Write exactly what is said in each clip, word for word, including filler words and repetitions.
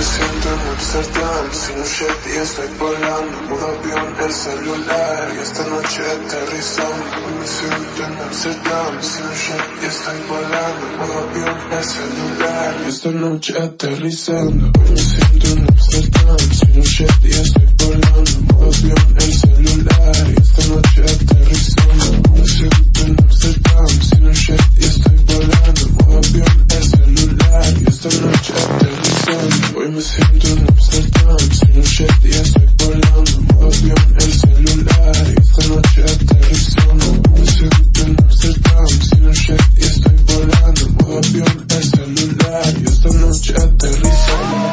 me siento en Amsterdam, sin un jet y estoy volando. Modo avión, el celular y esta noche aterrizando. Hoy me siento en Amsterdam, sin un jet y estoy volando. Modo avión, el celular y esta noche aterrizando. Hoy me siento en Amsterdam, sin un jet y estoy volando. Modo avión, el celular y esta noche aterrizando. Hoy me siento en Amsterdam, sin un jet y estoy volando. Modo avión, el celular y esta noche aterrizando. Hoy me siento en Amsterdam, sin un jet y estoy volando. Modo avión, el celular y esta noche aterrizando. Hoy me siento en Amsterdam, sin un jet y estoy volando. Modo avión, el celular y esta noche aterrizando.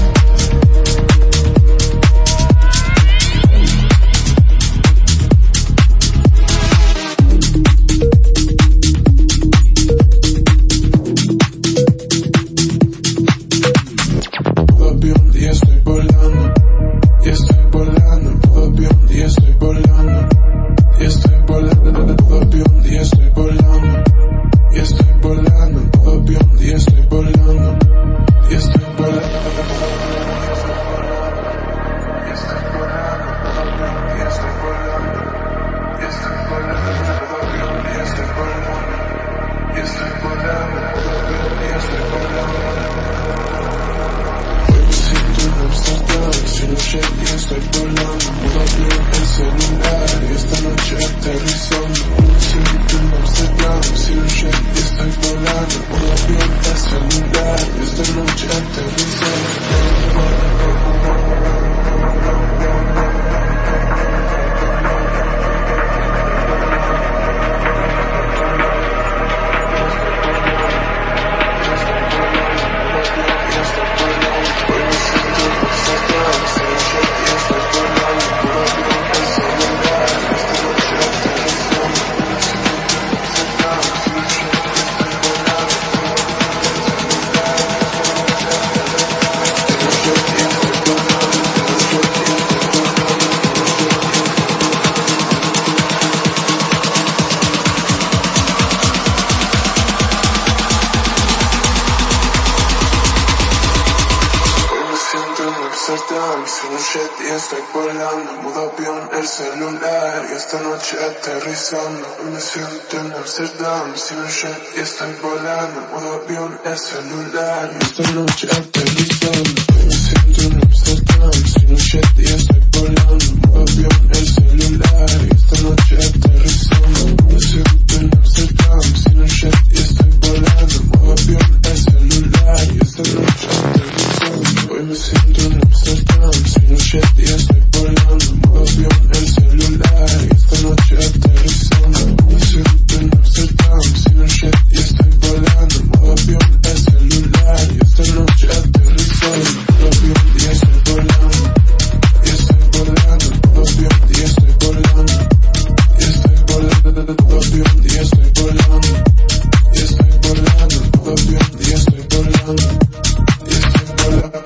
Sin un jet y estoy volando. Modo avión, el celular y esta noche aterrizando. Hoy me siento en Amsterdam, sin un jet y estoy volando. Modo avión, el celular y esta noche aterrizando. Hoy me siento en Amsterdam, sin un jet y estoy volando. Modo avión, el celular y esta noche aterrizando. Hoy me siento en Amsterdam, sin un jet y estoy volando. Modo avión, el celular y esta noche aterrizando. Hoy me siento en Amsterdam, sin un jet y estoy volando. Modo avión, el celular y esta noche aterrizando. Me siento en Amsterdam, sin un jet y estoy volando. Modo avión, el celular y esta noche aterrizando. Modo avión y estoy volando. Y estoy volando. Modo avión y estoy volando. Y estoy volando. Modo avión y estoy volando. Y estoy volando. Modo avión y estoy volando. Y estoy volando.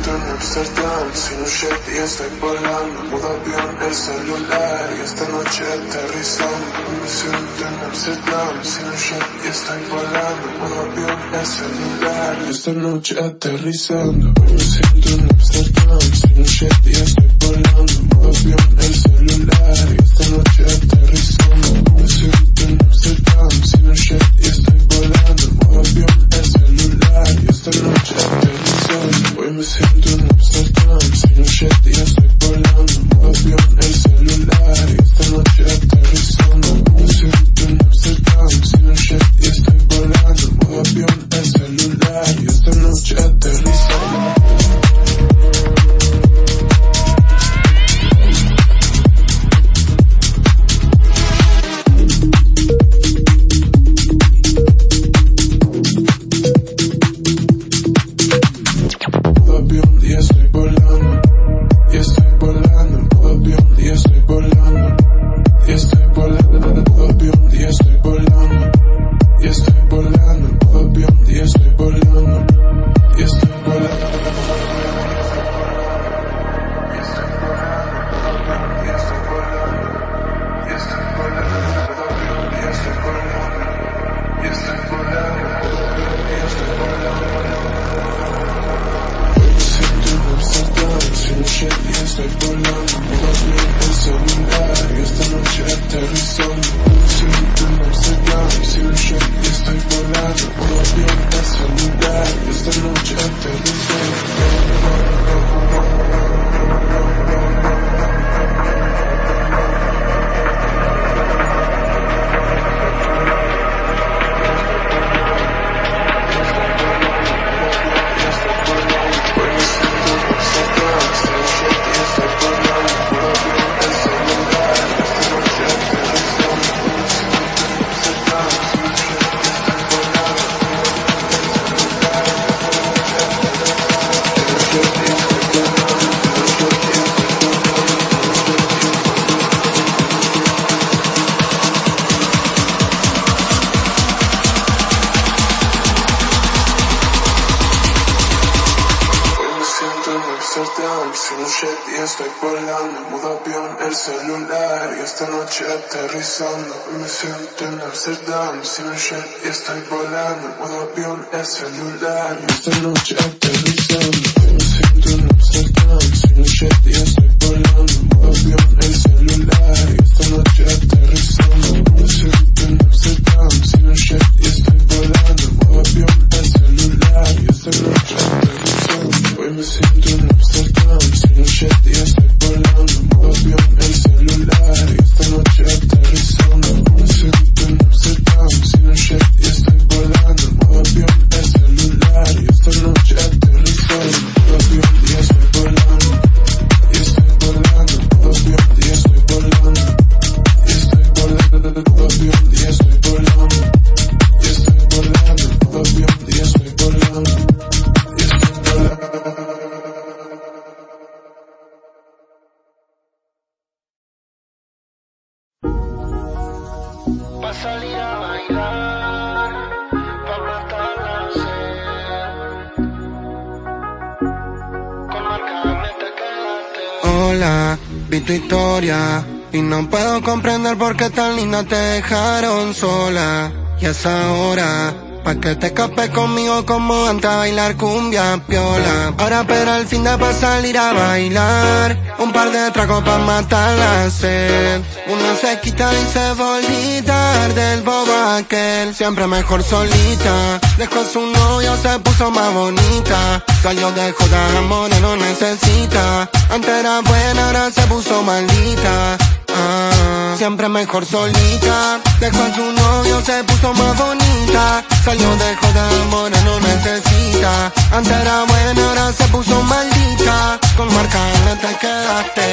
siento en Amsterdam, sin un jet y estoy volando. Modo avión, el celular y esta noche aterrizando. Hoy me siento en Amsterdam, sin un jet y estoy volando. Modo avión, el celular y esta noche aterrizando. Hoy me siento en Amsterdam, sin un jet y estoy volando. Modo avión, el celular y esta noche aterrizando. Hoy me siento en Amsterdam, sin un jet y estoy volando. Modo avión, el celular y esta noche aterrizando. Hoy me siento en Amsterdam, sin un jet y estoy volando. Modo avión, el celular y esta noche aterrizando. Hoy me siento en Amsterdam, sin un jet y estoy volando. Modo avión, el celular y esta noche aterrizando. Sin un jet y estoy volando. Modo avión, el celular y esta noche aterrizando. Hoy me siento en Amsterdam, sin un jet y estoy volando. Modo avión, el celular y esta noche aterrizando. Hoy me siento en Amsterdam, sin un jet y estoy volando. Modo avión, el celular y esta noche aterrizando. Hoy me siento en Amsterdam, sin un jet y estoy volando. Modo avión, el celular y esta noche aterrizando. Hoy me siento en Amsterdam, sin un jet y estoy volando. Modo avión, el celular y esta noche aterrizando. Me siento en Amsterdam, sin un jet y estoy volando. Modo avión, el celular y esta noche aterrizando. Modo avión y estoy volando. Y estoy volando. Modo avión y estoy volando. Y estoy volando. Modo avión y estoy volando. Y estoy volando. Modo avión y estoy volando. Y estoy volando. Pa' salir a bailar, pa' matar la sed. Con marcarme te quedaste. Hola, vi tu historia y no puedo comprender por qué tan linda te dejaron sola. Y es ahora, pa' que te escapes conmigo como antes a bailar cumbia piola. Ahora espera el fin de pa' salir a bailar, un par de tragos pa' matar la sed. Una se quita y se va a olvidar del bobo aquel. Siempre mejor solita, dejó a su novio, se puso más bonita. Salió de joda, amor, no necesita. Antes era buena, ahora se puso maldita. Ah, siempre mejor solita, dejó a su novio, se puso más bonita. Salió de joda, amor, no necesita. Antes era buena, ahora se puso maldita. Con marca no te quedaste.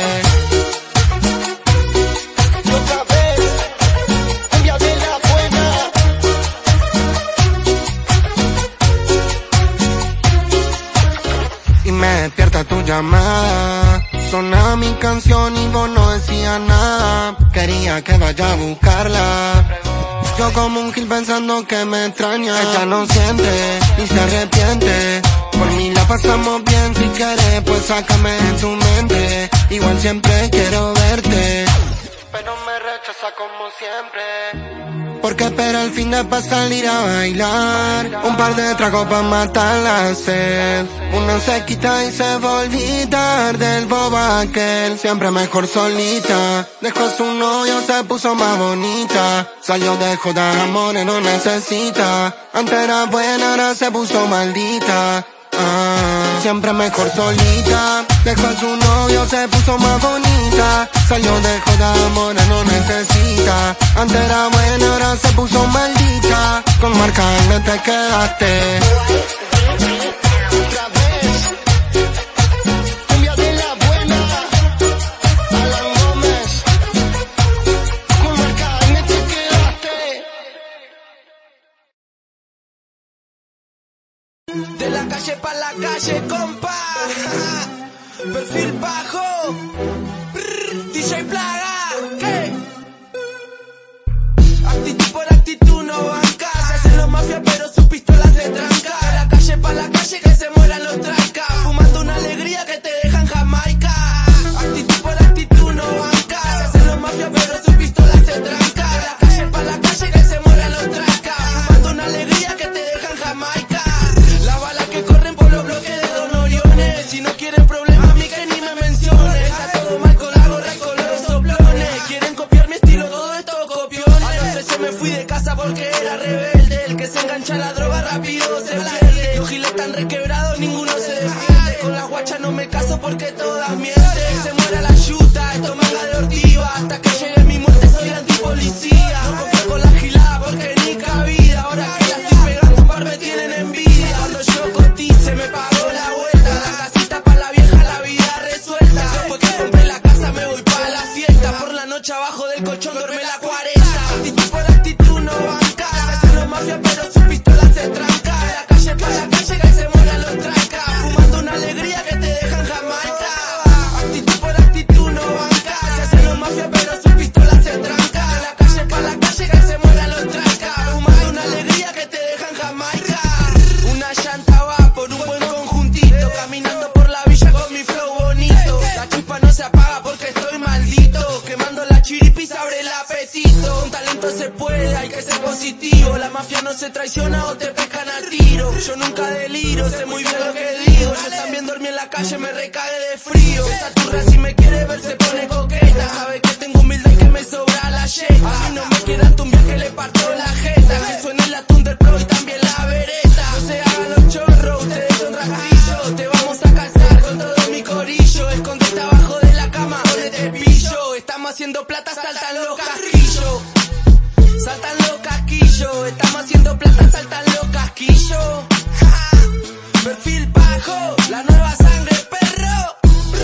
Y otra vez, cumbia de la buena. Y me despierta tu llamada. Sonaba mi canción y vos no decías nada. Quería que vaya a buscarla. Yo como un gil pensando que me extraña. Ella no siente y se arrepiente Por mí la pasamos bien, si quieres pues sácame de tu mente. Igual siempre quiero verte, pero me rechaza como siempre. Porque espera el fin de pa' salir a bailar, un par de tragos pa' matar la sed. Uno se quita y se va a olvidar del boba aquel. Siempre mejor solita, dejó su novio, se puso más bonita. Salió de joda, amores no necesita. Antes era buena, ahora se puso maldita. Ah, siempre mejor solita, dejó a su novio, se puso más bonita. Salió de joda, amores no necesita. Antes era buena, ahora se puso maldita. Con marca no te quedaste. Otra vez, cumbia de la buena, Alan Gómez. Con marca no te quedaste. De la calle pa' la calle, compa. Perfil bajo. Brr, D J Plaga. ¿Qué? Actitud por actitud no banca. Se hacen los mafias pero sus pistolas de tranca. De la calle pa' la calle que se mueran los trancas. Fumando una alegría que te dejan Jamaica. Actitud por actitud no banca. Se hacen los mafias pero sus pistolas de tranca. De la calle pa' la calle que se mueran los trancas. Fumando una alegría que te dejan Jamaica. Las balas que corren por los bloques de Don Oriones. Si no quieren problemas, a mí que ni me menciones. Está todo mal con la gorra y con los soplones. Quieren copiar mi estilo, todo esto copiones. A los trece me fui de casa porque era rebelde. El que se engancha a la droga rápido se pierde. Los giles tan requebrados, ninguno se defiende. Con las guachas no me caso porque todas mienten. Se muera la yuta, esto manga de ortiva. Hasta que llegue mi muerte soy antipolicía. No confío con la gilada porque ni cabida. Ahora que la estoy pegando un par me tienen envidia. Cuando yo cotice me pagó la vuelta. La casita pa' la vieja, la vida resuelta. Después que compré la casa me voy pa' la fiesta. Por la noche abajo del colchón duerme la cuarenta. Actitud por actitud no banca. Se hacen los mafias pero sus pistolas se tranca. De la calle pa' la calle que se mueran los trancas. Fumando una alegría que te dejan Jamaica. Actitud por actitud no banca. Se hacen los mafias pero sus pistolas se tranca. De la calle pa' la calle que se mueran los trancas. Fumando una alegría que te dejan Jamaica. Una llanta va por un buen conjuntito. Caminando por la villa con mi flow bonito. La chispa no se apaga porque estoy maldito. Quemando la chiripi se abre el apetito. Con talento se puede, hay que ser positivo. La mafia no se traiciona o te pescan a tiro. Yo nunca deliro, sé muy bien lo que digo. Yo también dormí en la calle, me recagué de frío. Esa turra si me quiere ver se pone coqueta. Sabe que tengo humildad y que me sobra la yeta. A mí no me quieran tumbiar que le parto la jeta. Que suene la Thunder Pro y también la vereta. No se hagan los chorros, ustedes son rastrillos. Te vamos a calzar con todo mi corillo. Escondete abajo de la cama, ponete pillo. Estamos haciendo plata, saltan los casquillos. Saltan los casquillos. Estamos haciendo plata, saltan los casquillos. Ja. Perfil bajo, la nueva sangre, perro.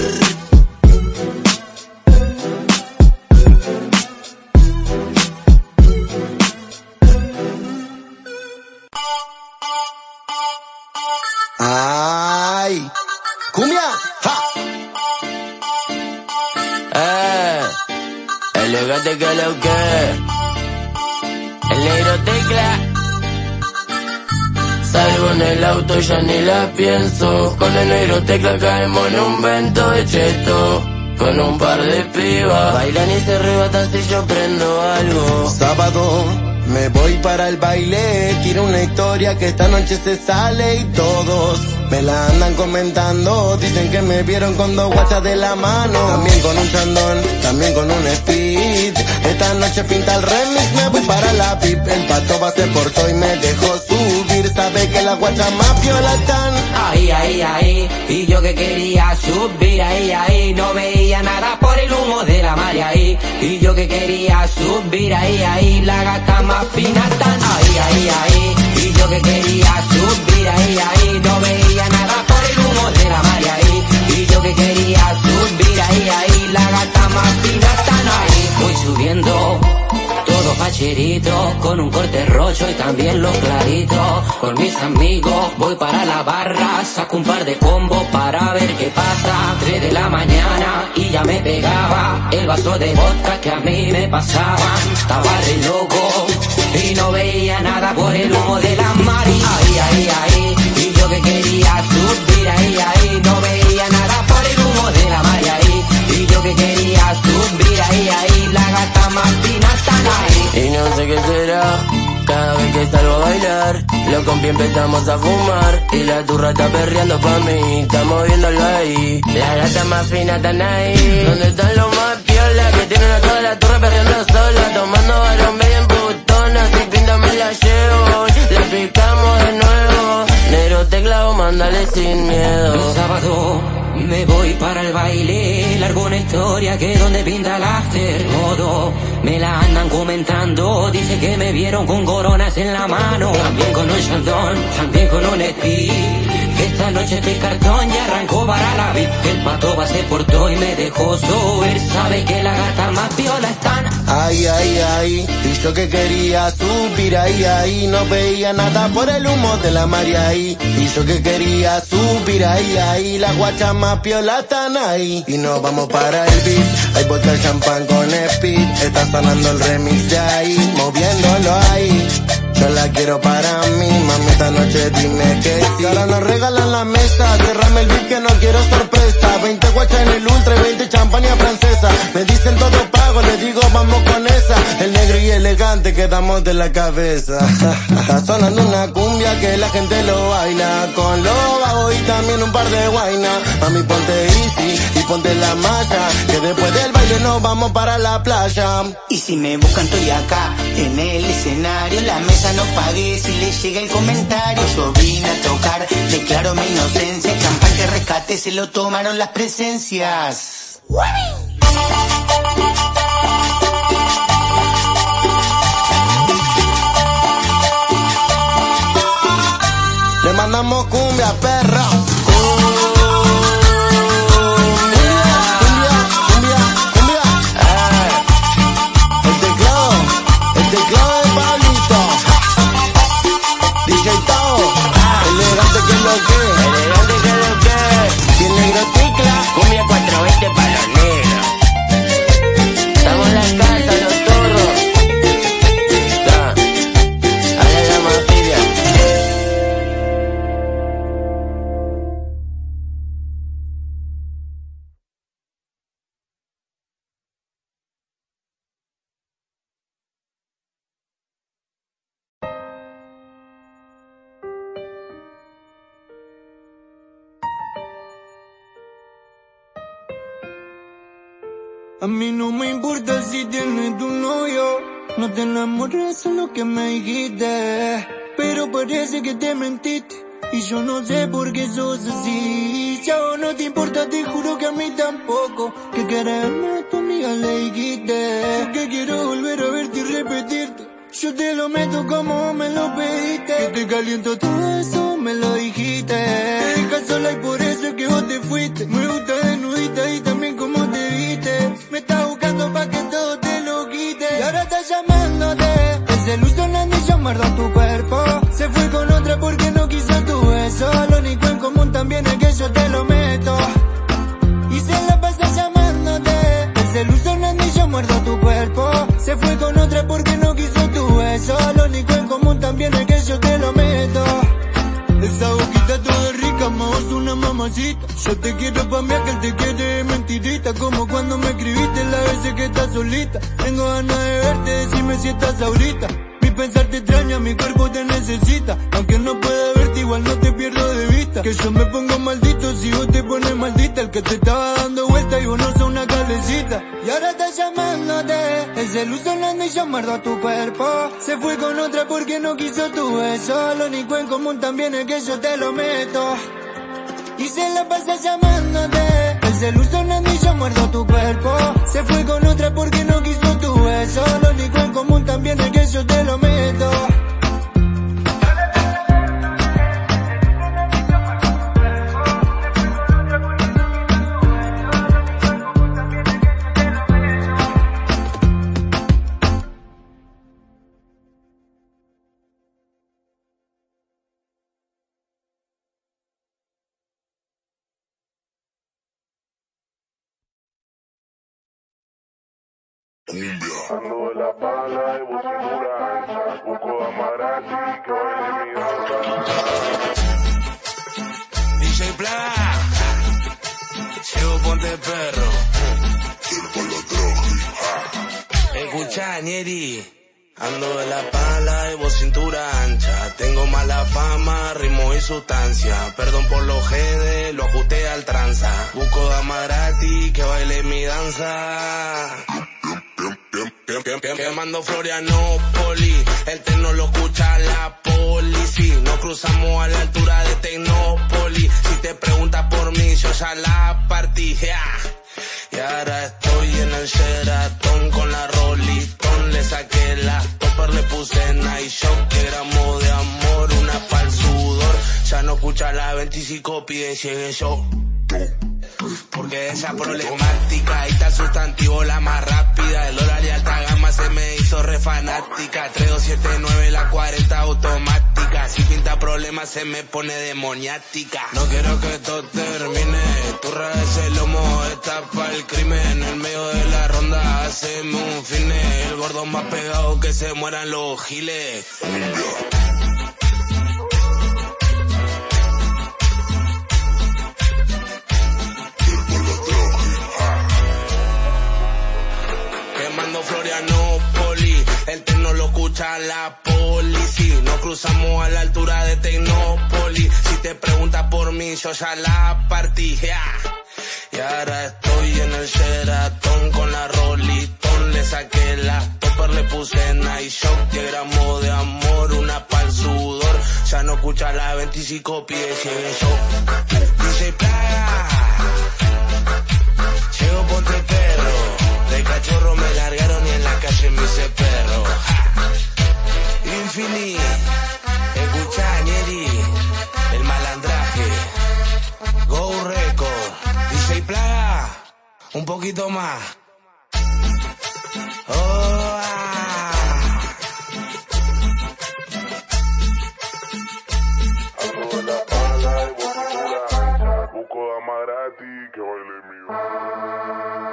Ay, cumbia, ja. Eh, elegante que lo que, el negro tecla. Salgo en el auto, ya ni la pienso. Con el negro tecla caemos en un vento de cheto. Con un par de pibas bailan y se arrebatan si yo prendo algo. Sábado me voy para el baile, quiero una historia que esta noche se sale y todos me la andan comentando. Dicen que me vieron con dos guachas de la mano, también con un chandón, también con un speed. Esta noche pinta el remix, me voy para la V I P. El pato va se portó y me dejó subir. Sabe que las guachas más piolas están ahí, ahí, ahí. Y yo que quería subir ahí, ahí. No veía nada por el humo de la mar ahí. Y yo que quería subir ahí, ahí. La gata más fina están ahí, ahí, ahí. Y yo que quería subir ahí, ahí. No veía nada por el humo de la mar ahí. Y yo que quería subir ahí, ahí. La gata más fina están ahí. Voy subiendo todo facherito, con un corte rocho y también los claritos. Con mis amigos voy para la barra, saco un par de combos para ver qué pasa. Tres de la mañana y ya me pegaba el vaso de vodka que a mí me pasaban. Estaba re loco y no veía nada por el humo de la mari. Ahí, ahí, ahí, y yo que quería subir bailar, los compi empezamos a fumar y la turra está perreando pa' mí, estamos viéndolo ahí. Las gatas más finas están ahí, donde están los más piolas que tienen a toda la turra perreando sola, tomando varón medio en putonas y pinta me la llevo, la picamos de nuevo, negro teclado, mándale sin miedo. El sábado me voy para el baile, largo una historia que donde pinta el after modo, me la andan comentando, dice que me vieron con coronas en la mano, también con un chandón, también con un speed, que esta noche estoy cartón y arrancó para la beat, el pato va se portó y me dejó subir, sabe que la gata más piola están. Ay, ay, ay, y yo que quería subir ahí, ahí, no veía nada por el humo de la María ahí, y yo que quería subir ahí, ahí, las guachas más piola están ahí, y nos vamos para el beat, hay vodka de champán con speed, está sonando el remix de ahí, moviéndolo ahí, yo la quiero para mí, mami, esta noche dime que sí. Ahora nos regalan la mesa, cerrame el beat que no quiero sorpresa, veinte guachas en el ultra y veinte champaña francesa, me dicen todo pago, les digo vamos con esa, el negro y elegante quedamos de la cabeza. Está sonando una cumbia que la gente lo baila, con lo bajo y también un par de guainas, mami ponte easy y ponte la malla, que después del baile nos vamos para la playa. Y si me buscan estoy acá, en el escenario, la mesa no pagué, si le llega el comentario, yo vine a tocar, declaro mi inocencia, el champán que rescate se lo tomaron las presencias. Le mandamos cumbia, perra. Elegante que lo que, y el negro ticla, cumbia cuatro veinte para los negros. Estamos en la casa, los turros. Da, dale la mafia. A mí no me importa si tienes tu novio, no te enamores de lo que me dijiste, pero parece que te mentiste, y yo no sé por qué sos así. Si a vos no te importa, te juro que a mí tampoco, que quererme a tu amiga le dijiste, que quiero volver a verte y repetirte, yo te lo meto como me lo pediste, que te caliento todo eso, me lo dijiste, te dejas sola y por eso que vos te fuiste, me gusta desnudita y también como te viste, me estás buscando pa' que todo te lo quite, y ahora estás llamándote, el celu sonando y yo muerdo tu cuerpo, se fue con otra porque no quiso tu beso, lo único en común también es que yo te lo meto, y se la pasa llamándote, el celu sonando y yo muerdo tu cuerpo, se fue con otra porque no quiso tu beso, lo único en común también es que yo te lo meto. Esa boquita toda rica, más una mamacita. Yo te quiero pa' mí, que él te quiere mentirita, como cuando me escribiste las veces que estás solita. Tengo ganas de verte, decime si estás ahorita. Mi pensar te extraña, mi cuerpo te necesita. Aunque no pueda verte, igual no te pierdo de vista. Que yo me pongo maldito si vos te pones maldita. El que te estaba dando vuelta y vos no sos una calecita. Y ahora estás llamándote, el celu sonando y yo muerdo tu cuerpo. Se fue con otra porque no quiso tu beso, lo único en común también es que yo te lo meto. Y se la pasa llamándote, el celu sonando y yo muerdo tu cuerpo. Se fue con otra porque no quiso tu beso, lo único en común también es que yo te lo meto. Ando de la pala y vos segura, busco a Marati que baile mi danza. D J Black, llevo ponte perro. Escuchá, Nieri, Ando de la pala y vos cintura ancha. Tengo mala fama, ritmo y sustancia. Perdón por los genes, lo ajusté al tranza. Busco dama gratis que baile mi danza. Quemando Florianópolis, el tecno lo escucha la policía. Nos cruzamos a la altura de Tecnópolis. Si te preguntas por mí, yo ya la partí. Yeah. Y ahora estoy en el Sheraton con la Rolitón. Le saqué la topper, le puse Night Shock. Que gramo de amor, una pa'l sudor. Ya no escucha la veinticinco, pide llegue yo. Porque esa problemática, ahí está sustantivo la más rápida. El dólar de alta gama se me hizo re fanática. tres dos siete nueve la cuarenta automática. Si pinta problemas se me pone demoniática. No quiero que esto termine. Turra ese lomo está pa'l crimen. En el medio de la ronda haceme un fine. El gordo más pegado que se mueran los giles. Florianópolis, el tecno lo escucha la policía. Nos cruzamos a la altura de Tecnópolis. Si te preguntas por mí, yo ya la partí. Yeah. Y ahora estoy en el Sheraton con la Rolitón. Le saqué la topper, le puse Night Shock. diez gramos de amor, una pa'l sudor. Ya no escucha la veinticinco, pide llegue yo. D J Plaga, llego ponte perro. De cachorro me largaron y en la calle me hice perro. Infini, escucha Nieri, el malandraje. Go Record, D J Plaga, un poquito más. Oh, ah. Ando de la pala y vos cintura. Busco dama gratis que baile mío.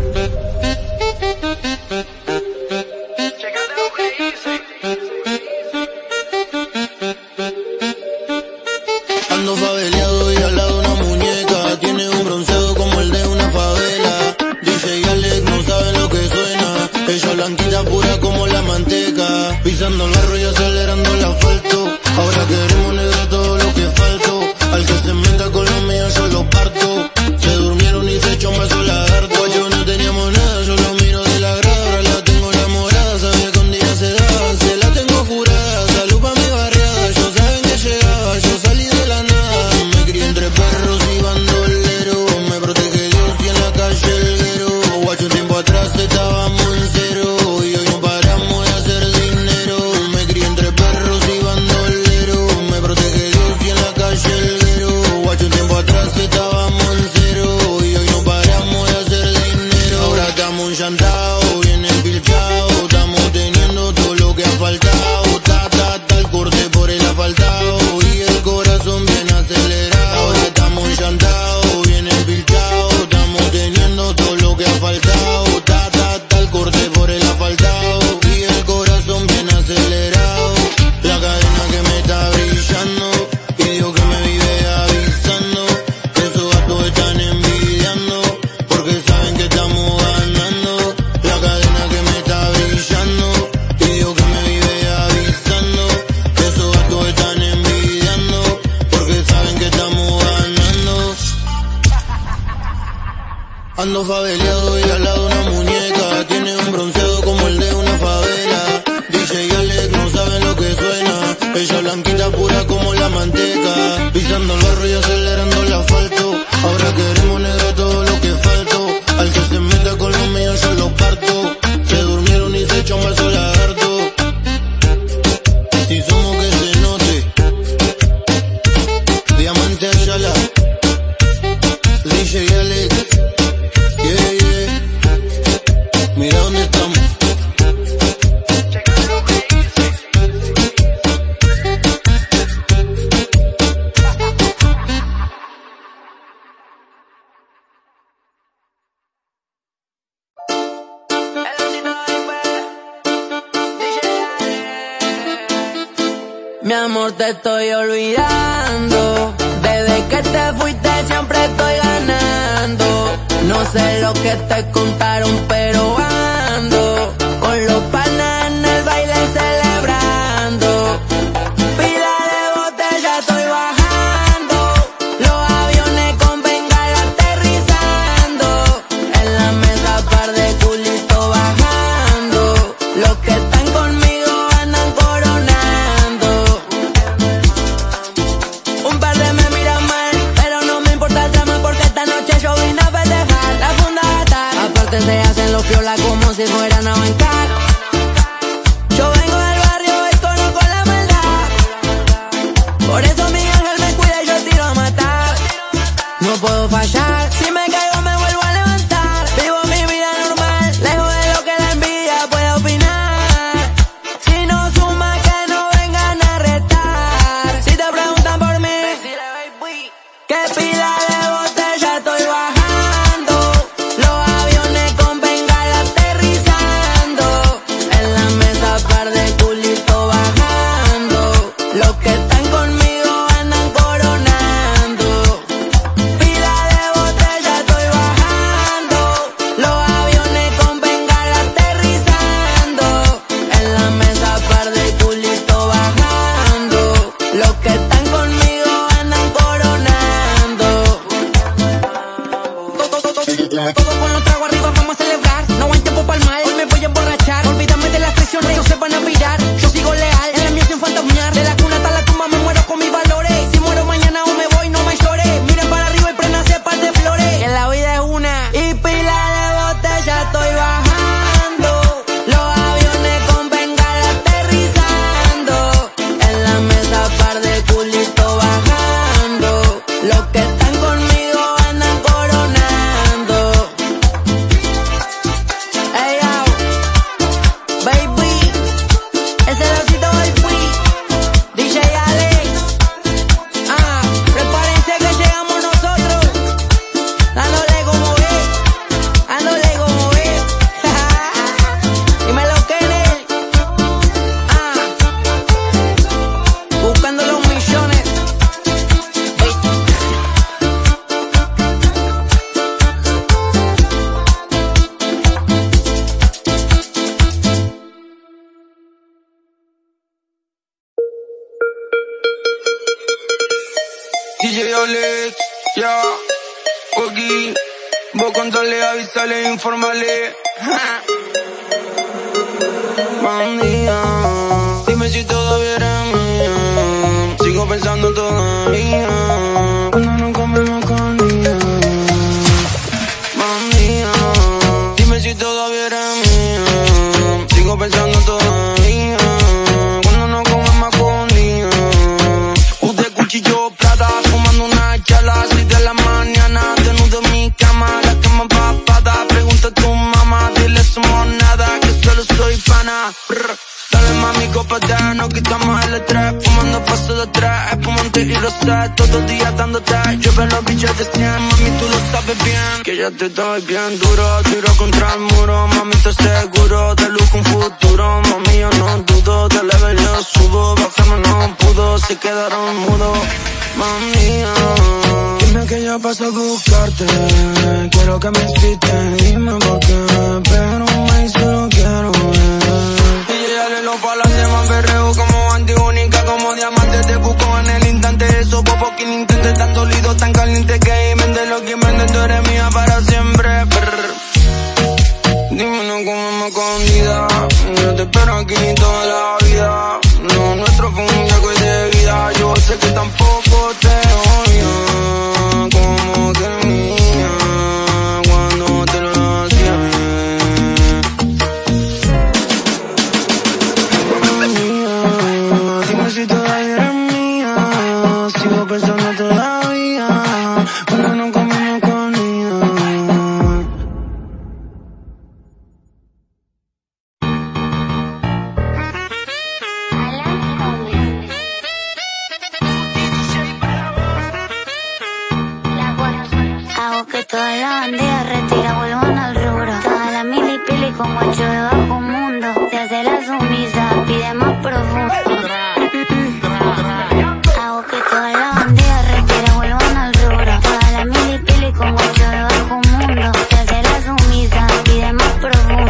Ando faveleado y al lado una muñeca. Tiene un bronceado como el de una favela. D J Alex no sabe lo que suena. Ella blanquita pura como la manteca. Pisando el barro y acelerando el asfalto. Ahora queremos negro todo lo que faltó. Al que se meta con lo mío yo lo parto. Se durmieron y se echó un beso lagarto. Yo no teníamos nada, yo lo miro de la grada. Ahora la tengo enamorada, sabía que un día se daba. Se la tengo jurada, salud pa' mi barriada. Ellos saben que llegaba, yo salí de la nada. Me crié entre perros y bandoleros. Me protege Dios y en la calle el guero. Guacho, un tiempo atrás estábamos en cero. Y hoy no paramos de hacer dinero. Me crié entre perros y bandoleros. Me protege Dios y en la calle el guero. Guacho, un tiempo atrás estábamos en cero. Y hoy no paramos de hacer dinero. Ahora estamos enchantados, bien empilchados. Estamos teniendo todo lo que ha faltado. Ta, ta, ta, el corte por el asfaltado. Y el corazón bien acelerado. Ahora estamos enchantados, bien empilchados. Estamos teniendo todo lo que ha faltado. Ta, ta, ta, el corte por el asfaltado. Y el corazón bien acelerado. La cadena que me está brillando. Y Dios que me vive avisando. Que esos gatos están envidiando. Porque saben que estamos ganando. La cadena que me está brillando. Y Dios que me vive avisando. Que esos gatos están envidiando. Porque saben que estamos ganando. Ando faveleado y al lado una muñeca. Tiene un bronceado como el de una favela. D J Alex no sabe lo que suena. Ella blanquita pura como la manteca. Pisando el barro y acelerando el asfalto. Ahora queremos negro todo lo que faltó. Al que se meta con lo mío yo lo parto. Se durmieron y se echó un beso lagarto. Si somos que se note. Diamante Ayala, D J Alex. Yeah, yeah. Mira dónde estamos. Mi amor, te estoy olvidando. Desde que te fuiste siempre estoy ganando. No sé lo que te contaron, pero ando con los panas en el baile si fueran a bancar. Yo vengo del barrio y conozco la maldad. Por eso mi ángel me cuida y yo tiro a matar. No puedo fallar, si me caigo me vuelvo a levantar. Vivo mi vida normal, lejos de lo que la envidia puede opinar. Si no suma que no vengan a retar. Si te preguntan por mí, ¿qué pila de botella estoy bajando? Los aviones con bengala aterrizando. En la mesa par de culito bajando. Los que están conmigo andan coronando. Pila de botella estoy bajando. Los aviones con bengala aterrizando. En la mesa par de culito bajando. Los que están conmigo andan coronando. Todo con los tragos arriba, vamos a celebrar. No hay tiempo para el mal, hoy me voy a emborrachar. Olvídame de las presiones, no se van a mirar. Yo sigo leal, en la mía sin fantasmear. De la cuna hasta la tumba me muero con mis valores. Si muero mañana o me voy, no me llores. Miren para arriba y préndanse par de flores. Que la vida es una y pila de botella estoy bajando. Los aviones con bengala aterrizando. En la mesa par de culito bajando. Los que están conmigo andan coronando. Ey, yo, baby, ese losito del Pui, D J Alex. Ah, prepárense que llegamos nosotros. Dándole como ve, dándole como ve. Y me lo queden. Ah, buscando los millones. Ey. D J Alex, ya, Ogi, vos contale, avísale, informale. Bandida, dime si todavía eres mía. Sigo pensando todavía cuando no comemos con día. Bandida, dime si todavía eres mía. Sigo pensando todavía cuando no comemos con día. Usted cuchillo plata, fumando una chala, seis de la mañana, desnudo en mi cama, la cama empapada, pregunta a tu mamá, dile somos nada, que solo soy pana. Brr. Dale mami, cópate, nos quitamos el estrés, fumando paso de tres, espumante y rosé, todos los días dándote, llueve los bichos de cien, mami tú lo sabes bien, que ya te doy bien duro, tiro contra el muro, mami te seguro, de luz un futuro, mami yo no dudo, de level yo subo, bajarme no pudo, se quedaron mudos, mami, oh. Dime que ya paso a buscarte, quiero que me insistes, dime por qué, pero me solo quiero ver. Pa'lante más perreo como antigónica, como diamante te busco en el instante. Esos popos que intenten tan dolido, tan caliente que vende lo que vende, tú eres mía para siempre. Brr. Dime no comemos escondida, yo te espero aquí toda la vida. No, nuestro fue un juego de vida, yo sé que tampoco te odio. Como termina cuando te lo hacía. Si todavía eres mía, sigo pensando todavía cuando no comemos comida. Hago que toda la bandera retira vuelvan al rubro. Toda la mili pili con guacho de bajo mundo. Se hace la sumisa, pide más profundo. Hago que toda la bandera retira vuelvan al rubro. Toda la mili pili con guacho de bajo mundo. Se hace la sumisa, pide más profundo.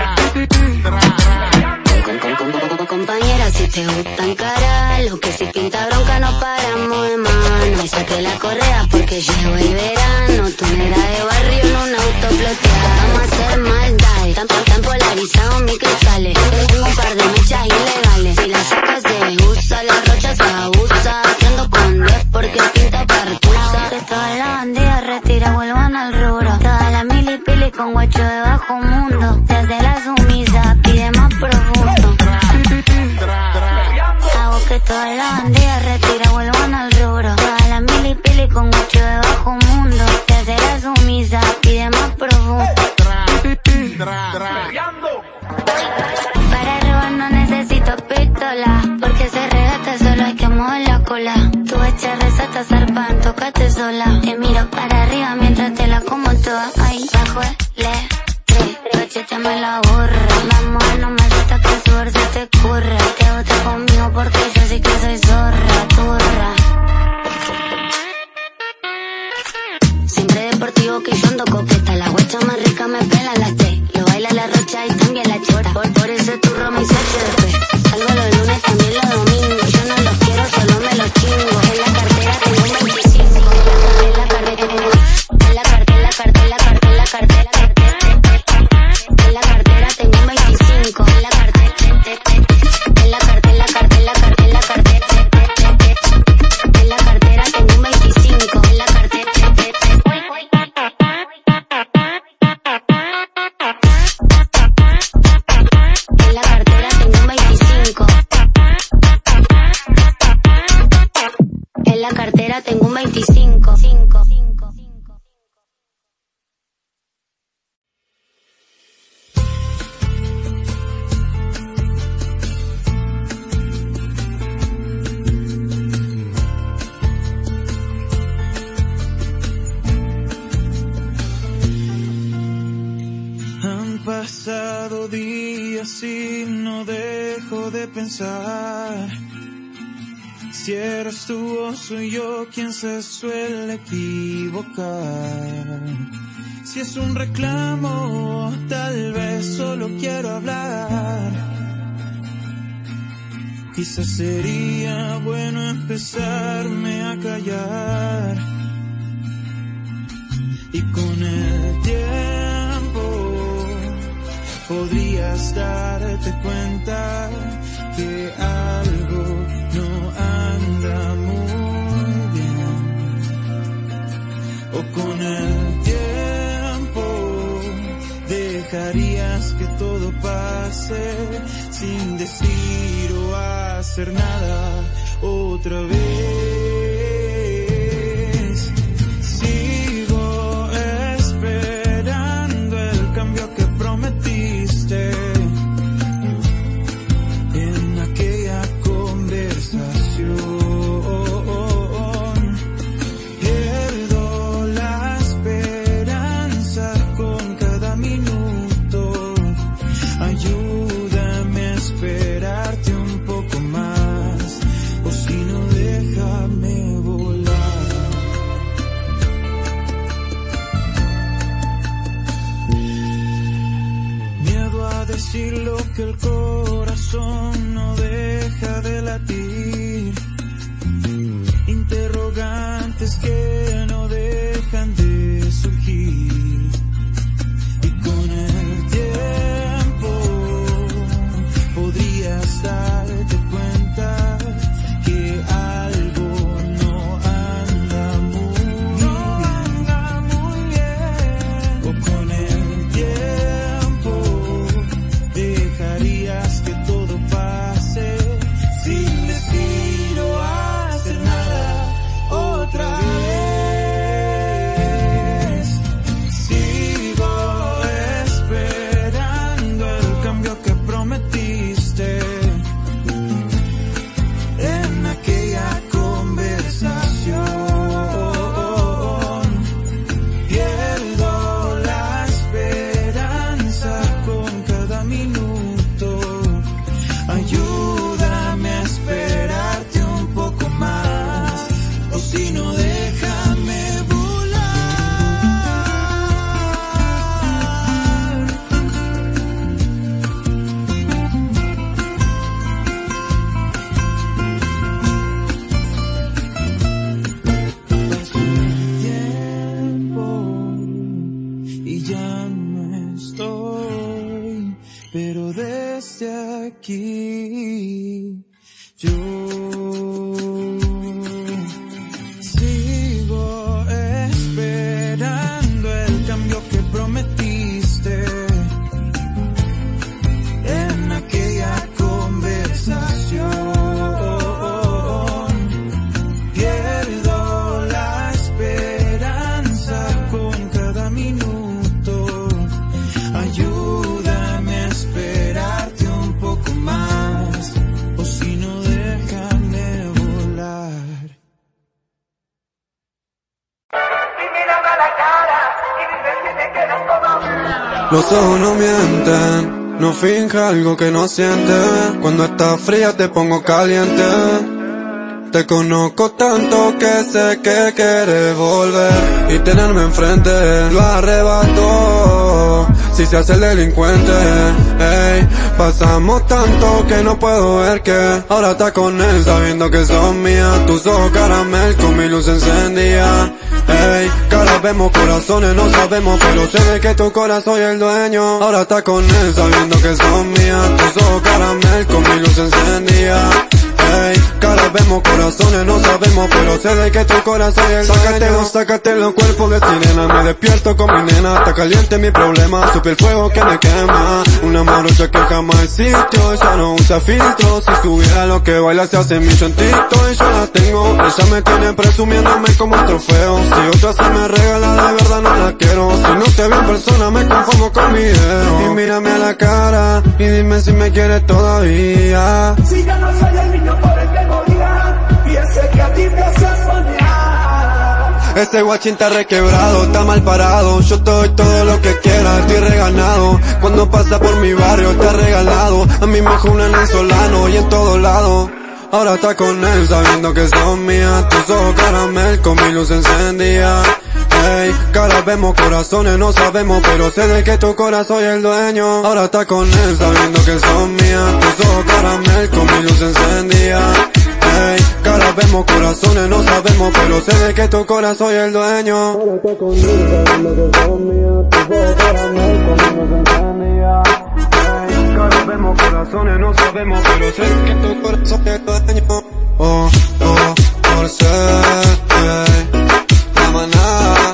Compañera, si te gustan cara, lo que si pinta bronca no paramos de mano. Y saqué la correa porque llegó el verano. Tu negra de barrio en un auto floteado. Vamos a hacer maldades, tan, tan polarizados mis cristales. Tengo un par de mechas ilegales. Si la sacas se usa, la rocha se abusa. Haciendo con diez porque pinta partusa. Que toda la bandida retira, vuelvan al rubro. Toda la mili pili con guacho de bajo mundo. Desde la días retira, vuelvan al rubro. Toda la mili pili con ocho de bajo mundo. Te serás sumisa, pide más profundo. Para robar no necesito pistola, porque se regata solo hay que mover la cola. Tú echas resata, zarpan, tócate sola. Te miro para arriba mientras te la como toda. Ahí bajo el cachetame la borra. Vamos a no más hasta que el sudor se te curra. Te gusta conmigo porque yo sí que soy zorra, turra. Siempre deportivo que yo ando coqueta. La guacha más rica me pela la T. Lo baila la rocha y también la chota. Por, por ese turro me hice H D P. Salgo los lunes, también los domingos. Yo no los quiero, solo me los chingo. En la cartera tengo un veinticinco. En la cartera, en la cartera, en la cartera, en la cartera, en la cartera. En la cartera tengo un veinticinco. En la cartera, en la cartera, en la cartera, en la cartera, en la cartera. En la cartera tengo un veinticinco. En la cartera. En la cartera tengo un veinticinco. En la cartera tengo un veinticinco. Han pasado días y no dejo de pensar si eres tú o soy yo quien se suele equivocar. Si es un reclamo, tal vez solo quiero hablar. Quizás sería bueno empezarme a callar. Y con el tiempo podrías darte cuenta que algo no anda muy bien. O con el tiempo dejarías que todo pase sin decir o hacer nada otra vez. Sigo esperando el cambio que prometiste en aquella conversación. Pierdo la esperanza con cada minuto. Ayúdame a esperarte un poco más, o si no, déjame volar. Miedo a decir lo que el corazón no deja de latir. Interrogantes que no dejan de surgir. Y con el tiempo podrías darte cuenta que algo no anda muy bien. O con el tiempo dejarías que todo pase sin decir o hacer nada otra vez. Sigo esperando el cambio que prometiste en aquella conversación. Pierdo la esperanza con cada minuto. Ayúdame a esperarte un poco más, o si no, déjame volar. Pasó el tiempo y ya no estoy, pero desde aquí yo sigo esperando el cambio que prometiste en aquella conversación. Los ojos no mienten, no finja algo que no sientes. Cuando estás fría te pongo caliente. Te conozco tanto que sé que quieres volver y tenerme enfrente. Lo arrebato si se hace el delincuente. Ey, pasamos tanto que no puedo ver que ahora estás con él sabiendo que son mías. Tus ojos caramel con mi luz encendida. Ey, caras vemos, corazones no sabemos, pero sé de que tu corazón soy el dueño. Ahora estás con él sabiendo que son mías. Tus ojos caramel con mi luz encendida. Ey, caras vemos, corazones no sabemos, pero sé de que tu corazón es el sácate dueño. Sácate los cuerpos de sirena, me despierto con mi nena. Está caliente mi problema, supe el fuego que me quema. Una morocha que jamás existió, ella no usa filtros. Si subiera lo que baila se hace mi chantito y yo la tengo. Ella me tiene presumiéndome como un trofeo. Si otra se me regala, de verdad no la quiero. Si no te veo en persona me conformo con video. Y mírame a la cara y dime si me quieres todavía. Si ya no soy el niño por el que moría, y ese que a ti te hacía soñar. Ese guachín está requebrado, está mal parado. Yo te doy todo lo que quieras, estoy reganado. Cuando pasa por mi barrio está regalado. A mí me junan en Solano y en todos lados. Ahora está con él sabiendo que son mías. Tus ojos caramel con mi luz encendida. Ey, caras vemos, corazones no sabemos, pero sé de que tu corazón soy el dueño. Ahora está con él sabiendo que son mías. Tus ojos caramel con mi luz encendida. Ey, caras vemos, corazones no sabemos, pero sé de que tu corazón soy el dueño. Ahora está con él sabiendo que son mías. Tus ojos caramel con mi luz encendida. Ey, caras vemos, corazones no sabemos, pero sé que tu corazón es el dueño. Oh, oh, por ser, ey, la manada.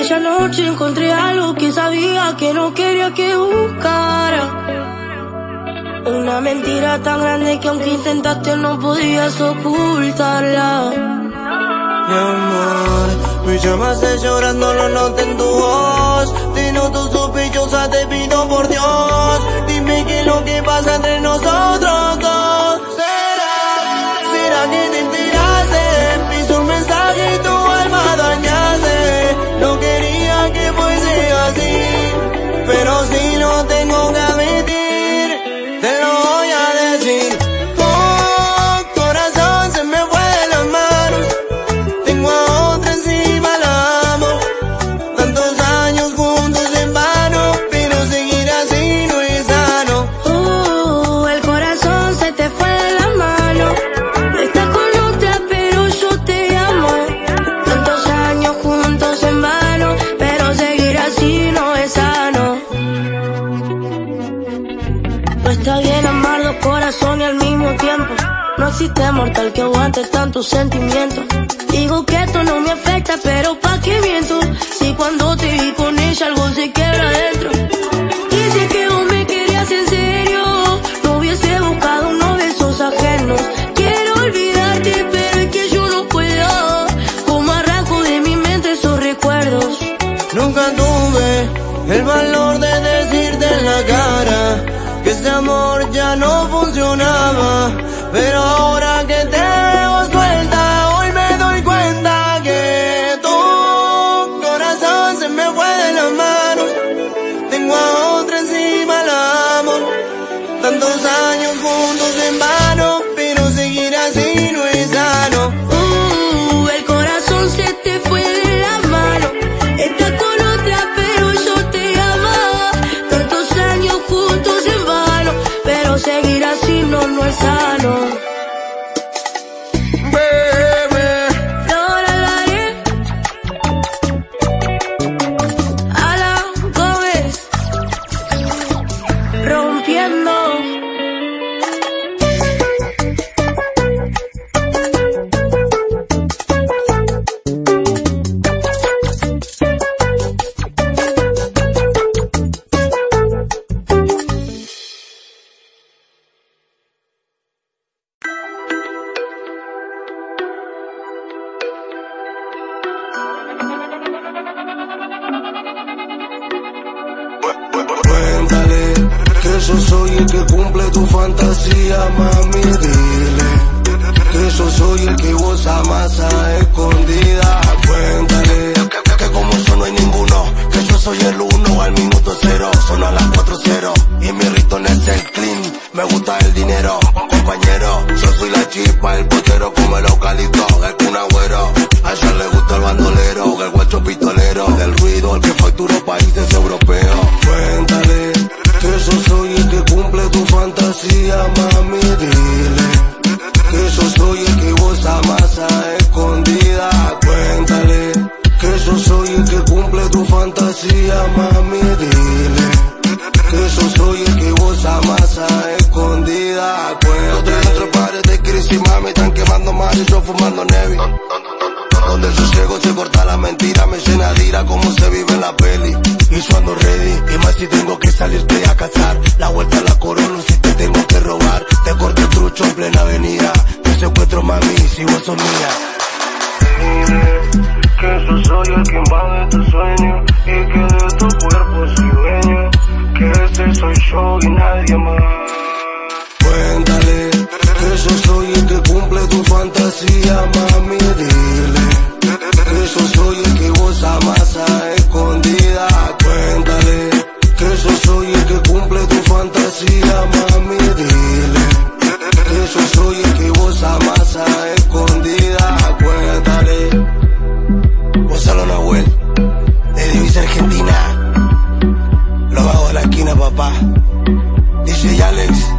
Aquella noche encontré algo que sabía que no quería que buscara. Una mentira tan grande que aunque intentaste no podías ocultarla. Mi amor, me llamaste llorando, lo noté en tu voz. Te noto sospechosa, te pido por Dios. Dime qué es lo que pasa entre nosotros dos. ¿Será? ¿Será que te enteraste? Piso un mensaje y tu alma dañaste. No quería que fuese así, pero si no tengo que admitir, te lo voy a decir. Oh, corazón, se me fue de las manos. Tengo a otra encima, la amo. Tantos años juntos en vano, pero seguir así no es sano. Uh, el corazón se te fue de la mano. Estás con otra, pero yo te amo. Tantos años juntos en vano, pero seguir así no es sano. No está bien amar dos corazones al mismo tiempo. No existe mortal que aguante tantos sentimientos. Digo que esto no me afecta, pero pa' qué miento. Si cuando te vi con ella algo se quebra adentro. Y si es que vos me querías en serio, no hubiese buscado unos besos ajenos. Quiero olvidarte, pero es que yo no puedo. Como arranco de mi mente esos recuerdos. Nunca tuve el valor de decirte en la cara que ese amor ya no funcionaba. Pero ahora que te veo suelta, hoy me doy cuenta que tu corazón se me fue de las manos. Tengo a otra encima, la amo. Tantos años juntos en vano, pero seguir así no es sano. Uh, el corazón se te fue de la mano. Estás con otra, pero yo te amaba. Tantos años juntos en vano, pero seguir así no, no es sano. Cuéntale que yo soy el que cumple tu fantasía, mami, dile que yo soy el que vos amas a escondida. Cuéntale que, que como yo no hay ninguno, que yo soy el uno al minuto cero, son a las cuatro cero y mi ritmo es el clean. Me gusta el dinero, compañero, yo soy la chispa, el potero como el eucalipto, el Kun Agüero. A ella le gusta el bandolero, el guacho pistolero, del ruido, el que facturó países europeos. Cuéntale que yo soy el que cumple tu fantasía, mami, dile que yo soy el que vos amas a escondida. Cuéntale que yo soy el que cumple tu fantasía, mami, dile que yo soy el que vos amas a escondida. Cuéntale. Los tres pares de crisis, mami, están quemando mal y yo fumando Nevi. Donde yo llego se corta la mentira, me llena de ira como se vive en la peli. Y yo ando ready, y más si tengo que salirte a cazar. La vuelta a la corona si te tengo que robar. Te corto el trucho en plena avenida. Te secuestro, mami, si vos sos mía. Que yo soy el que invade tu sueño y que de tu cuerpo soy dueño. Que ese soy yo y nadie más. Cuéntale que yo soy el que cumple tu fantasía, mami, dile que yo soy el que vos amas a escondida. Cuéntale que yo soy el que cumple tu fantasía, mami, dile que yo soy el que vos amas a escondida. Cuéntale. Gonzalo Nahuel, de Divisa Argentina, lo bajo de la esquina, papá. D J Alex.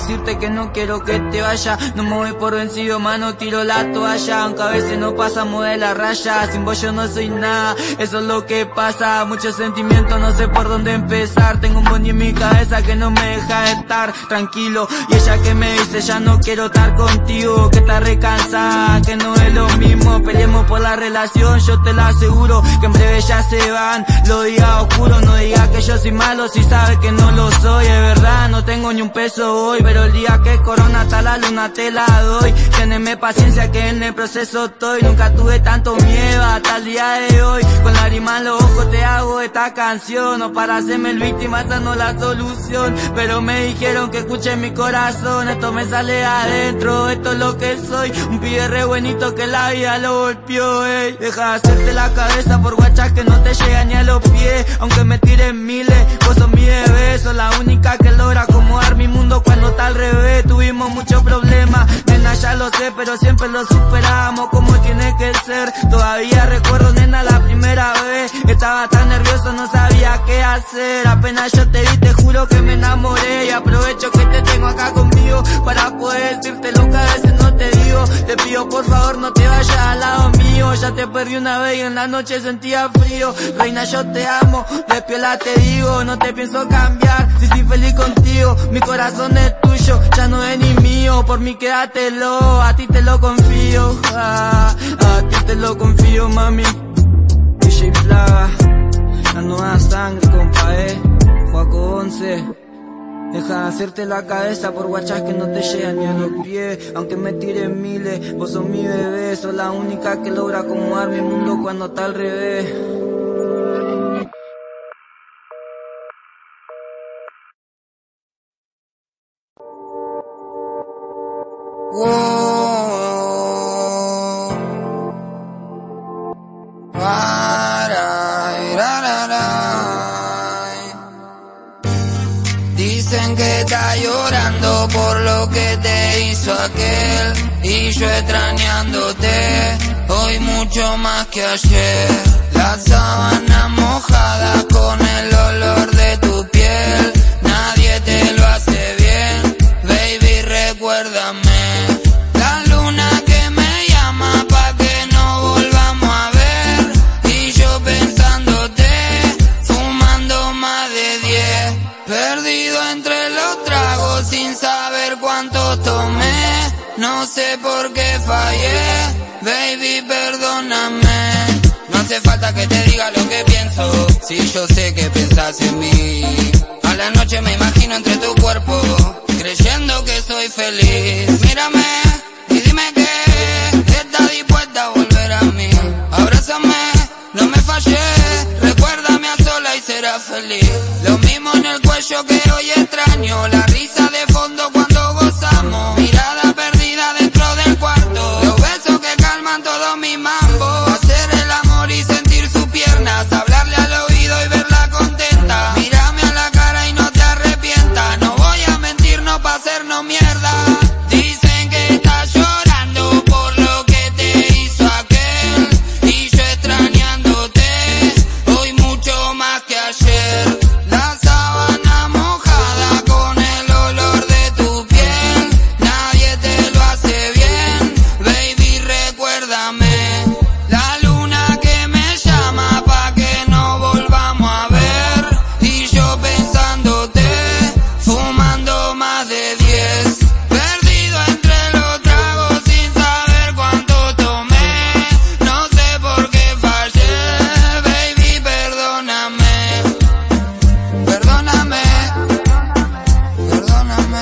decirte que no quiero que te vaya. No me voy por vencido, mano, tiro la toalla. Aunque a veces no pasamos de la raya. Sin vos yo no soy nada, eso es lo que pasa. Muchos sentimientos, no sé por dónde empezar. Tengo un bondi en mi cabeza que no me deja estar tranquilo. Y ella que me dice, ya no quiero estar contigo, que está recansada, que no es lo mismo. Peleemos por la relación, yo te lo aseguro, que en breve ya se van los días oscuros. No digas que yo soy malo si sabes que no lo soy. Es verdad, no tengo ni un peso hoy, pero el día que corona hasta la luna te la doy. Teneme paciencia que en el proceso estoy. Nunca tuve tanto miedo hasta el día de hoy. Con lágrimas en los ojos te hago esta canción. No para hacerme el víctima, esa no es la solución. Pero me dijeron que escuche mi corazón. Esto me sale de adentro, esto es lo que soy. Un pibe re buenito que la vida lo golpeó, ey. Deja de hacerte la cabeza por guachas que no te llegan ni a los pies. Aunque me tiren miles, vos sos mi bebé. Sos la única que logra acomodar mi mundo cuando está al revés. Tuvimos muchos problemas, nena, ya lo sé, pero siempre lo superamos como tiene que ser. Todavía recuerdo, nena, la primera vez. Estaba tan nervioso, no sabía qué hacer. Apenas yo te vi, te juro que me enamoré. Y aprovecho que te tengo acá conmigo para poder decirte lo que a veces no te digo. Te pido por favor no te vayas al lado mío. Ya te perdí una vez y en la noche sentía frío. Reina, yo te amo, de piola te digo. No te pienso cambiar, si estoy feliz contigo. Mi corazón es tuyo, ya no es ni mío. Por mí quédatelo, a ti te lo confío. ah, A ti te lo confío, mami. D J Plaga, la nueva sangre, compa, eh. Juaco once. Deja de hacerte la cabeza por guachas que no te llegan ni a los pies. Aunque me tiren miles, vos sos mi bebé. Sos la única que logra acomodar mi mundo cuando está al revés. Whoa. Aray, raray. Dicen que está llorando por lo que te hizo aquel. Y yo extrañándote hoy mucho más que ayer. La sábana mojada con el olor de tu piel. Nadie te lo hace bien, baby, recuérdame. La luna que me llama pa' que no volvamos a ver. Y yo pensándote, fumando más de diez. Perdido entre los tragos sin saber cuánto tomé. No sé por qué fallé, baby, perdóname. No hace falta que te diga lo que pienso, si yo sé que pensás en mí. A la noche me imagino entre tu cuerpo, creyendo que soy feliz. Mírame y dime que estás dispuesta a volver a mí. Abrázame, no me fallé, recuérdame a sola y serás feliz. Lo mismo en el cuello que hoy extraño, la risa de fondo cuando gozamos. Mirada perdida dentro del cuarto, los besos que calman todo mi mambo. Hacer el amor y sentir sus piernas, hablarle al oído y verla contenta. Mírame a la cara y no te arrepientas, no voy a mentir, no pa' hacernos mierda. Dicen que estás llorando por lo que te hizo aquel. Y yo extrañándote hoy mucho más que ayer. La sábana mojada con el olor de tu piel. Nadie te lo hace bien, baby, recuérdame. La luna que me llama pa' que no volvamos a ver. Y yo pensándote, fumando más de diez. Perdido entre los tragos sin saber cuánto tomé. No sé por qué fallé, baby, perdóname. Perdóname, perdóname.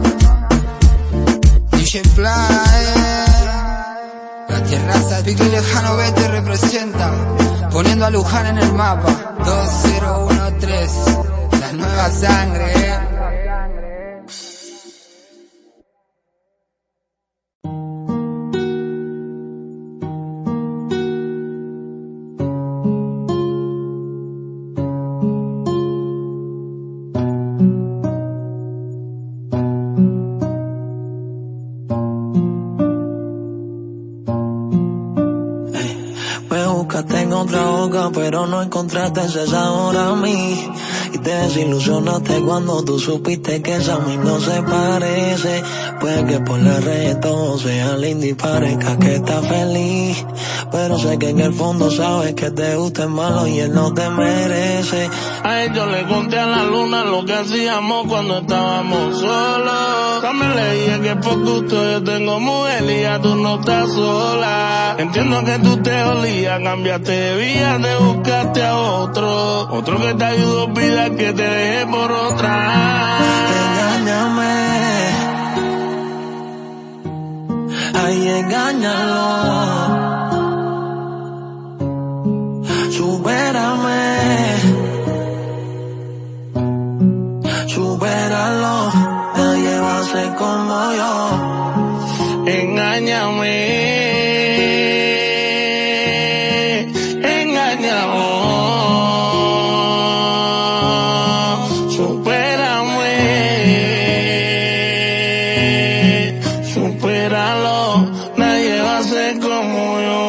D J Play, la terraza, Pico y Lejano B te representa, poniendo a Luján en el mapa. Dos cero uno tres, la nueva sangre. buscaste en otra boca, pero no encontraste ese sabor a mí. Y te desilusionaste cuando tú supiste que esa a mí no se parece. Puede que por la red todo sea lindo y parezca que está feliz, pero sé que en el fondo sabes que te gusta el malo y él no te merece. A ellos le conté a la luna lo que hacíamos cuando estábamos solos. También le dije que por gusto yo tengo mujer y ya tú no estás sola. Entiendo que tú te olías, cambiaste de vida, te buscaste a otro. Otro que te ayudó a olvidar que te dejé por otra. Engáñame, ay, engáñalo. Supérame, supéralo, nadie va a ser como yo. Engáñame, engáñalo, supérame, supéralo, nadie va a ser como yo.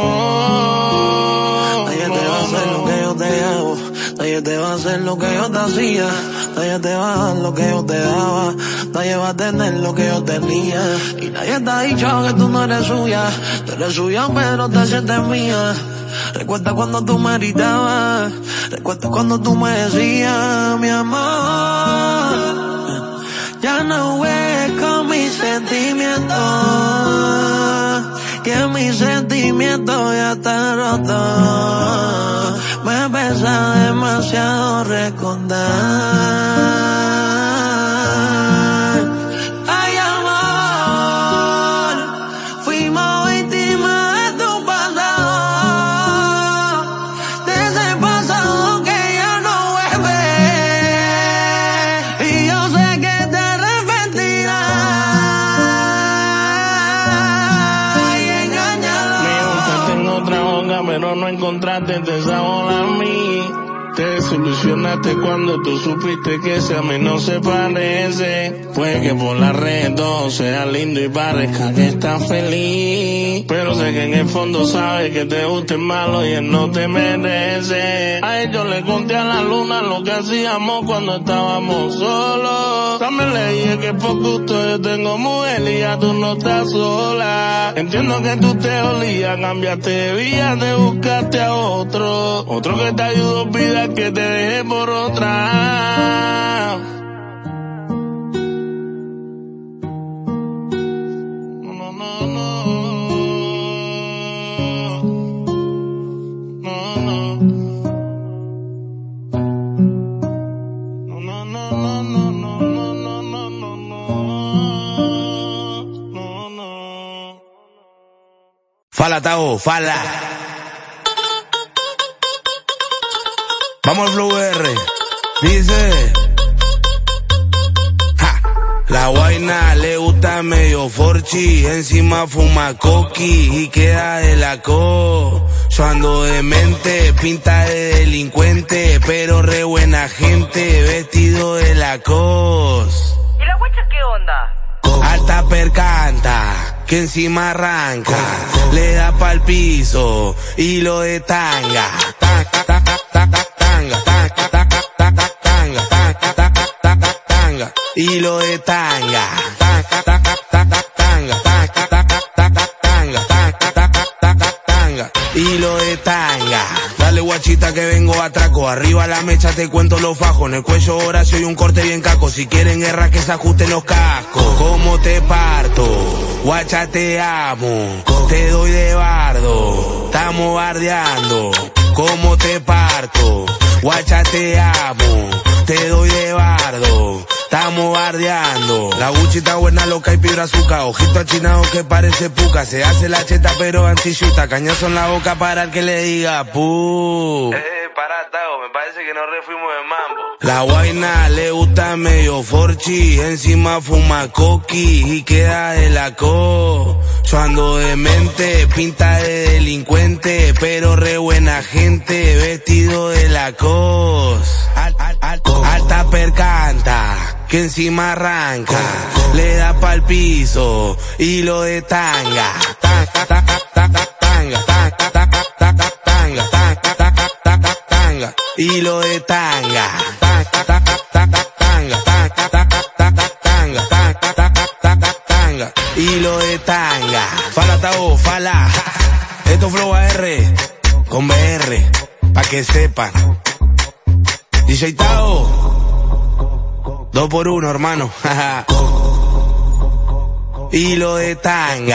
Nadie te va a hacer lo que yo te hacía, nadie te va a dar lo que yo te daba, nadie va a tener lo que yo tenía. Y nadie te ha dicho que tú no eres suya, tú eres suya pero te sientes mía. Recuerda cuando tú me gritabas, recuerda cuando tú me decías, mi amor, ya no juegues con mis sentimientos, que mis sentimientos ya están rotos. Me pesa demasiado recordar. Ay, amor, fuimos víctimas de tu pasado, de ese pasado que ya no vuelve. Y yo sé que te arrepentirás. Ay, engáñalo. Me buscaste en otra boca, pero no encontraste ese sabor a mí. Te desilusionaste cuando tú supiste que ese a mí no se parece. Puede que por la red todo sea lindo y parezca que estás feliz, pero sé que en el fondo sabes que te gusta el malo y él no te merece. A ellos le conté a la luna lo que hacíamos cuando estábamos solos. También le dije que por gusto yo tengo mujer y ya tú no estás sola. Entiendo que tú te olías, cambiaste de vida, te buscaste a otro. Otro que te ayudó a olvidar que te dejé por otra. No, no, no, no. No, no. No, no, no, no, no, no, no, no, no, no, no. Fala, Tao, fala. Vamos al Flow R. Dice, ja, la guaina le gusta medio forchi, encima fuma coqui y queda de la co. Yo ando demente, pinta de delincuente, pero re buena gente, vestido de la cos. ¿Y la guacha qué onda? Alta percanta, que encima arranca, le da pa'l piso y lo de tanga. Tanga, tanga, tanga, tanga, tanga, tanga, tanga, tanga, tanga, tanga, tanga, y lo de tanga. Tanga, tanga, tanga, tanga, tanga, tanga, tanga, tanga, tanga, tanga, tanga, y lo de tanga. Dale guachita que vengo a atraco, arriba la mecha te cuento los fajos, en el cuello Horacio y un corte bien caco, si quieren guerra que se ajusten los cascos. ¿Cómo te parto? Guacha te amo, te doy de bardo, estamos bardeando. ¿Cómo te parto? Guacha te amo, te doy de bardo, estamos bardeando. La Gucci está buena, loca y pibra azúcar, ojito achinado que parece puca, se hace la cheta pero antilluta, cañazo en la boca para el que le diga pu. Eh, pará, Tago, me parece que nos refuimos de mambo. La guaina le gusta medio forchi, encima fuma coqui y queda de la co. Yo ando demente, pinta de delincuente, pero re buena gente, vestido de la cos. Al, al, al, alta percanta, que encima arranca, le da pa'l piso y lo de tanga. Tanga, tanga, tanga, tanga, tanga, tanga, tanga, tanga. hilo de tanga, tanga, tanga, tanga, tanga, tanga, tanga, tanga, hilo de tanga. Fala Tao, fala. Esto flow A R con B R, pa' que sepan. D J Tao, dos por uno, hermano. Hilo de tanga.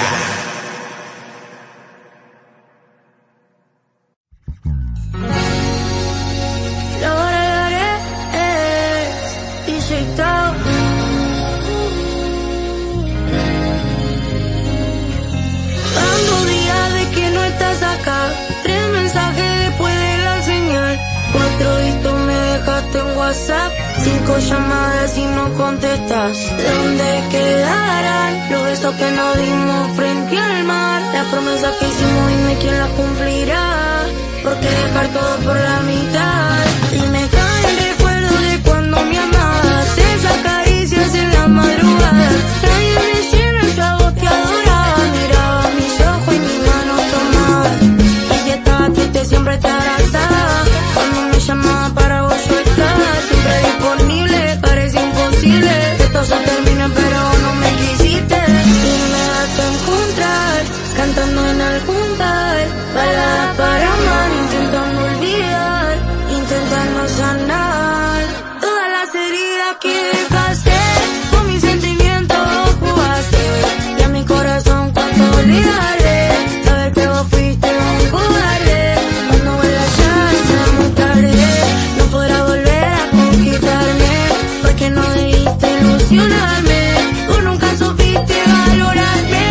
Tantos días de que no estás acá, tres mensajes después de la señal, cuatro vistos me dejaste en WhatsApp, cinco llamadas y no contestas. ¿Dónde quedarán los besos que nos dimos frente al mar? Las promesas que hicimos, dime quién las cumplirá. ¿Por qué dejar todo por la mitad? Y me caen recuerdos de cuando me amabas, esas caricias en la madrugada. Nadie me cierra esa voz que adoraba, miraba mis ojos y mis manos tomadas. Y si estaba triste siempre te abrazaba, cuando me llamaba para vos yo estaba siempre disponible. Parece imposible que esto se termine pero no me quisiste. Y me vas a encontrar cantando en algún bar, balada para amar, intentando olvidar, intentando sanar todas las heridas que dejaste. Con mis sentimientos jugaste y a mi corazón cuánto olvidaré. Saber que vos fuiste un cobarde, cuando vuelvas ya sea muy tarde. No podrás volver a conquistarme porque no debiste ilusionarme. Tú nunca supiste valorarme.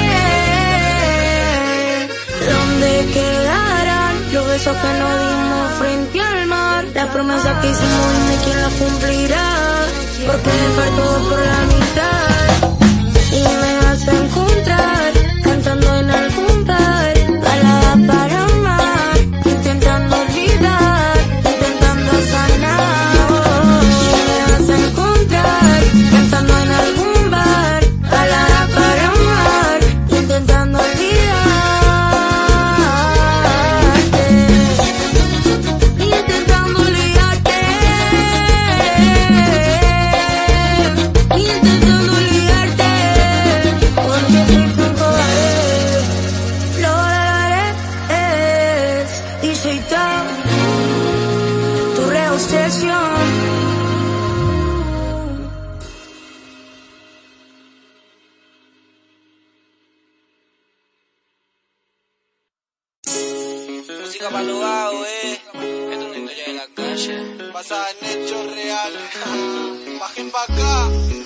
¿Dónde quedarán los besos que nos dimos frente al mar? Las promesas que hicimos, dime quién las cumplirá. Porque dejar todo por la mitad. Y me vas a encontrar cantando en algún bar, balada para amar, intentando olvidar, intentando sanar. Y me vas a encontrar cantando en algún bar, balada para amar, intentando olvidarte, intentando olvidarte, intentando olvidarte, porque fuiste un cobarde. Flores, D J Tao, tu reobsesión. Música para los vagos, eh. Esto es una historia de la calle, basada en hechos reales. Bajen pa' acá.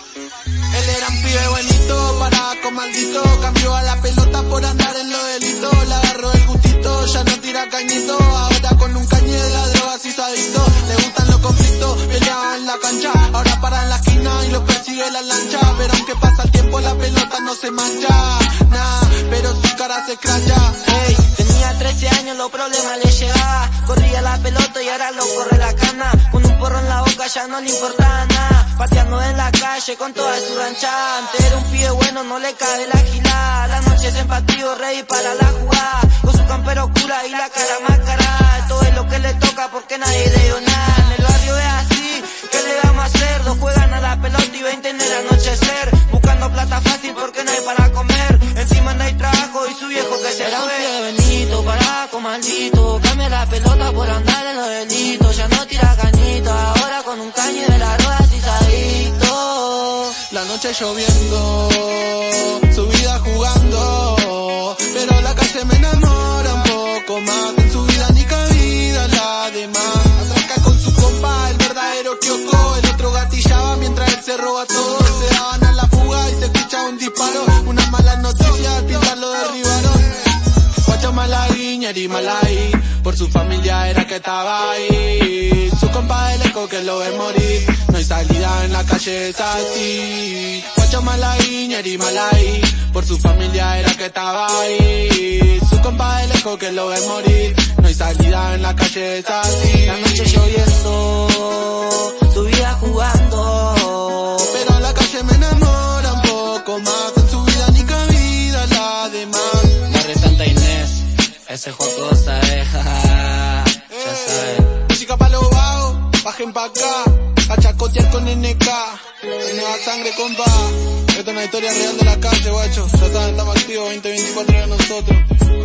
Él era un pibe buenito, paraco maldito. Cambió a la pelota por andar en los delitos. Le agarró el gustito, ya no tira cañito. Ahora con un cañe de la droga se hizo adicto. Le gustan los conflictos, peleaba en la cancha. Ahora para en la esquina y lo persigue la lancha. Pero aunque pasa el tiempo la pelota no se mancha. Nah, pero su cara se escracha. Ey, tenía trece años, los problemas le llegaba. Corría la pelota y ahora lo corre la cana. Con un porro en la boca ya no le importaba nada. Pateando en la calle con toda su ranchada. Antes era un pibe bueno, no le cabe la gilada. La noche se empatió, ready para la jugada. Con su campera oscura y la cara más cara. Todo es lo que le toca porque nadie le dio nada. En el barrio es así, ¿qué le vamos a hacer? Dos juegan a la pelota y veinte en el anochecer. Buscando plata fácil porque no hay para comer. Encima no hay trabajo y su viejo que se Era lo un ve. pibe benito, paraco maldito. Cambia la pelota por andar en los delitos. Ya no tira cañito, ahora con un caño de la rueda cisadito. La noche lloviendo, su vida jugando, pero la calle me enamora un poco más. En su vida ni cabida la demás. Atraca con su compa, el verdadero kiosco. El otro gatillaba mientras él se roba todo. Se daban a la fuga y se escuchaba un disparo. Una mala noticia, al pintar lo derribaron. Guacho malaguiña y malay, por su familia era que estaba ahí. Su compa de lejos que lo ve morir. No hay salida en la calle, es así. Guacho malaguiña y malay, por su familia era que estaba ahí. Su compa de lejos que lo ve morir. No hay salida en la calle, es así. La noche lloviendo, su vida jugando, pero la calle me enamora un poco más. En su vida ni cabida la demás. Barrio Santa Inés, ese jocosa, eh, jaja, ya sabes. Música pa' los vagos. bajen pa' acá, a chacotear con N K, nueva sangre, compa. Esta es una historia real de la calle, guacho. Ya saben, estamos activos veinte veinticuatro de nosotros.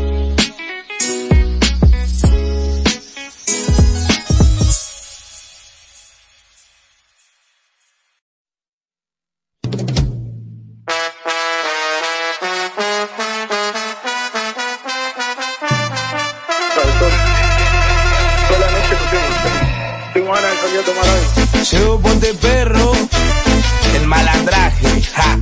Llevo ponte perro, el malandraje, ja.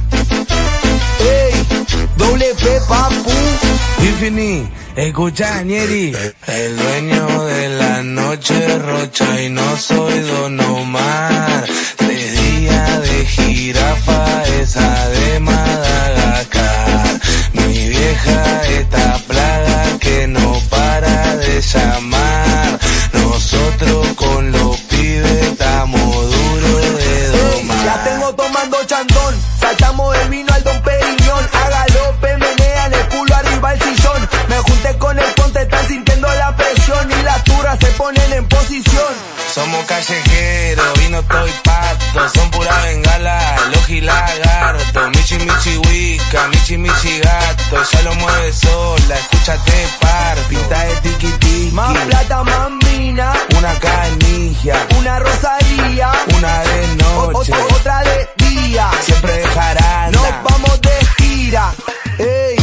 Ey, doble P, papu. Infini, escucha, Ñeri. El dueño de la noche rocha y no soy Don Omar. Tres días de jirafa, esa de Madagascar. Mi vieja esta plaga que no para de llamar. Nosotros con los pibes estamos duros de domar. La tengo tomando chandón, saltamos del vino al Don Periñón. A galope menean el culo arriba el sillón. Me junté con el ponte, están sintiendo la presión y las turras se ponen en posición. Somos callejeros y no estoy pato, son pura bengala, logi lagarto. Michi michi wicca, michi michi gato, ya lo mueve sola, escúchate par, pinta de tiki tiki. Más plata, más mina, una canilla, una rosalía, una de noche, o, o, otra de día, siempre de jarana. Nos vamos de gira, ey.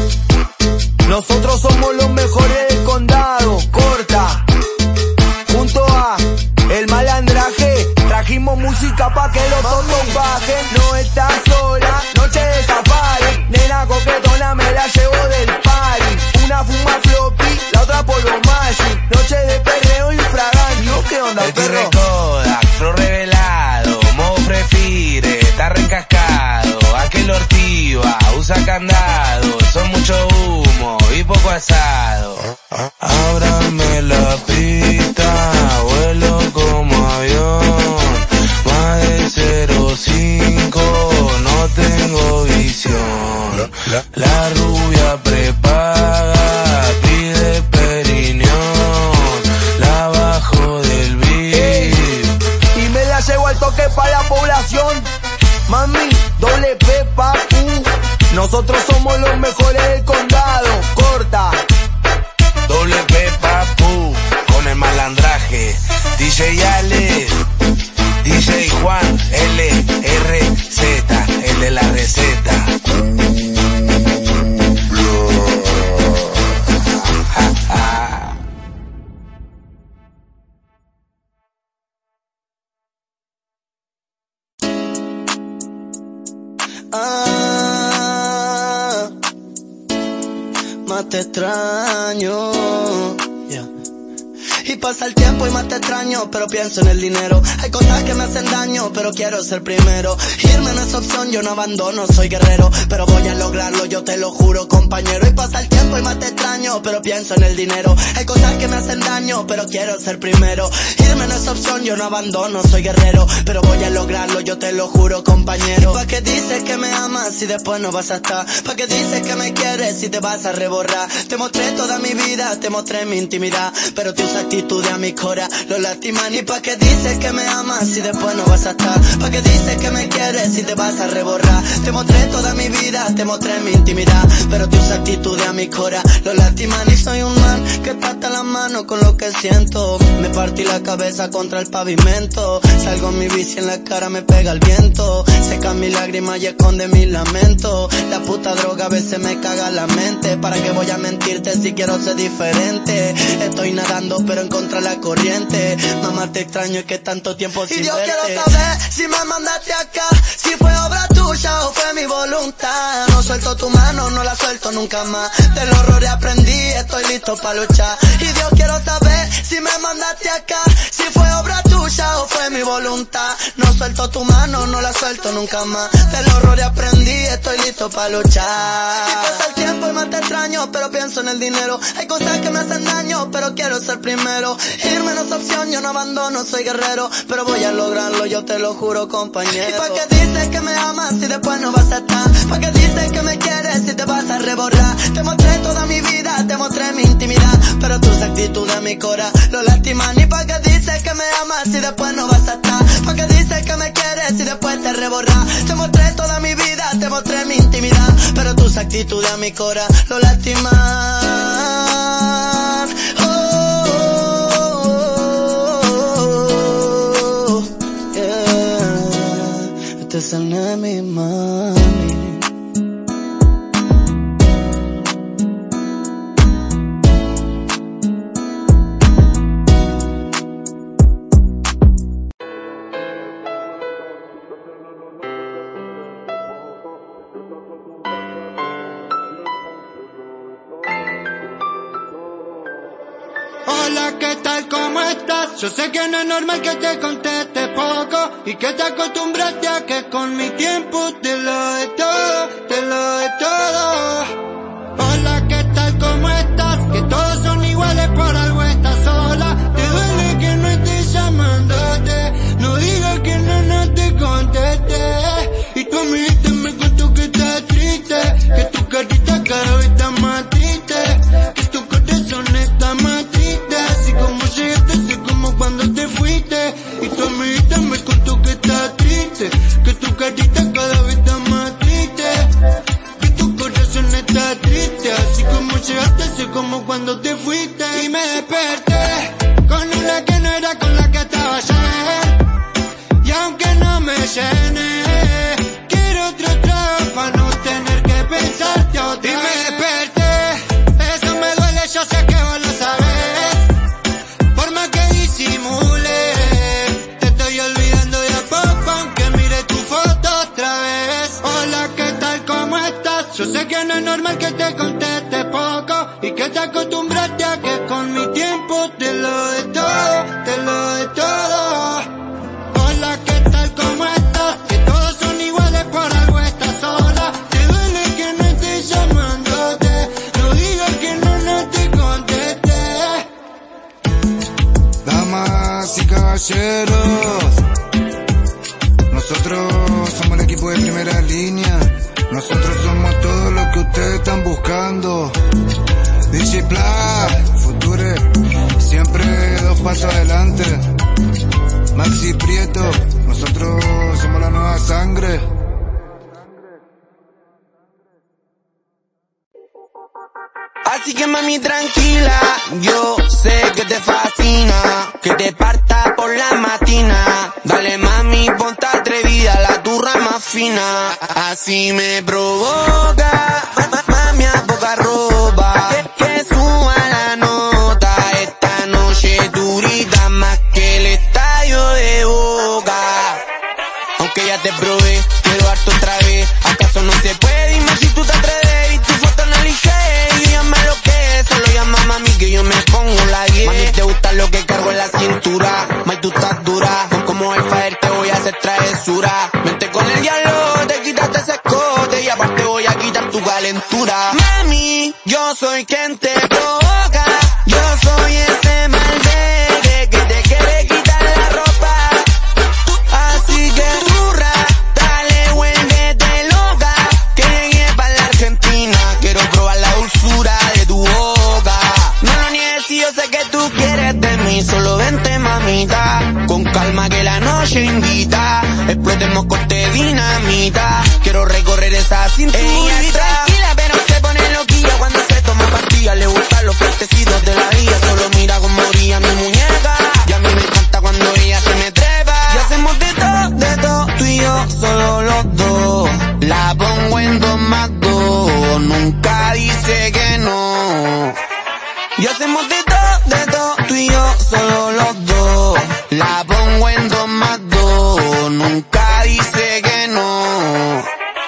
Nosotros somos los mejores del condado, corta. Junto a el malandraje, trajimos música pa' que los tontos bajen. No estás sola, noche de safari, nena coquetona me la llevo del party. Una fuma floppy, la otra polvo magic, noche de perreo infragante. ¿No? ¿Qué onda, el perro? Kodak, flow revelado, modo prefire, está reencascado. Aquel ortiva, usa candado, son mucho humo y poco asado. Ábrame la pista, vuelo como avión, más de cero cinco, no tengo visión. La rubia prepaga, pide periñón, la bajo del beat y me la llevo al toque pa' la población. Mami, doble P, papu. Nosotros somos los mejores del condado, corta. Doble P, papu, con el malandraje. D J Ale, D J Juan, L R Z, el de la receta. Ah, más te extraño, yeah. Y pasa el tiempo y más te extraño, pero pienso en el dinero. Hay cosas que me hacen daño, pero quiero ser primero. Irme no es opción, yo no abandono, soy guerrero, pero voy a lograrlo, yo te lo juro, compañero. Y pasa el tiempo y más te extraño, pero pienso en el dinero. Hay cosas que me hacen daño, pero quiero ser primero. Irme no es opción, yo no abandono, soy guerrero, pero voy a lograrlo, yo te lo juro, compañero. ¿Pa' qué dices que me amas si después no vas a estar? ¿Pa' qué dices que me quieres si te vas a reborrar? Te mostré toda mi vida, te mostré mi intimidad, pero te usaste actitud a mi cora lo lastiman. ¿Y pa' qué dices que me amas si después no vas a estar? ¿Pa' qué dices que me quieres si te vas a reborrar? Te mostré toda mi vida, te mostré mi intimidad, pero tu actitud a mi cora lo lastiman. Y soy un man que está hasta la mano con lo que siento. Me partí la cabeza contra el pavimento, salgo en mi bici, en la cara me pega el viento, seca mi lágrima y esconde mi lamento. La puta droga a veces me caga la mente, ¿para qué voy a mentirte si quiero ser diferente? Estoy nadando pero en contra de la corriente, mamá te extraño, es que tanto tiempo sin verte. Y yo verte. quiero saber si me mandaste acá, si fue obra tuya o fue mi voluntad. No suelto tu mano, no la suelto nunca más, del horror aprendí, estoy listo para luchar. Y Dios, quiero saber si me mandaste acá, si fue obra tuya o fue mi voluntad. No suelto tu mano, no la suelto nunca más, del horror aprendí, estoy listo para luchar. Y pasa el tiempo y más te extraño, pero pienso en el dinero. Hay cosas que me hacen daño, pero yo quiero ser primero. Irme no es opción, yo no abandono, soy guerrero. Pero voy a lograrlo, yo te lo juro, compañero. ¿Y pa' qué dices que me amas si después no vas a estar? ¿Pa' qué dices que me quieres si te vas a reborrar? Te mostré toda mi vida, te mostré mi intimidad, pero tus actitudes a mi cora lo lastiman. ¿Y pa' qué dices que me amas si después no vas a estar? ¿Pa' qué dices que me quieres si después te reborrar? Te mostré toda mi vida, te mostré mi intimidad, pero tus actitudes a mi cora lo lastiman. Oh, oh, oh, yeah. Este es el de mi mami. Hola, ¿qué tal? ¿Cómo estás? Yo sé que no es normal que te conteste poco y que te acostumbraste a que con mi tiempo te lo de todo, te lo de todo. Hola, ¿qué tal? ¿Cómo estás? Que todos son iguales, por algo estás sola. Te duele que no esté llamándote, no digas que no, no te contesté. Y tu amiguita me contó que estás triste, que tu carita cada vez está más triste, que tu corazón está más triste. Así como llegaste, así como cuando te fuiste. Y tu amiguita me contó que estás triste, que tu carita cada vez está más triste, que tu corazón está triste. Así como llegaste, así como cuando te fuiste. Y me desperté con una que no era con la que estaba ayer, y aunque no me llene, quiero otro trago para no tener que pensarte otra vez. Y me desperté, eso me duele, yo sé que vos lo sabés. Por más que disimule, te estoy olvidando de a poco, aunque mire tu foto otra vez. Hola, ¿qué tal? ¿Cómo estás? Yo sé que no es normal que te conteste poco y que te acostumbraste a que con mi tiempo te lo de todo, te lo de todo. Hola, ¿qué tal? ¿Cómo estás? Que todos son iguales, por algo estás sola. Te duele que no esté llamándote, no digas que no, no te contesté. Damas y caballeros, nosotros somos el equipo de primera línea. Nosotros somos todo lo que ustedes están buscando. D J Pla, Future, siempre dos pasos adelante. Maxi Prieto, nosotros somos la nueva sangre. Así que mami tranquila, yo sé que te fascina, que te parta por la matina. Dale mami, ponte atrevida, la turra más fina. Así me provoca, mami a poca ropa, que, que suba la nota. Esta noche durita más que el estadio de Boca. Aunque ya te probé, quiero darte otra vez. ¿Acaso no se puede? Dime si tú te atreves y tu foto no elige. Y dígame lo que es, solo llama mami que yo me pongo la diez. Mami, te gusta lo que cargo en la cintura, mami, tú estás dura. Como el Fader te voy a hacer travesura. Vente con el diablo, te quitaste ese escote y aparte voy a quitar tu calentura. Mami, yo soy quien te provoca, yo soy ese malvete que te quiere quitar la ropa. Así que turra, dale, vuélvete loca, que llegué para la Argentina, quiero probar la dulzura de tu boca. No lo niegues si yo sé que tú quieres de mí, solo vente mamita, con calma que la noche invita, explotemos corte dinamita, quiero recorrer esa cintura. Ella es tranquila pero se pone loquilla cuando se toma pastillas, le gustan los fuertecitos de la vida, solo mira como brilla mi muñeca, y a mí me encanta cuando ella se me trepa. Y hacemos de todo, de todo, tú y yo, solo los dos, la pongo en dos más dos, nunca dice que no. Y hacemos de todo, de todo, tú y yo, solo los dos, la pongo en dos más dos, nunca dice que no.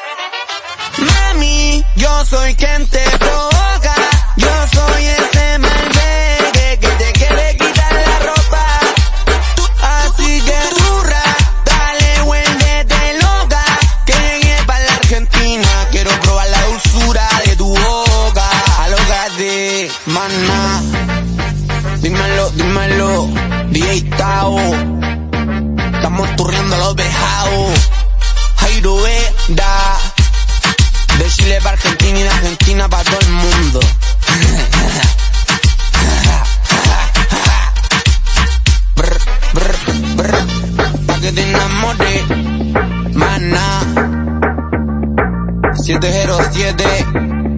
Mami, yo soy quien te provoca, yo soy ese malvete que te quiere quitar la ropa. Así que turra, dale, vuélvete loca, que llegué para la Argentina, quiero probar la dulzura de tu boca. Alógate, maná, dímelo, dímelo, D J Tao. Estamos turriendo los vejados. Jairo Veda. De Chile para Argentina y de Argentina para todo el mundo. Brr, brr, brr. Pa' que te enamores, maná. siete cero siete.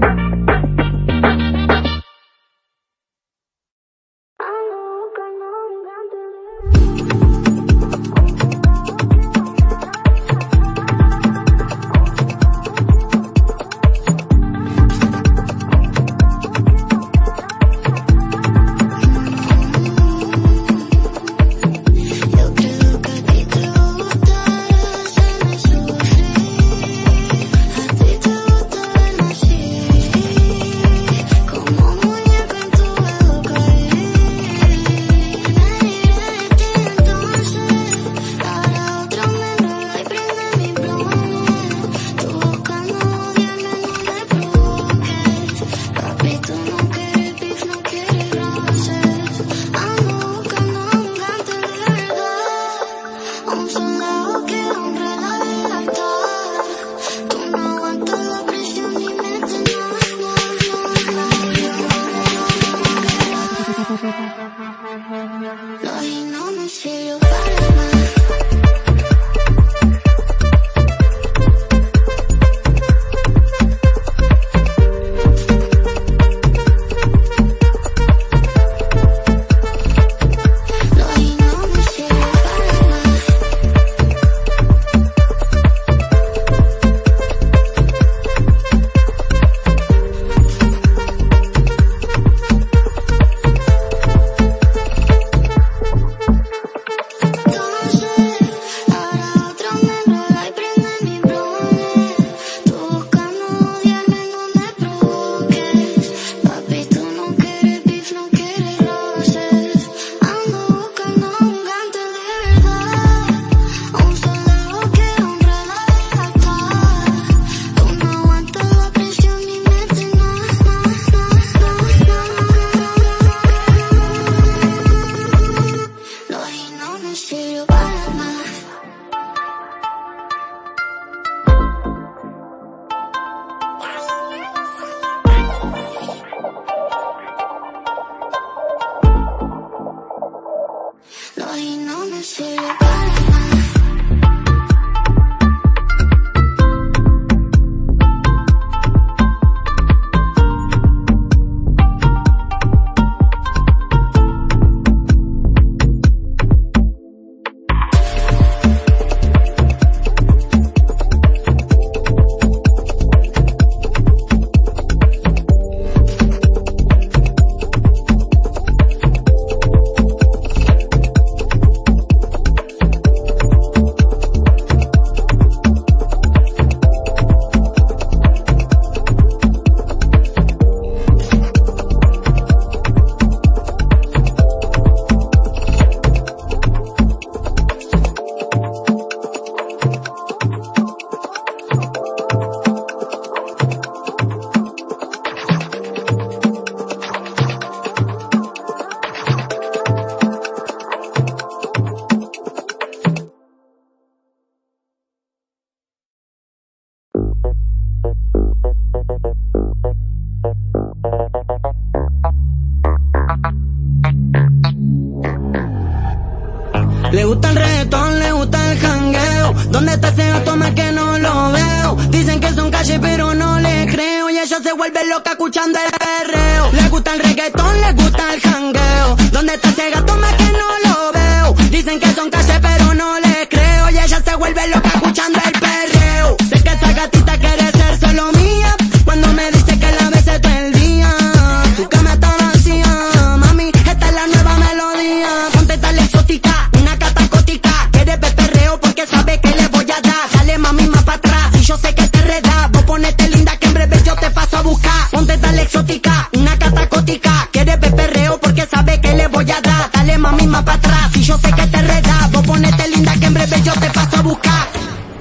Le gusta el reggaetón, le gusta el jangueo. ¿Dónde está ese gato más que no lo veo? Dicen que son calle pero no le creo. Y ella se vuelve loca escuchando el perreo. Le gusta el reggaetón, le gusta el jangueo. ¿Dónde está ese gato más que no lo veo? Dicen que son calle pero no le creo. Y ella se vuelve loca escuchando el perreo. Sé que esa gatita quiere ser solo mía. Cuando me dice que la bese todo el día. Su cama está vacía, mami, esta es la nueva melodía. Ponte tal exótica, una catacótica. Quiere ver perreo porque sabe que le voy a dar. Dale mami más para atrás y yo sé que te reda. Vos ponete linda que en breve yo te paso a buscar. Ponte tal exótica, una catacótica. Quiere ver perreo porque sabe que le voy a dar. Dale mami más para atrás y yo sé que te reda. Vos ponete linda que en breve yo te paso a buscar.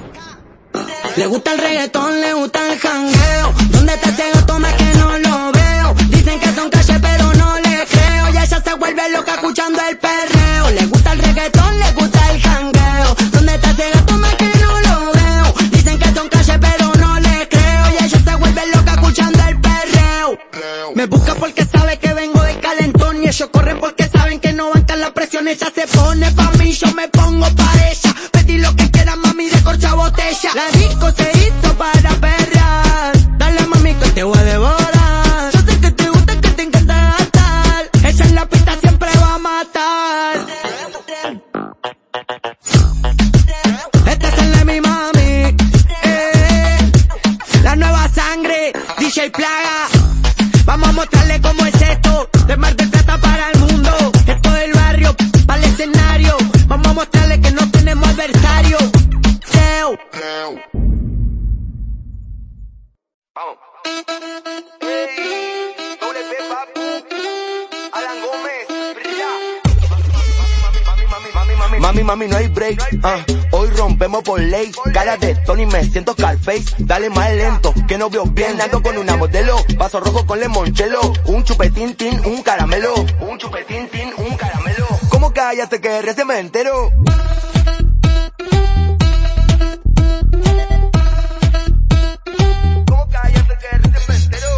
Le gusta el reggaetón, le gusta el jangueo. ¿Dónde está ese gato más que no lo veo? Dicen que son calle pero no le creo. Y ella se vuelve loca escuchando el perreo. Le gusta el reggaetón, le gusta el jangueo. ¿Dónde está ese gato más que no lo veo? Dicen que son calle pero no le creo. Y ella se vuelve loca escuchando el perreo. Me busca porque sabe que vengo de calentón. Y ellos corren porque saben que no bancan la presión. Ella se pone pa' mí, yo me pongo pa' ella. Pedí lo que quieras, mami, de corcha botella. La disco se hizo para perrear. Dale, mami, que te voy a devorar. Yo sé que te gusta, que te encanta gastar. Ella en la pista siempre va a matar. Esta es el de mi mami, eh. La nueva sangre, D J Plaga. Vamos a mostrarle cómo es esto. De Mar del Plata para el mundo. Esto del barrio, para el escenario. Vamos a mostrarle que no tenemos adversario. Teo. Vamos. Hey, doble P, papu. Alan Gómez. Mami, mami, no hay break, uh, hoy rompemos por ley. Cara de Tony, me siento Scarface. Dale más lento, que no veo bien. Ando con una modelo, vaso rojo con limonchelo. Un chupetín, tin, un caramelo. Un chupetín, tin, un caramelo. ¿Cómo cállate que recién me entero? ¿Cómo cállate que recién me entero?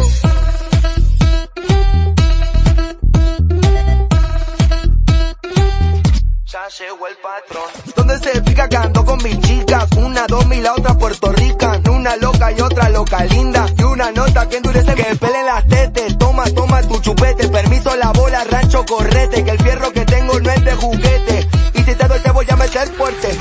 Ya llegó el patrón. ¿Dónde se pica que ando con mis chicas? Una domi y la otra Puerto Rican. Una loca y otra loca linda. Y una nota que endurece que pelen las tetes. Toma, toma tu chupete. Permiso la bola, rancho, correte. Que el fierro que tengo no es de juguete. Y si te doy te voy a meter fuerte.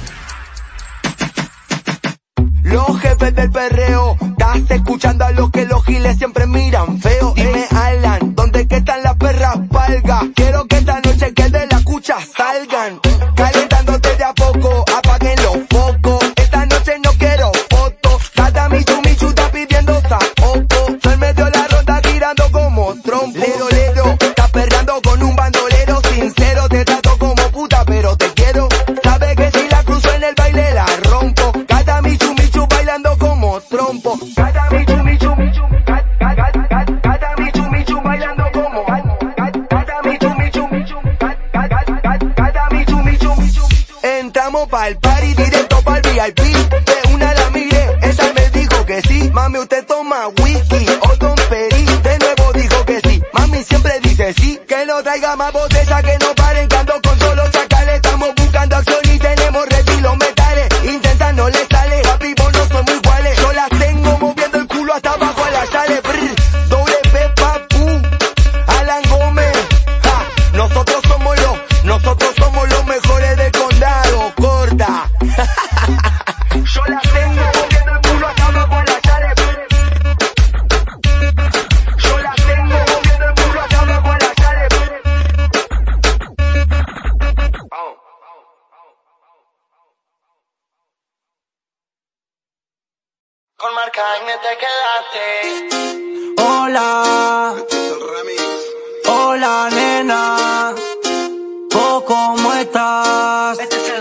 Los jefes del perreo. Estás escuchando a los que los giles siempre miran feo. Dime, Alan, ¿dónde que están las perras palgas? Quiero que esta noche que de la cucha salgan. Calentándote de a poco, apaguen los focos. Esta noche no quiero fotos. Cada michu michu está pidiendo saoco. Yo en medio de la ronda girando como trompo. Lero, lero, estás perreando con un bandolero sincero. Te trato como puta, pero te quiero. Sabe que si la cruzo en el baile la rompo. Cada michu michu bailando como trompo. Cada michu michu michu. Cada, cada, cada michu michu bailando como. Cada michu michu michu. Cada michu michu michu. Entramos pa'l party directo pa'l V I P. De una la miré, esa me dijo que sí. Mami, usted toma whisky o Don Peri. De nuevo dijo que sí. Mami siempre dice sí. Que no traiga más botella, que no paren, que ando con solo chacales. Estamos buscando acción y tenemos retiros metales. Intentan, no le sale. Papi, vos no somos iguales. Yo las tengo moviendo el culo hasta abajo a la chale. Brr, doble P, papu. Alan Gómez. Ja, nosotros somos los, nosotros somos los mejores del condado. Corta. Yo las tengo moviendo el culo hasta abajo a la chale. Yo las tengo moviendo el culo hasta abajo a la chale. Vamos. Con Marc Jaime te quedaste. Hola. Hola, nena. ¿Vos cómo estás?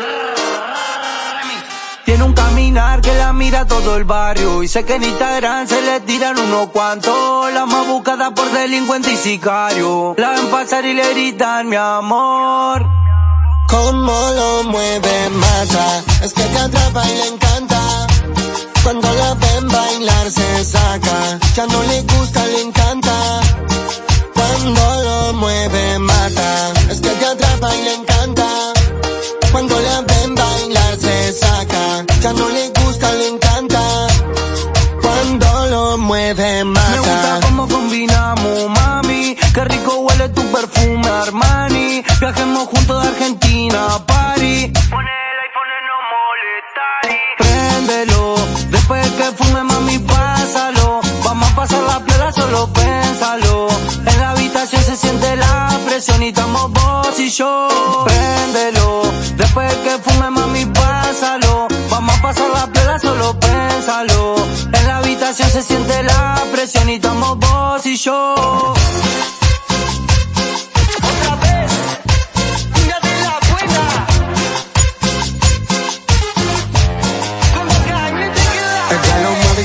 Tiene un caminar que la mira todo el barrio. Y sé que en Instagram se le tiran unos cuantos. La más buscada por delincuente y sicario. La ven pasar y le gritan mi amor. Cómo lo mueve mata. Es que te atrapa y le encanta. Cuando la ven bailar se saca. Ya no le gusta, le encanta. Cuando lo mueve mata. Es que te atrapa y le encanta. Cuando la ven bailar se saca. Ya no le gusta, le encanta. Cuando lo mueve mata. Me gusta cómo combinamos, mami. Qué rico huele tu perfume Armani. Viajemos juntos de Argentina a París. Pon el iPhone en no molestar. Préndelo. Después que fume, mami, pásalo. Vamos a pasar la piola, solo pénsalo. En la habitación se siente la presión y estamos vos y yo. Préndelo. Después que fume, mami, pásalo. Vamos a pasar la piola, solo pénsalo. En la habitación se siente la presión y estamos vos y yo. Otra vez. Tírate la buena.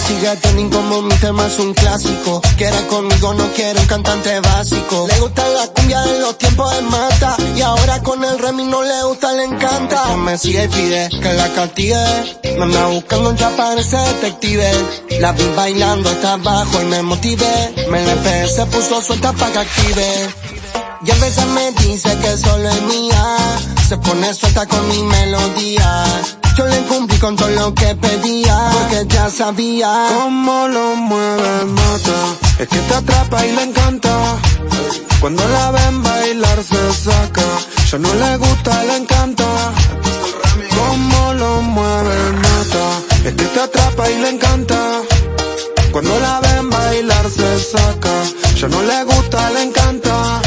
sigue trending como mi tema es un clásico. Quiere conmigo, no quiere un cantante básico. Le gusta la cumbia de los tiempos de mata, y ahora con el remix no le gusta, le encanta. Ella me sigue y pide que la castigue. Me anda buscando, ya parece detective. La vi bailando hasta abajo y me motivé. Me la empecé, se puso suelta pa' que active. Y a veces me dice que solo es mía, se pone suelta con mi melodía. Yo le cumplí con todo lo que pedía, porque ya sabía cómo lo mueve, mata. Es que te atrapa y le encanta. Cuando la ven bailar se saca. Ya no le gusta, le encanta. Cómo lo mueve, mata. Es que te atrapa y le encanta. Cuando la ven bailar se saca. Ya no le gusta, le encanta.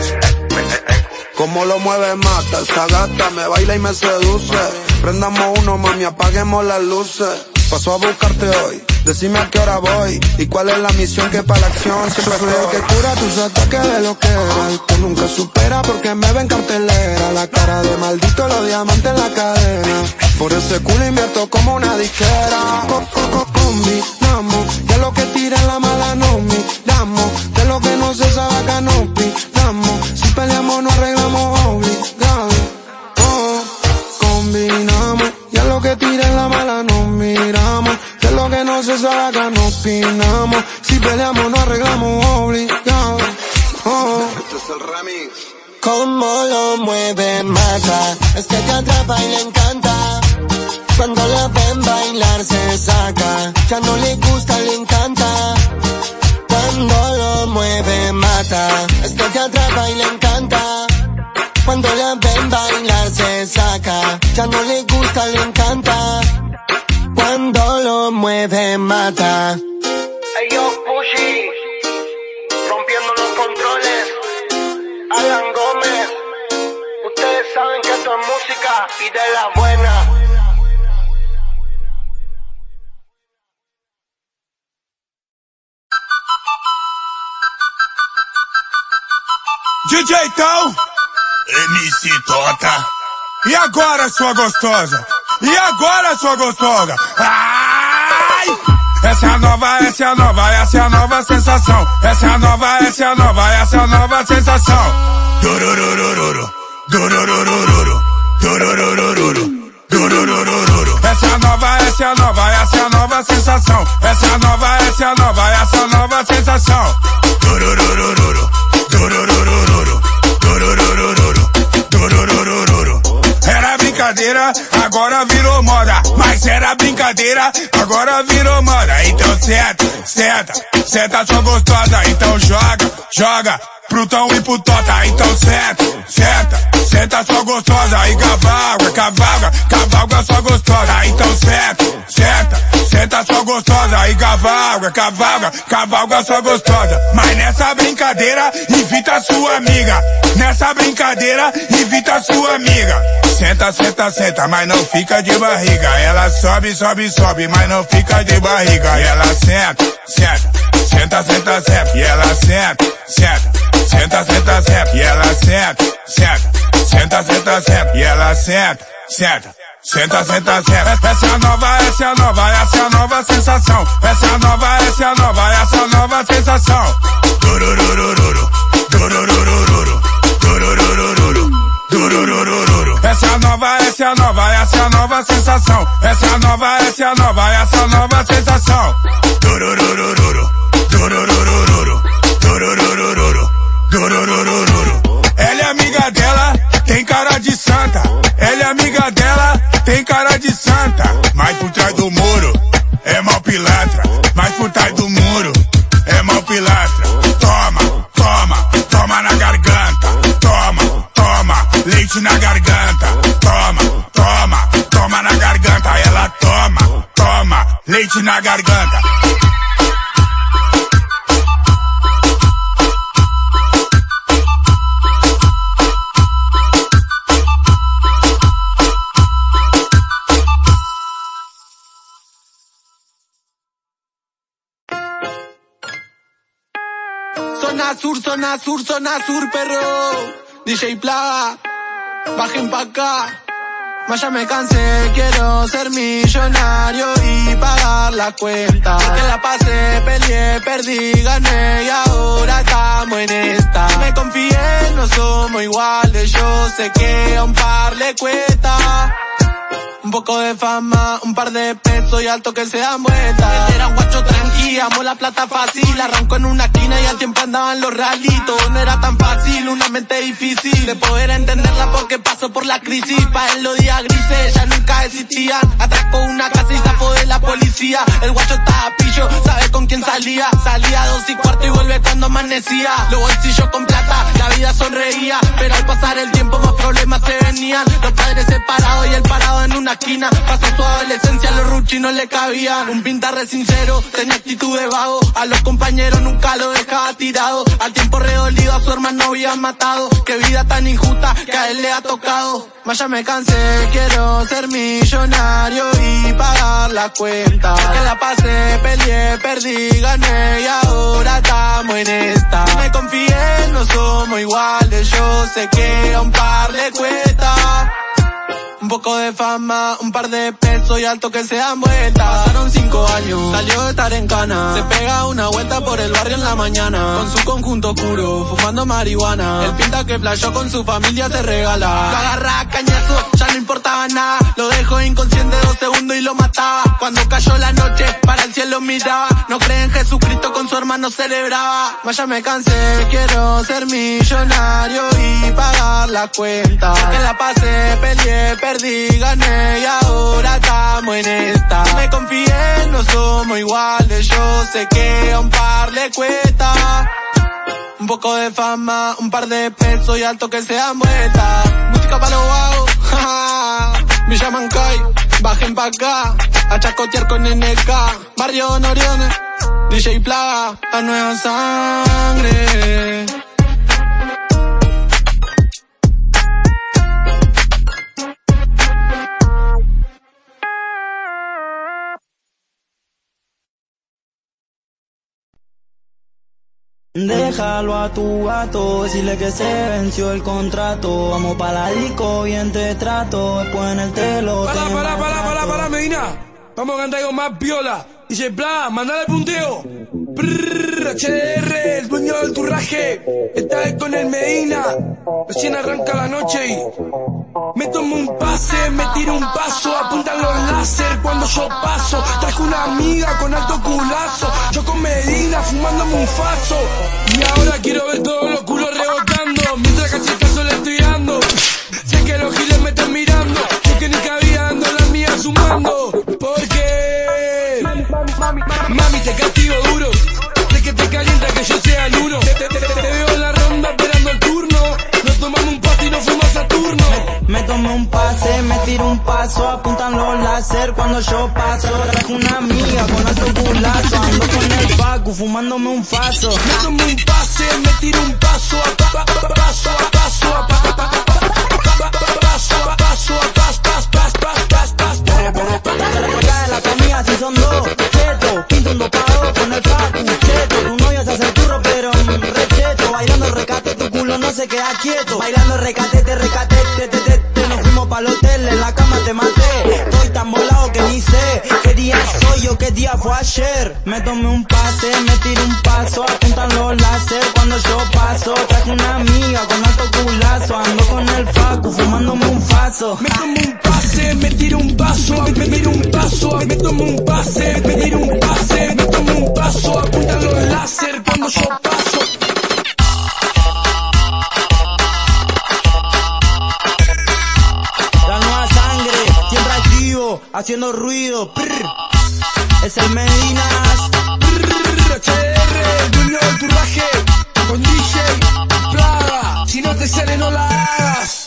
Como lo mueve mata, esa gata me baila y me seduce. Prendamos uno, mami, apaguemos las luces. Paso a buscarte hoy, decime a qué hora voy y cuál es la misión que para la acción siempre fue el que cura tus ataques de lo que era. El que nunca supera porque me ven cartelera. La cara de maldito, los diamantes en la cadena. Por ese culo invierto como una disquera. Combinamos, ya lo que tira en la mala no miramos. De lo que no se sabe acá no opinamos. Si peleamos no arreglamos obligado. Oh, combinamos, ya lo que tira en la mala no miramos. De lo que no se sabe acá no opinamos. Si peleamos no arreglamos obligado. Oh. Este es el remix. Cómo lo mueve, mata. Es que te atrapa y le encanta. Cuando la ven bailar se saca. Ya no le gusta, le encanta. Cuando lo mueve, mata. Es que te atrapa y le encanta. Cuando la ven bailar se saca. Ya no le gusta, le encanta. Cuando lo mueve, mata. Hey yo, Pushy, rompiendo los controles. Alan Gómez, ustedes saben que esto es música y de la buena. D J Tão, M C Tota. E agora, sua gostosa? E agora, sua gostosa? Ai! Essa é a nova, essa é a nova, essa é a nova sensação. Essa é a nova, essa é a nova, essa é a nova sensação. Durururururu, durururururu, durururururu, durururururu. Essa é a nova, essa é a nova, essa é a nova sensação. Essa é a nova, essa é a nova, essa é a nova sensação. Durururururu, durururururu, durururururu, durururururu. Era brincadeira, agora virou moda. Mas era brincadeira, agora virou moda. Então senta, senta, senta sua gostosa. Então joga, joga pro Tom e pro Tota. Então senta, senta, senta sua gostosa. E cavalga, cavalga, cavalga sua gostosa. Então senta, senta, senta sua gostosa. E cavalga, cavalga, cavalga sua gostosa. Mas nessa brincadeira, invita sua amiga. Nessa brincadeira, invita sua amiga. Senta, senta, senta, mas não fica de barriga. Ela sobe, sobe, sobe, mas não fica de barriga. E ela senta, senta, senta, senta, senta. E ela senta, senta, senta, senta, senta. E ela senta, senta, senta, senta, senta. E ela senta, senta, senta, senta, senta. Essa é a nova, essa é a nova, essa é a nova sensação. Essa é a nova, essa é a nova, essa é a nova sensação. Durururururu, durururururu, durururururu, durururururu. Essa é a nova, essa é a nova, essa é a nova sensação. Essa é a nova, essa é a nova, essa é a nova sensação. Durururururu, durururururu, durururururu, durururururu. Ela é amiga dela, tem cara de santa. Ela é amiga dela, tem cara de santa. Mas por trás do muro, é mal pilantra. Mas por trás do muro, é mal pilantra. Toma, toma, toma na garganta. Toma, toma, leite na garganta. Toma, toma, toma na garganta. Ela toma, toma, leite na garganta. Zona sur, zona sur, zona sur, perro. D J Plaga, bajen pa' acá. Más ya me cansé, quiero ser millonario y pagar la cuenta. Que la pasé, peleé, perdí, gané y ahora estamos en esta. Me confié, no somos iguales, yo sé que a un par le cuesta. Un poco de fama, un par de pesos y alto que se dan vueltas. Era un guacho tranqui, amo la plata fácil. Arrancó en una esquina y al tiempo andaban los ralitos. No era tan fácil, una mente difícil de poder entenderla porque pasó por la crisis. Pa' él los días grises ya nunca existían. Atracó una casa y zafó de la policía. El guacho estaba pillo, sabe con quién salía. Salía a dos y cuarto y vuelve cuando amanecía. Los bolsillos con plata, la vida sonreía. Pero al pasar el tiempo más problemas se venían. Los padres separados y él parado en una esquina. Pasó su adolescencia, los ruchis no le cabían. Un pintarre sincero, tenía actitud de vago. A los compañeros nunca lo dejaba tirado. Al tiempo redolido a su hermano habían matado. Qué vida tan injusta que a él le ha tocado. Más ya me cansé, quiero ser millonario y pagar la cuenta. Que la pasé, peleé, perdí, gané y ahora estamos en esta. Me confié, no somos iguales, yo sé que a un par le cuesta. Un poco de fama, un par de pesos y alto que se dan vueltas. Pasaron cinco años, salió de estar en cana. Se pega una vuelta por el barrio en la mañana. Con su conjunto oscuro, fumando marihuana. El pinta que playó con su familia se regala. Lo agarra a cañazo, ya no importaba nada. Lo dejó inconsciente dos segundos y lo mataba. Cuando cayó la noche, para el cielo miraba. No cree en Jesucristo, con su hermano celebraba. Más ya me cansé, quiero ser millonario y pagar la cuenta. Que la pasé, peleé, perdí, gané y ahora estamos en esta. Me confié, no somos iguales, yo sé que a un par le cuesta. Un poco de fama, un par de pesos y alto que se dan vueltas. Música pa' los vagos, me llaman Kai, bajen pa' acá, a chacotear con N K. Barrio Noriones, D J Plaga, la nueva sangre. Déjalo a tu gato, decirle que se venció el contrato. Vamos pa' la disco, bien te trato, después en el telo. Para, para, para, para, para, Medina. Vamos a cantar algo más viola. Dice, bla, mandale el punteo. Brrr, H D R, el dueño del turraje. Esta vez con el Medina. Recién arranca la noche y me tomo un pase, me tiro un paso. Apuntan los láser cuando yo paso. Traje una amiga con alto culazo. Yo con Medina fumándome un faso. Y ahora quiero ver todos los culos rebotando. Mientras cachetazo le estoy dando. Sé que los giles me están mirando. Yo que ni cabía ando la mía sumando. Porque mami, mami, te castigo duro. De que te calienta que yo sea el uno. Te, te, te, te veo en la ronda esperando el turno. Nos tomamos un paso y nos fuimos a turno. Me tomé un pase, me tiro un paso, apuntan los láser cuando yo paso. Traje una amiga con alto culazo, ando con el Facu fumándome un faso. Me tomé un pase, me tiro un paso, a pa, pa, pa, paso a paso, a pa, pa, pa, pa, paso a paso, a pas, pas, pas, pas, pas, pas. Acá en la comida si son dos, cheto, pinto un dopado con el Facu, cheto. Tu novio se hace el turro pero mm, recheto, bailando recate tu culo no se queda quieto. Bailando recatete, recatete, te, te, te, nos fuimos pa'l hotel, en la cama te maté. Estoy tan volado que ni sé qué día soy o qué día fue ayer. Me tomé un pase, me tiro un paso, apuntan los láser cuando yo paso. Traje una amiga con alto culazo, ando con el Facu fumándome un faso. Me tomo un pase, me tiro un paso, me tiro un paso, me tomo un pase, me tiro un pase, me tomo un paso, apuntan los láser cuando yo paso. La nueva sangre, siempre activo, haciendo ruido. Prr. Es el Medinas. H D R, el dueño del turraje. Con D J Plaga. Si no te sale, no la hagas.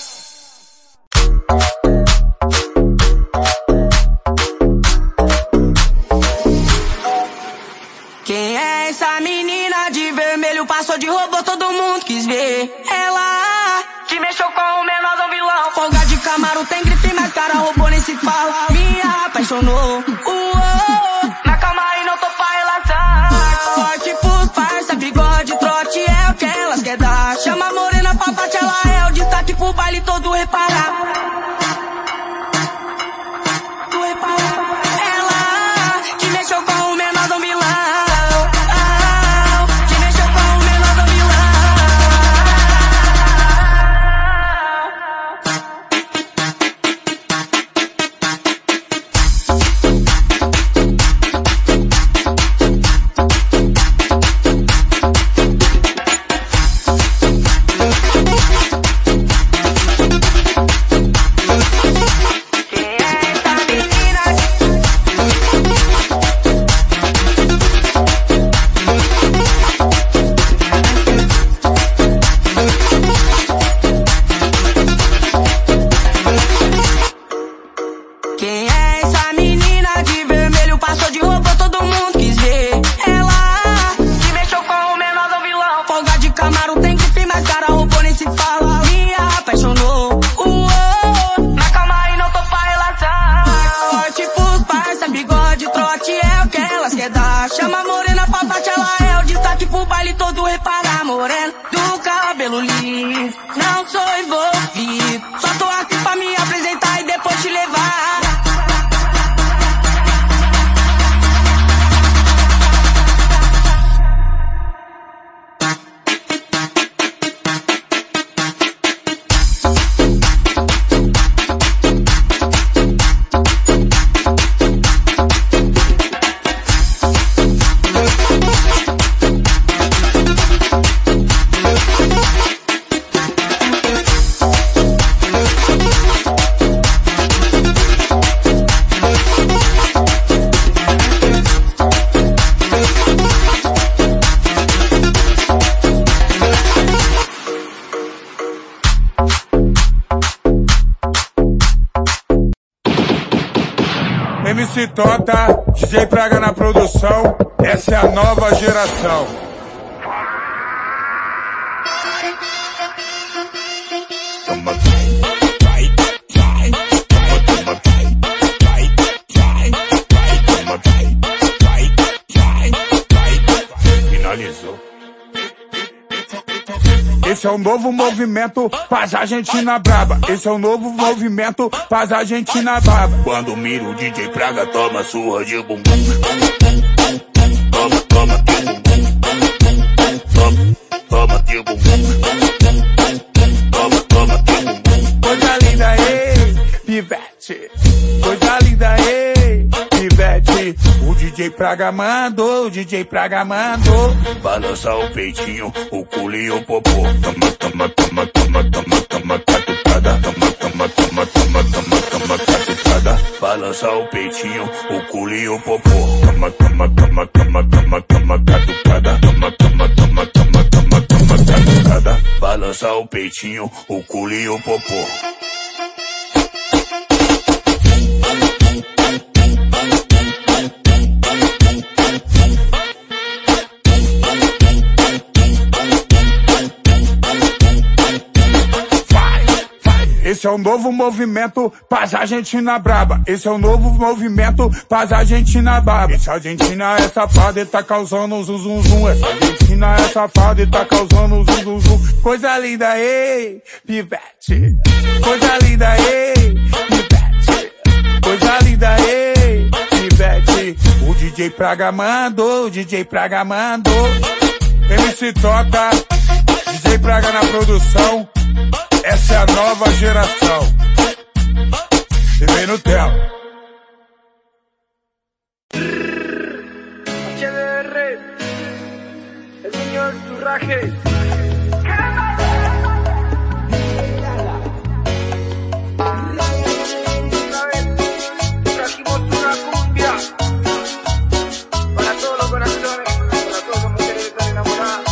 Quem é essa menina de vermelho? Passou de robô, todo mundo quis ver. Ela que mexeu com o menorzão vilão. Folga de Camaro, tem grife, mas cara roubou nem se fala. Me apaixonou, uou. Na cama e não tô pra relaxar. Forte por farsa, bigode, trote é o que elas querem dar. Chama a morena pra parte, ela é o destaque pro baile todo reparar. M C Tota, D J Praga na produção, essa é a nova geração. Finalizou. Esse é o novo movimento, faz a Argentina braba. Esse é o novo movimento, faz a Argentina braba. Quando miro o D J Praga, toma surra de bumbum. Toma, toma de bumbum. Toma, toma de bumbum. Toma, toma de bumbum. Coisa linda, ei, pivete. Coisa linda, ei, pivete. O D J Praga mandou, o D J Praga mandou. Balança o peitinho, o culo e o popô. Toma, toma, toma, toma, toma, toma, catucada. Toma, toma, toma, toma, toma, toma, catucada. Balança o peitinho, o culo e o popô. Toma, toma, toma, toma, toma, toma, catucada. Toma, toma, toma, toma, toma, toma, catucada. Balança o peitinho, o culo e o popô. Esse é o novo movimento, faz a Argentina braba. Esse é o novo movimento, faz a Argentina braba. Essa Argentina é safada e tá causando um zum zum zum. Essa Argentina é safada e tá causando um zum zum zum. Coisa linda, ei, pivete. Coisa linda, ei, pivete. Coisa linda, ei, pivete. O D J Praga mandou, o D J Praga mandou. M C Tota, D J Praga na produção. Essa é a nova geração. E vem no tela. H D R, el dueño del turraje. Una vez trajimos una cumbia para todos los corazones, para todas las mujeres que están enamoradas.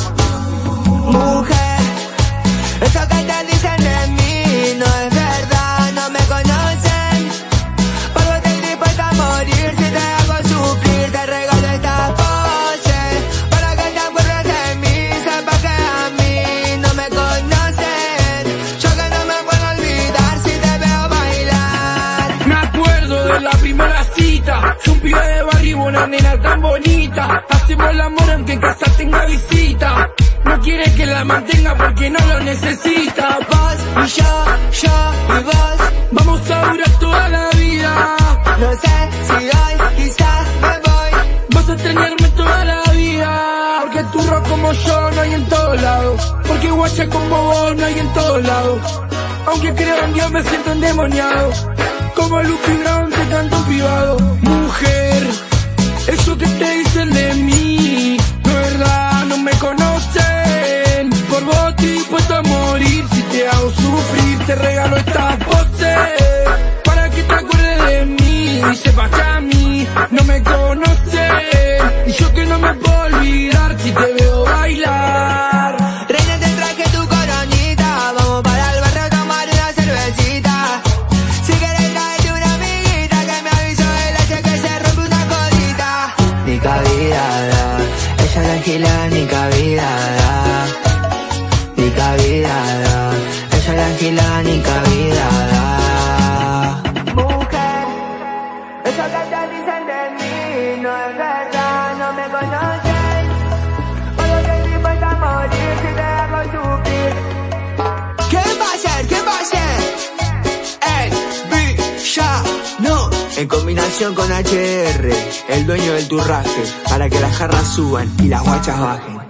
Mujer, eso que te dicen de mí no es verdad, no me conocen. Porque estoy dispuesta a morir si te hago sufrir, te regalo esta pose para que te acuerdes de mí, sepa que a mí no me conocen. Yo que no me puedo olvidar si te veo bailar. Me acuerdo de la primera cita, yo un pibe de barrio, una nena tan bonita. Hacemos el amor aunque en casa tenga visita. No quiere que la mantenga porque no lo necesita. Vos y yo, yo y vos, vamos a durar toda la vida. No sé si hoy quizás me voy. Vas a extrañarme toda la vida. Porque turro como yo no hay en todos lados. Porque guacha como vos no hay en todos lados. Aunque creo en Dios me siento endemoniado. Como Lucky Brown te canto en privado. Mujer, eso que te dicen de mí no es verdad, no me conocen. Por vos estoy dispuesto a morir si te hago sufrir, te regalo esta pose para que te acuerdes de mí y sepas que a mí no me conocen. Y yo que no me puedo olvidar si te veo bailar. Reina, te traje tu coronita, vamos para el barrio a tomar una cervecita. Si quieres traerte una amiguita que me avisó el hacha que se rompe una colita. Ni cabida da, ella no alquila ni cabida da. Ni cabida da, ella no alquila ni cabida da. Mujer, eso que te dicen de mí no es verdad, no me conocen. Porque estoy dispuesta a morir si te hago sufrir. ¿Quién va a ser? ¿Quién va a ser? El villano. En combinación con H D R, el dueño del turraje, para que las jarras suban y las guachas bajen.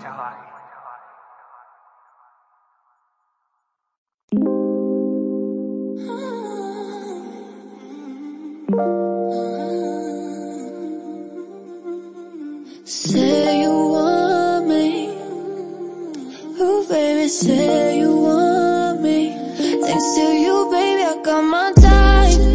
Say you want me, oh baby, say you want me. Thanks to you, baby, I got my time.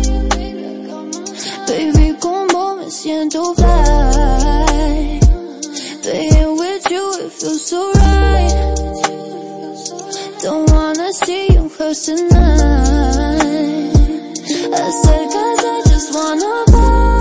Baby, como me siento fly. Being with you, it feels so right. Don't wanna see you close tonight. I said 'cause I just wanna vibe.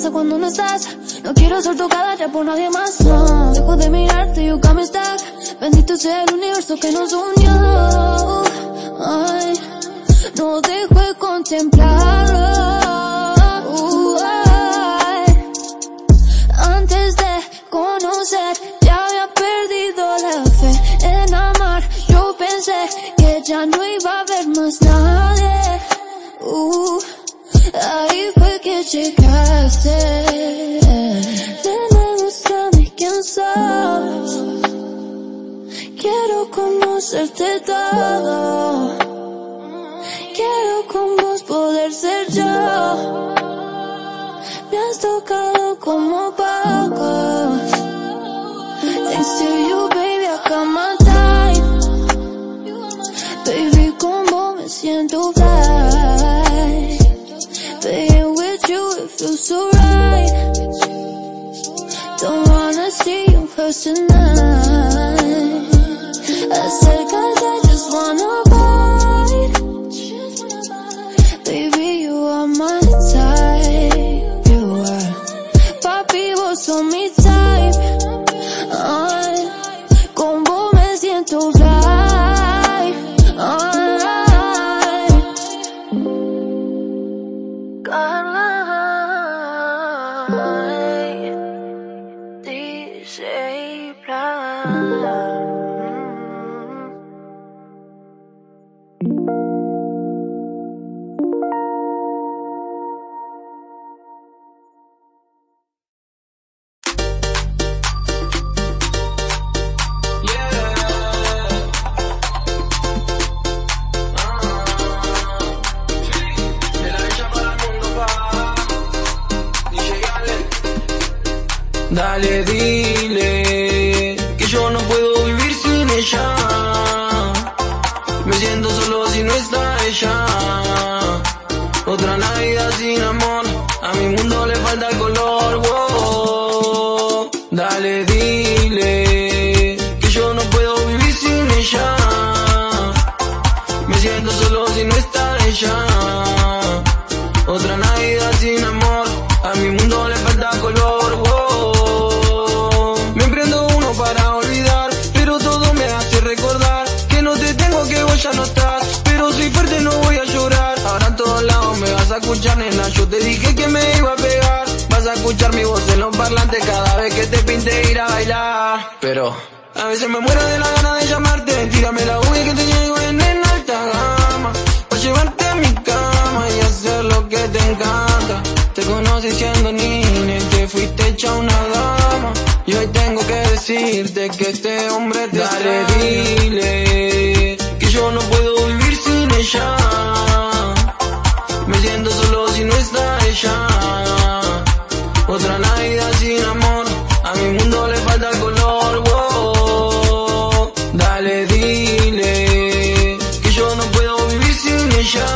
pasa cuando no estás. No quiero ser tocada ya por nadie más, no. Dejo de mirarte, you got me stuck. Bendito sea el universo que nos unió. Ay, no dejo de contemplarlo. Uh, ay. Antes de conocer ya había perdido la fe en amar. Yo pensé que ya no iba a haber más nadie. Uh, ahí fue que llegaste. Nena, muéstrame quién sos. Quiero conocerte todo. Quiero con vos poder ser yo. Me has tocado como pocos. Thanks to you, baby, I got my time. Baby, como me siento fly. Being with you, it feels so right. Don't wanna see you first tonight. Acércate, I just wanna bite. Baby, you are my type. You are. Papi, vos sos mi type. Ay, con vos me siento fly. Ay. Dale, dile que yo no puedo vivir sin ella. Me siento solo si no está ella. Otra Navidad sin amor, a mi mundo le falta el color. Wow. Dale, dile que yo no puedo vivir sin ella. Me siento solo si no está ella. Otra Navidad sin amor, a mi mundo le falta color. Wow. Ya no estás, pero soy fuerte, no voy a llorar. Ahora a todos lados me vas a escuchar, nena. Yo te dije que me iba a pegar. Vas a escuchar mi voz en los parlantes cada vez que te pinte ir a bailar. Pero a veces me muero de la gana de llamarte. Tírame la uña que te llego en alta gama, para llevarte a mi cama y hacer lo que te encanta. Te conocí siendo niña y te fuiste hecha una dama. Y hoy tengo que decirte que este hombre te Dale, dile que yo no puedo vivir sin ella. Me siento solo si no está ella. Otra Navidad sin amor, a mi mundo le falta el color. Wow. Dale, dile que yo no puedo vivir sin ella.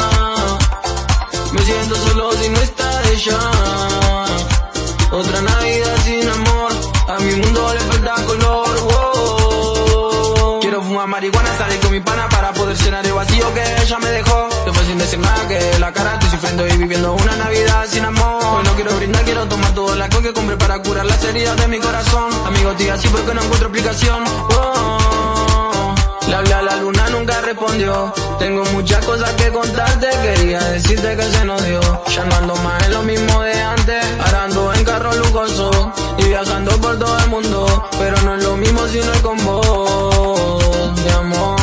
Me siento solo si no está ella. Otra Navidad sin amor, a mi mundo le falta color. Wow. Quiero fumar marihuana, salir con mi pana para poder llenar el vacío que ella me dejó. Se fue sin decir nada, que la cara estoy sufriendo y viviendo una Navidad sin amor. Hoy no quiero brindar, quiero tomar todo el alcohol que compré para curar las heridas de mi corazón. Amigo, tía, así porque no encuentro explicación. Wow. Le hablé a la luna, nunca respondió. Tengo muchas cosas que contarte, quería decirte que se nos dio. Ya no ando más en lo mismo de antes, ahora ando en carro lujoso y viajando por todo el mundo. Pero no es lo mismo si no es con vos, mi amor.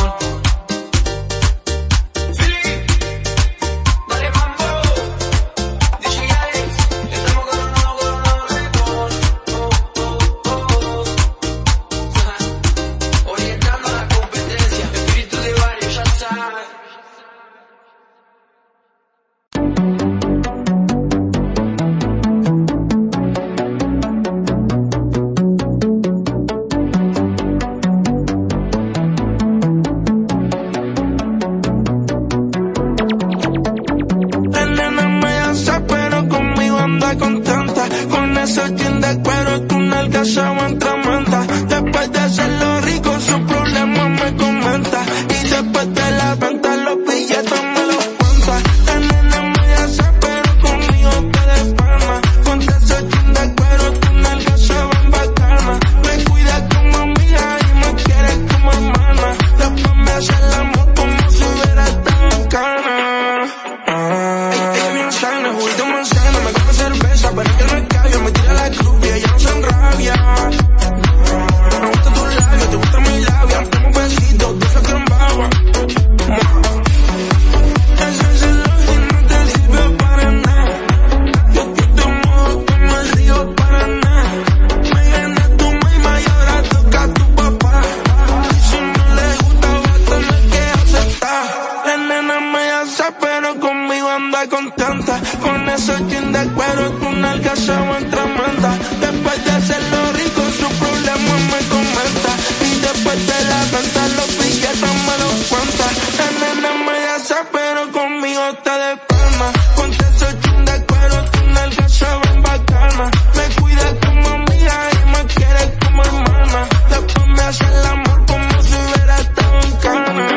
hace el amor como si hubiera estado en cana. Ah. Ella es bien sana, juguito manzana, me come cerveza, pero es que no es cabia, me tira la cruz y ella no se enrabia. Me gusta tus labios, te gusta mi labia, dame un besito, tú sabes que en baba. Ese celular no te sirve para nada. Yo que te mojo como el río Paraná. Me ganas tu misma y ahora toca tu papá. Y si no le gusta va a tener que aceptar. La nena me hace pero conmigo anda contenta. Con esos jeans de cuero tu nalga se va en tremenda. Después de hacerlo rico su problema me comenta. Y después de la venta los billetes me los cuenta. La nena me hace pero conmigo está de palma. Con esos jeans de cuero tu nalga se va en bacana. Me cuida como amiga y me quiere como hermana. Después me hace el amor como si hubiera estado en cana.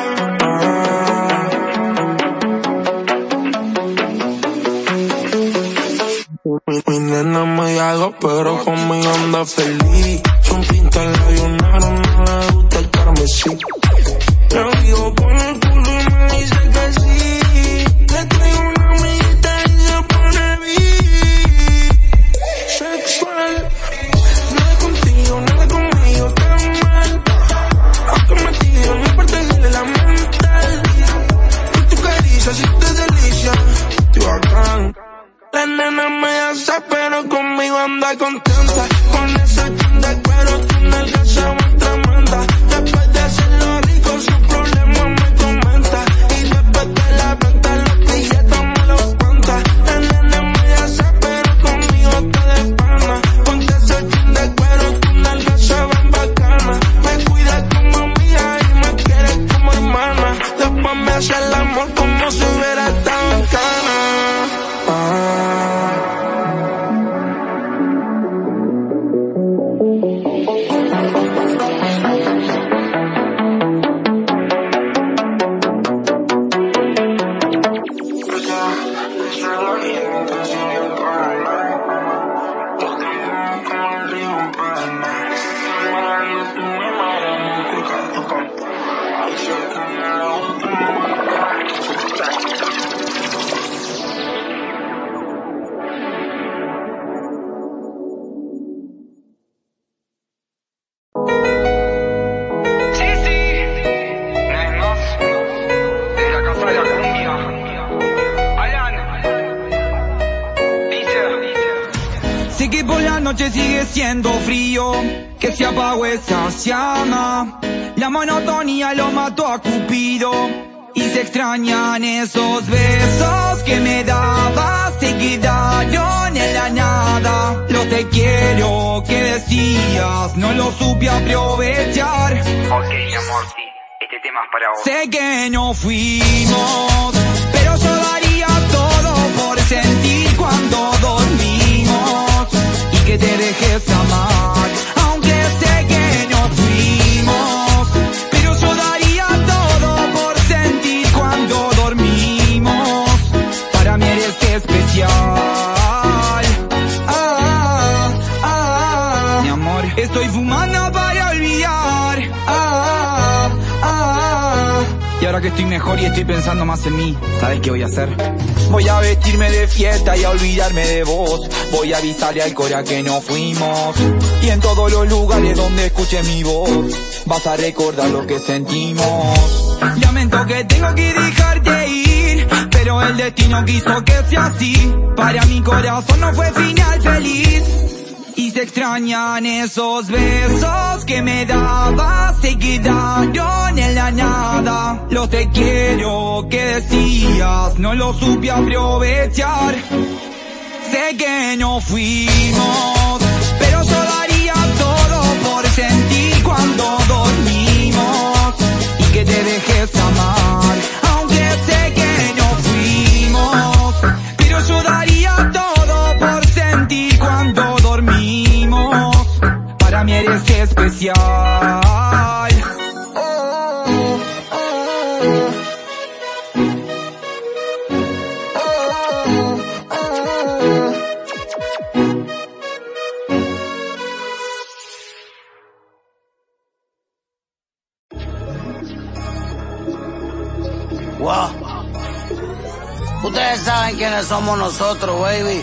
Mi, mi nena me hago pero conmigo anda feliz. Son pintas labios negros, no le gusta el carmesí. Le digo pon el culo y me dice que sí. Le traigo una amiguita y se pone bi. Sexual. Nada contigo, nada conmigo, tan mal. Aunque me tiro, no importa decirle la mental. Con tu caricia, si te delicia, estoy bacán. La nena me hace pero conmigo anda contenta. Con ese jean de cuero tu nalga se va en tremenda. Después de hacerlo rico su problema me comenta. Y después de la venta los billetes me los cuenta. La nena me hace pero conmigo está de pana. Con ese jean de cuero tu nalga se va en bacana. Me cuida como amiga y me quiere como hermana. Después me hace el amor como si hubiera estado en cana. noche sigue siendo frío, que se apagó esa llama. La monotonía lo mató a Cupido y se extrañan esos besos que me dabas, se quedaron en la nada. Lo te quiero que decías, no lo supe aprovechar. Ok, amor, sí, este tema es para vos. Sé que no fuimos, pero yo daría todo por sentir cuando dormimos y que te dejes amar. Aunque sé que no fuimos, pero yo daría todo por sentir cuando dormimos. Para mí eres especial. Ah, ah, ah. Mi amor, estoy fumando para olvidar. Ah, ah, ah. Y ahora que estoy mejor y estoy pensando más en mí, ¿sabes qué voy a hacer? Voy a vestirme de fiesta y a olvidarme de vos. Voy a avisarle al Cora que no fuimos. Y en todos los lugares donde escuche mi voz vas a recordar lo que sentimos. Lamento que tengo que dejarte ir, pero el destino quiso que sea así. Para mi corazón no fue final feliz y se extrañan esos besos que me dabas, se quedaron en la nada. Los te quiero que decías, no lo supe aprovechar. Sé que no fuimos, pero yo daría todo por sentir cuando dormimos y que te dejes amar. Aunque sé que no fuimos, pero yo daría todo por sentir cuando dormimos. Para mí eres especial. Wow. Ustedes saben quiénes somos nosotros, baby.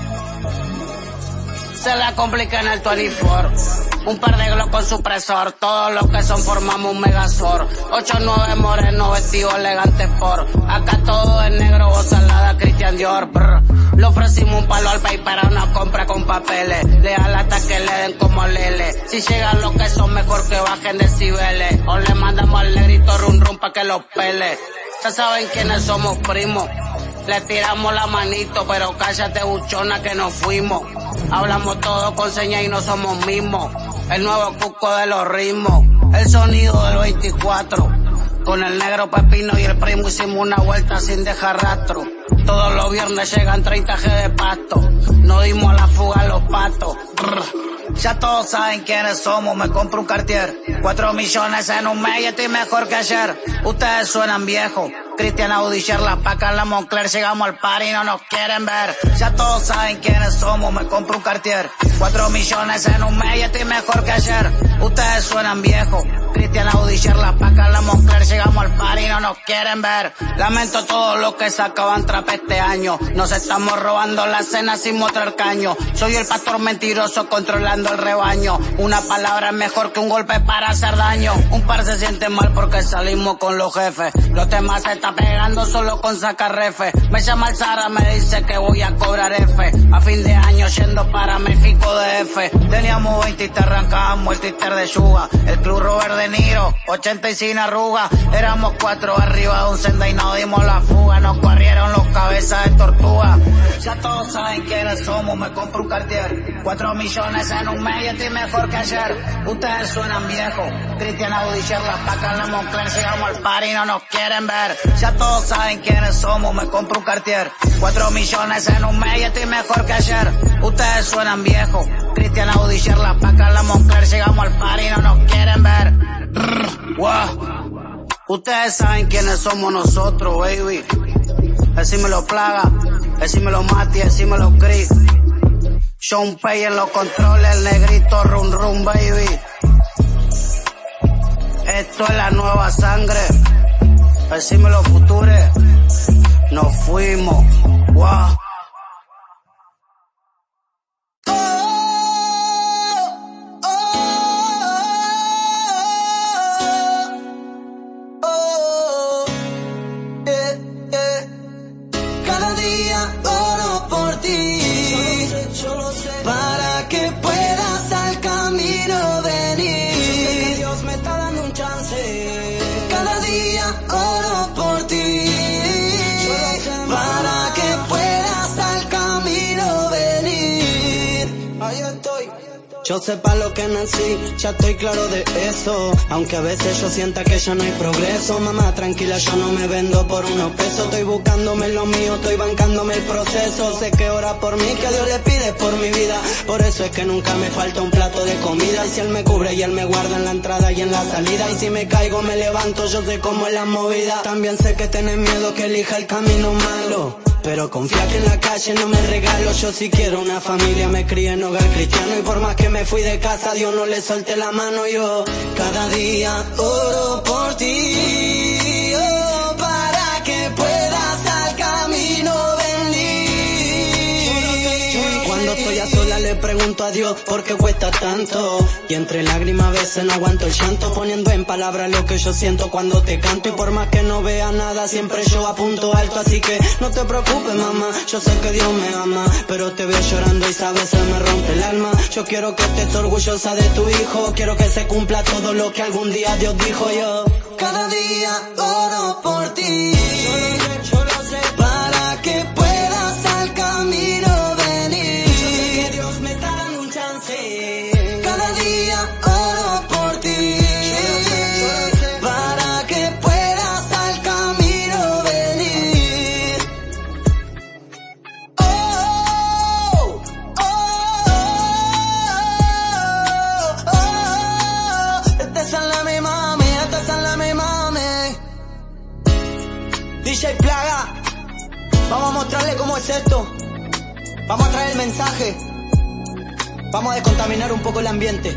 Se la complica en el veinticuatro. Un par de glock con supresor. Todos los que son formamos un megazord. ocho nueve moreno, vestido elegante por. Acá todo es negro, voz salada, Christian Dior. Brr. Le ofrecimos un palo al país para una compra con papeles. Leal hasta que le den como lele. Si llegan los que son mejor que bajen decibeles. O le mandamos al negrito rum rum pa' que los pele. Ya saben quiénes somos primos. Le tiramos la manito, pero cállate buchona que nos fuimos. Hablamos todo con señas y no somos mismos. El nuevo cuco de los ritmos. El sonido del veinticuatro. Con el negro Pepino y el primo hicimos una vuelta sin dejar rastro. Todos los viernes llegan treinta G de pasto. No dimos a la fuga a los patos. Brr. Ya todos saben quiénes somos, me compro un Cartier. Cuatro millones en un mes y estoy mejor que ayer. Ustedes suenan viejos. Cristian Audisher, la paca en la Moncler, llegamos al par y no nos quieren ver. Ya todos saben quiénes somos, me compro un Cartier. Cuatro millones en un mes y estoy mejor que ayer. Ustedes suenan viejos. Cristian Audisher, la paca en la Moncler, llegamos al par y no nos quieren ver. Lamento todo lo que sacaban trap este año. Nos estamos robando la cena sin mostrar caño. Soy el pastor mentiroso controlando el rebaño. Una palabra es mejor que un golpe para hacer daño. Un par se siente mal porque salimos con los jefes. Los temas se está pegando solo con sacar refe. Me llama el Zara, me dice que voy a cobrar F. A fin de año yendo para México de F. Teníamos veinte y te arrancábamos el Twitter de Yuga. El club Robert De Niro, ochenta y sin arruga. Éramos cuatro arriba de un senda y no dimos la fuga. Nos corrieron los cabezas de tortuga. Ya todos saben quiénes somos, me compro un Cartier. Cuatro millones en un mes y estoy mejor que ayer. Ustedes suenan viejos. Cristian Audisher, la paca en la Moncler, llegamos al par y no nos quieren ver. Ya todos saben quiénes somos, me compro un Cartier. Cuatro millones en un mes y estoy mejor que ayer. Ustedes suenan viejos. Cristian Audisher, la paca en la Moncler, llegamos al par y no nos quieren ver. Brr, wow. Ustedes saben quiénes somos nosotros, baby. Decímelo Plaga, decímelo Mati, decímelo Chris. Sean Pay en los controles, el negrito rum rum, baby. Esto es la nueva sangre. Decímelo Future. Nos fuimos. Wow. Para que puedas al camino venir. Yo sé que Dios me está dando un chance. Cada día oro por ti. Para que puedas al camino venir. Ahí estoy. Yo sé pa' lo que nací, ya estoy claro de eso. Aunque a veces yo sienta que ya no hay progreso. Mamá, tranquila, yo no me vendo por unos pesos. Estoy buscándome lo mío, estoy bancándome el proceso. Sé que ora por mí, que Dios le pide por mi vida. Por eso es que nunca me falta un plato de comida. Y si Él me cubre y Él me guarda en la entrada y en la salida. Y si me caigo me levanto, yo sé cómo es la movida. También sé que tenés miedo que elija el camino malo. Pero confía que en la calle no me regalo. Yo si quiero una familia me crié en hogar cristiano. Y por más que me fui de casa, Dios no le solté la mano. Yo cada día oro por ti, oh, para que puedas al camino venir. Cuando estoy a sola le pregunto a Dios por qué cuesta tanto. Y entre lágrimas a veces no aguanto el llanto, poniendo en palabras lo que yo siento cuando te canto. Y por más que no vea nada, siempre yo apunto alto. Así que no te preocupes, mamá, yo sé que Dios me ama. Pero te veo llorando y sabes, se me rompe el alma. Yo quiero que estés orgullosa de tu hijo. Quiero que se cumpla todo lo que algún día Dios dijo. Yo cada día oro por ti. Yo lo sé, yo lo sé. Para que puedas al camino venir. Yo sé que Dios me está dando un chance. Cada día oro por ti. Yo lo sé, yo lo sé. Para que puedas al camino venir. Oh, oh, oh, oh. Esta es la mi mami, esta es la mi mami. D J Plaga, vamos a mostrarle cómo es esto. Vamos a traer el mensaje. Vamos a descontaminar un poco el ambiente.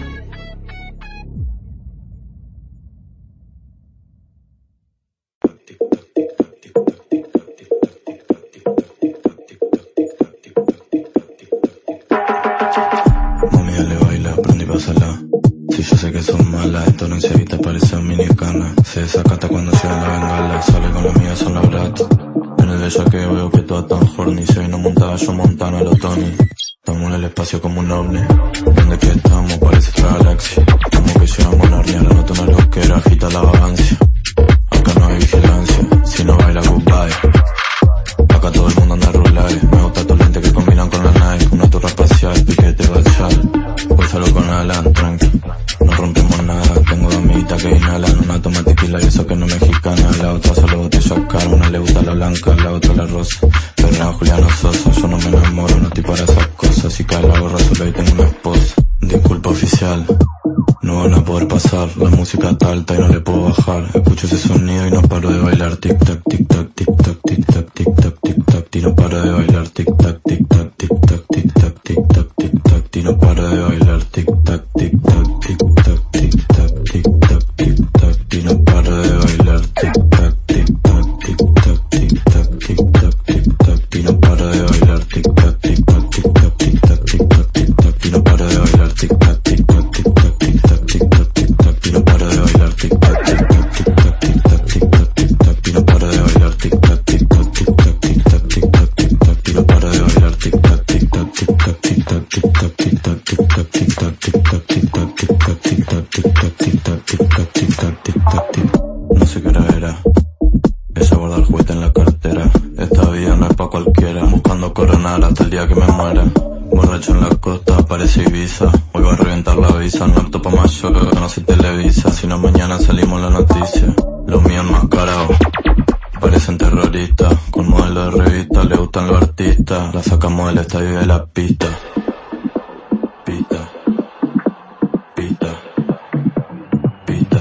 mala, esto no se evita, parece dominicana. Se desacata cuando se la bengala, sale con la mía, son los gratos. En el bella que veo que toda tan horny, se vino montada, yo montana, los Tony. Estamos en el espacio como un ovni, donde que estamos parece otra galaxia. Como que llegamos a Narnia, la nota una loquera, agita la vagancia. Acá no hay vigilancia, si no baila goodbye. Acá todo el mundo anda a rular, me gusta estos lentes que combinan con la Nike. Una torre espacial, piquete bachal, hoy salgo con Alan, tranqui. No rompemos nada, tengo dos amiguitas que inhalan. Una toma tequila y eso que no es mexicana. La otra solo botella cara, una le gusta la blanca, la otra la rosa. Pero no, Juliano Sosa, yo no me enamoro, no estoy para esas cosas. Si cae la gorra solo ahí tengo una esposa. Disculpa oficial, no van a poder pasar. La música está alta y no le puedo bajar. Escucho ese sonido y no paro de bailar. Tic tac, tic tac, tic tac, tic tac, tic tac, tic tac. Y no paro de bailar. Tic tac, tic tac, tic tac, tic tac, tic tac, tic tac. Y no paro de bailar. Tic tac, tic tac, tic tac, tic tac, tic tac, tic tac. Y no paro de bailar. Tic tac, tic tac, tic tac, tic tac, tic tac, tic tac. Y no paro de bailar. Tic tac, tic tac, tic tac, tic tac, tic tac, tic tac. Y no paro de bailar. Tic tac, tic tac, tic tac, tic tac, tic tac, tic tac. Y no paro de bailar. Tic tac, tic tac, tic tac, tic tac, tic tac, tic tac. Y no paro de bailar. Tic tac, tic tac, tic tac, tic tac, tic tac, tic tac. Y no paro de bailar. Tic tac, tic tac, tic tac, tic tac, tic tac, tic tac, tic tac, tic tac, tic tac, tic tac, tic tac, tic tac, tic tac, tic tac, tic tac, tic tac, tic tac, tic. No sé qué hora era. Ella guarda el juguete en la cartera. Esta vida no es pa' cualquiera. Buscando coronar hasta el día que me muera. Borracho en la costa, parece Ibiza. Hoy va a reventar la visa. No apto pa' mayor, no se televisa. Si no mañana salimos la noticia. Los míos enmascarados parecen terroristas. Con modelo de revista, le gustan los artistas. La sacamos del estadio y de la pista. Pista. Pista. Pista.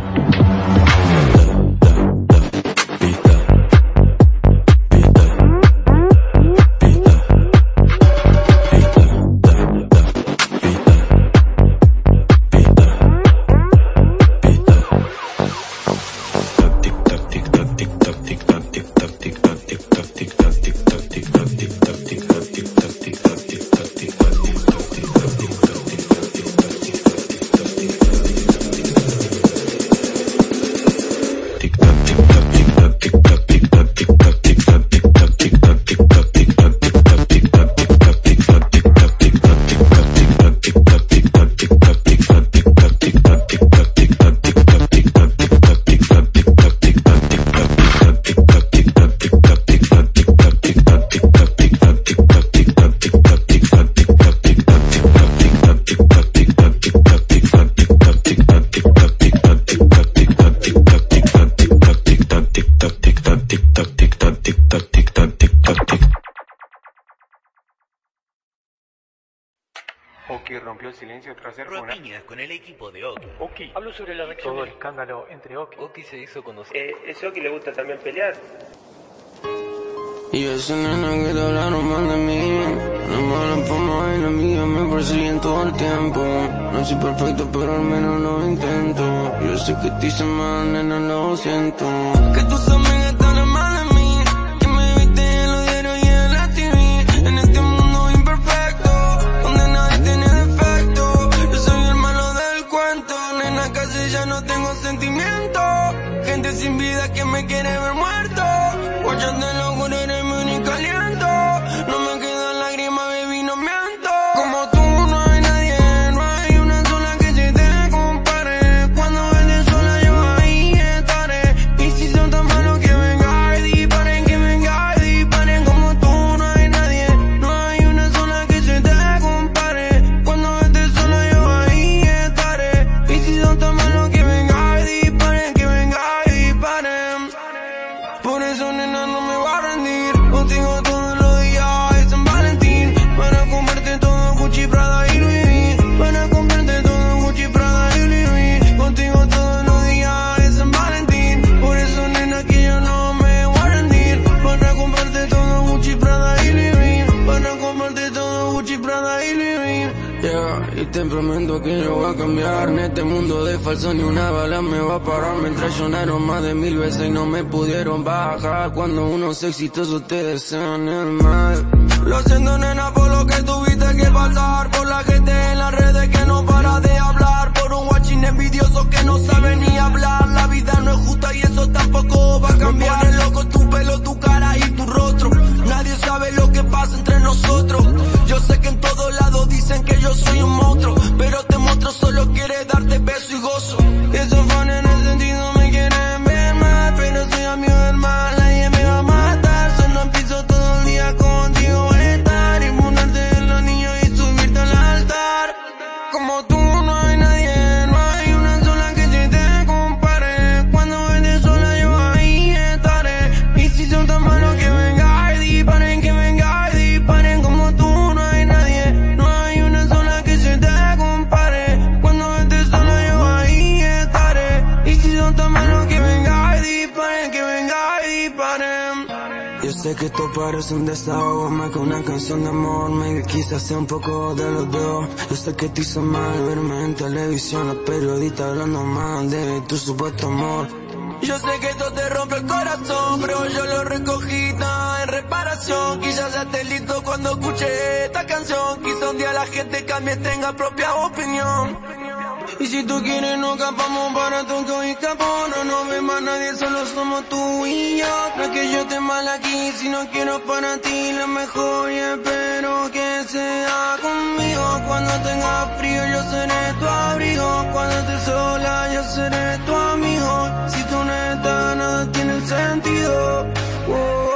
Oki rompió el silencio tras ser una... piñas con el equipo de Oki. Oki habló sobre la reacción todo el escándalo entre Oki. Oki se hizo conocer. Eh, ese Oki le gusta también pelear. Y esa nena que te hablaron mal de mí, la mala fama y la mía me persiguen todo el tiempo. No soy perfecto pero al menos lo intento. Yo sé que te hice mal, nena, lo siento. Que tus amigas están mal de mí, que me viste en los diarios y en la T V. En este mundo imperfecto, donde nadie tiene defecto. Yo soy el malo del cuento, nena, casi ya no tengo sentimiento. Gente sin vida que me quiere ver muerto. Guachate locura, eres mi único aliento. No me quedan lágrimas, baby, no miento. Como tú no hay nadie, no hay una sola que se te compare. Cuando vendes sola yo ahí estaré. Y si son tan malos que vengan y disparen, que vengan y disparen. Como tú no hay nadie, no hay una sola que se te compare. Cuando vendes sola yo ahí estaré. Y si son tan malos que vengan y disparen, que vengan y disparen. Por eso, nena, no me va a rendir. Contigo todos los días es San Valentín. Para comerte todo Gucci, Prada y Louis V. Para comerte todo Gucci, Prada y Louis V. Contigo todos los días es San Valentín. Por eso, nena, que yo no me voy a rendir. Para comprarte todo Gucci, Prada y Louis V. Para comprarte todo Gucci, Prada y Louis V. Yeah, y te prometo que yo voy a cambiar. En este mundo de falso ni una bala me va a parar. Me traicionaron más de mil veces y no me pudieron bajar. Cuando uno es exitoso te desean el mal. Lo siento, nena, por lo que tuviste que pasar. Por la gente en las redes que no para de hablar. Por un guachín sin envidiosos que no saben ni hablar. La vida no es justa y eso tampoco va a cambiar. Me pone loco tu pelo, tu cara y tu rostro. Nadie sabe lo que pasa entre nosotros. Yo sé que en todos lados dicen que yo soy un monstruo, pero este monstruo solo quiere darte beso y gozo. Esos fans en el sentido me quieren ver mal, pero soy amigo del mal, nadie me va a matar. Solo empiezo todo el día contigo estar y mudarte en los niños y subirte al altar. Como tú no hay nadie, no hay una sola que se te compare. Cuando estés sola yo ahí estaré. Y si son tan malos que venga y disparen, que venga y disparen. Como tú no hay nadie, no hay una sola que se te compare. Cuando estés sola yo ahí estaré. Y si son tan malos que venga y disparen, que venga y disparen. Yo sé que esto parece un desahogo más que una canción de amor. Maybe quizás sea un poco de los dos. Yo sé que te hizo mal verme en televisión, los periodistas hablando mal de tu supuesto amor. Yo sé que esto te rompe el corazón, pero yo lo recogí nada en reparación. Quizás ya esté listo cuando escuche esta canción. Quizá un día la gente cambie, tenga propia opinión. Y si tú quieres nos escapamos para Tokio y Japón. No nos ve más nadie, solo somos tú y yo. No es que yo esté mal aquí, si no quiero para ti lo mejor. Y espero que sea conmigo. Cuando tengas frío yo seré tu abrigo. Cuando estés sola yo seré tu amigo. Si tú no estás nada tiene sentido. Oh.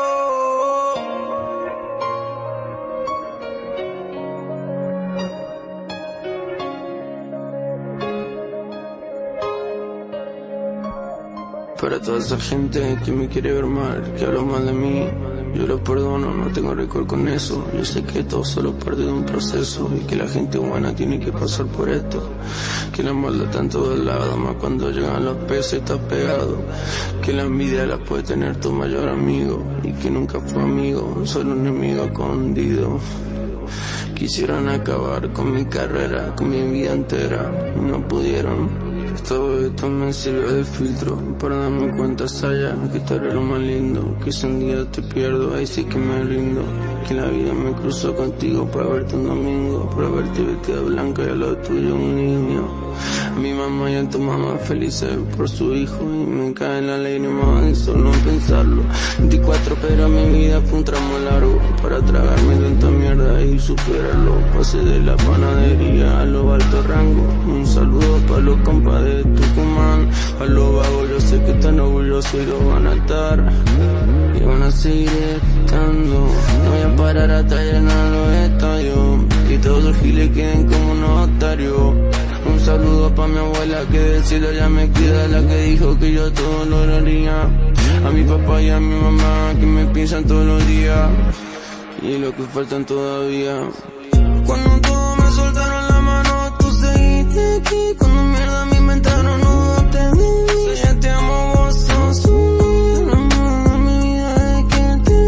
Para toda esa gente que me quiere ver mal, que habla mal de mí, yo lo perdono, no tengo récord con eso. Yo sé que todo solo parte de un proceso y que la gente buena tiene que pasar por esto. Que la maldad está en todos lados, más cuando llegan los pesos y estás pegado. Que la envidia la puede tener tu mayor amigo y que nunca fue amigo, solo un enemigo escondido. Quisieron acabar con mi carrera, con mi vida entera y no pudieron. Todo esto me sirve de filtro para darme cuenta, Saya, que tú eres lo más lindo. Que si un día te pierdo, ahí sí que me rindo. Que la vida me cruzó contigo para verte un domingo, para verte vestida blanca y a lo tuyo un niño. A mi mamá y a tu mamá felices por su hijo y me cae en la ley nomás de solo pensarlo. veinticuatro pero mi vida fue un tramo largo para tragarme tanta mierda y superarlo. Pasé de la panadería a los altos rangos. Un saludo para los compas de Tucumán. A los vagos yo sé que están orgullosos y lo van a estar y van a seguir estando. No voy a parar hasta llenar los estadios y todos los giles queden como notarios. Un saludo pa' mi abuela que del cielo ya me cuida, la que dijo que yo todo lo haría. A mi papá y a mi mamá que me piensan todos los días y lo que faltan todavía. Cuando todos me soltaron la mano, tú seguiste aquí. Cuando mierda me inventaron, no te di. Ya te amo, vos sos un amor de mi vida de que te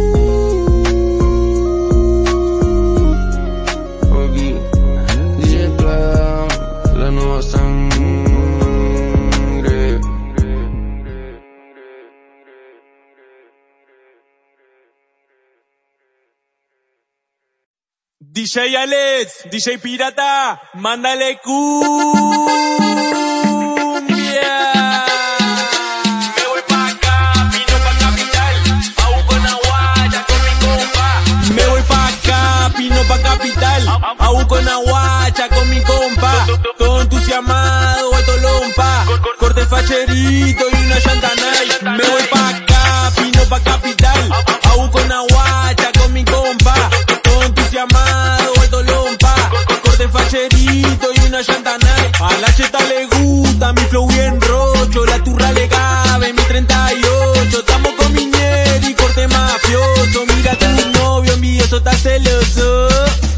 vi. Aquí, D J Playa, la nueva sangre. D J Alex, D J Pirata, mándale cumbia. Me voy pa' acá, pino pa' capital, a Uconaguacha con mi compa. Me voy pa' acá, pino pa' capital, a Uconaguacha con mi compa. Todo entusiasmado, alto lompa, corte facherito y una llanta nice. Me voy pa' acá, pino pa' capital, a Uconaguacha con mi compa. Todo entusiasmado, alto lompa, corte facherito y una llanta nice. A la cheta le gusta mi flow bien rocho, la turra le cabe mi treinta y ocho. Estamos con Minier y corte mafioso, mira tu novio envidioso, está celoso.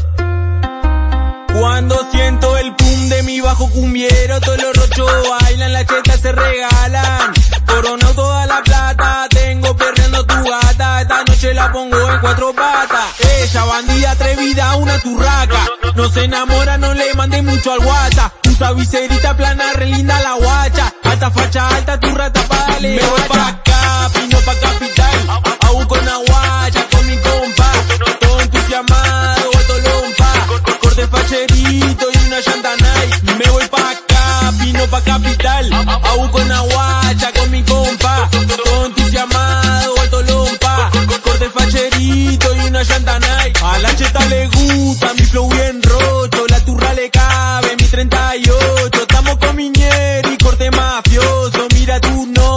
Cuando siento el pum de mi bajo cumbiero, todos los rochos bailan, las chetas se regalan. Coronado toda la plata, tengo perreando tu gata. Esta noche la pongo en cuatro patas. Ella bandida atrevida, una turraca. No se enamora, no le mande mucho al WhatsApp. Usa viserita plana, re linda la guacha. Alta facha, alta turra, tapadale. Me voy pa' acá, pino pa' capital, a Uconaguacha con mi compa. Todo entusiasmado, alto lompa, corte facherito y una llanta nice. Me voy pa' acá, pino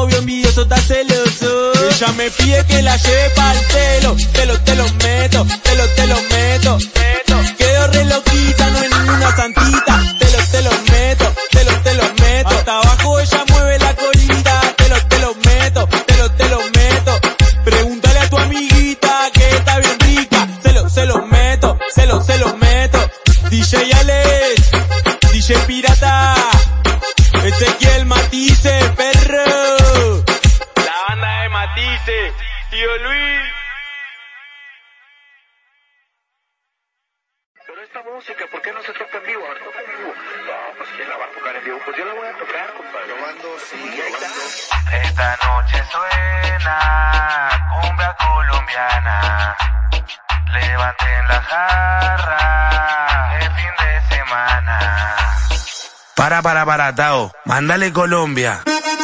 novio envidioso está celoso. Ella me pide que la lleve pa'l telo. Te lo, te lo meto, te lo, te lo meto, meto. Quedo re loquita, no es ninguna santita. Te lo, te lo meto, te lo, te lo meto. Hasta abajo ella mueve la colita. Te lo, te lo meto, te lo, te lo meto. Pregúntale a tu amiguita que está bien rica. Se lo, se lo meto, se lo, se lo meto. D J Alex, D J Pirata, Ezequiel Matice, perro. La banda de Matice, tío Luis. Pero esta música, ¿por qué no se toca en vivo? A ver, toca en vivo. No, pues ¿quién la va a tocar en vivo? Pues yo la voy a tocar, compadre. Probando, sí, ahí está. Esta noche suena cumbia colombiana. Levanten la jarra, el fin de semana. Para, para, para, Tao. Mándale Colombia.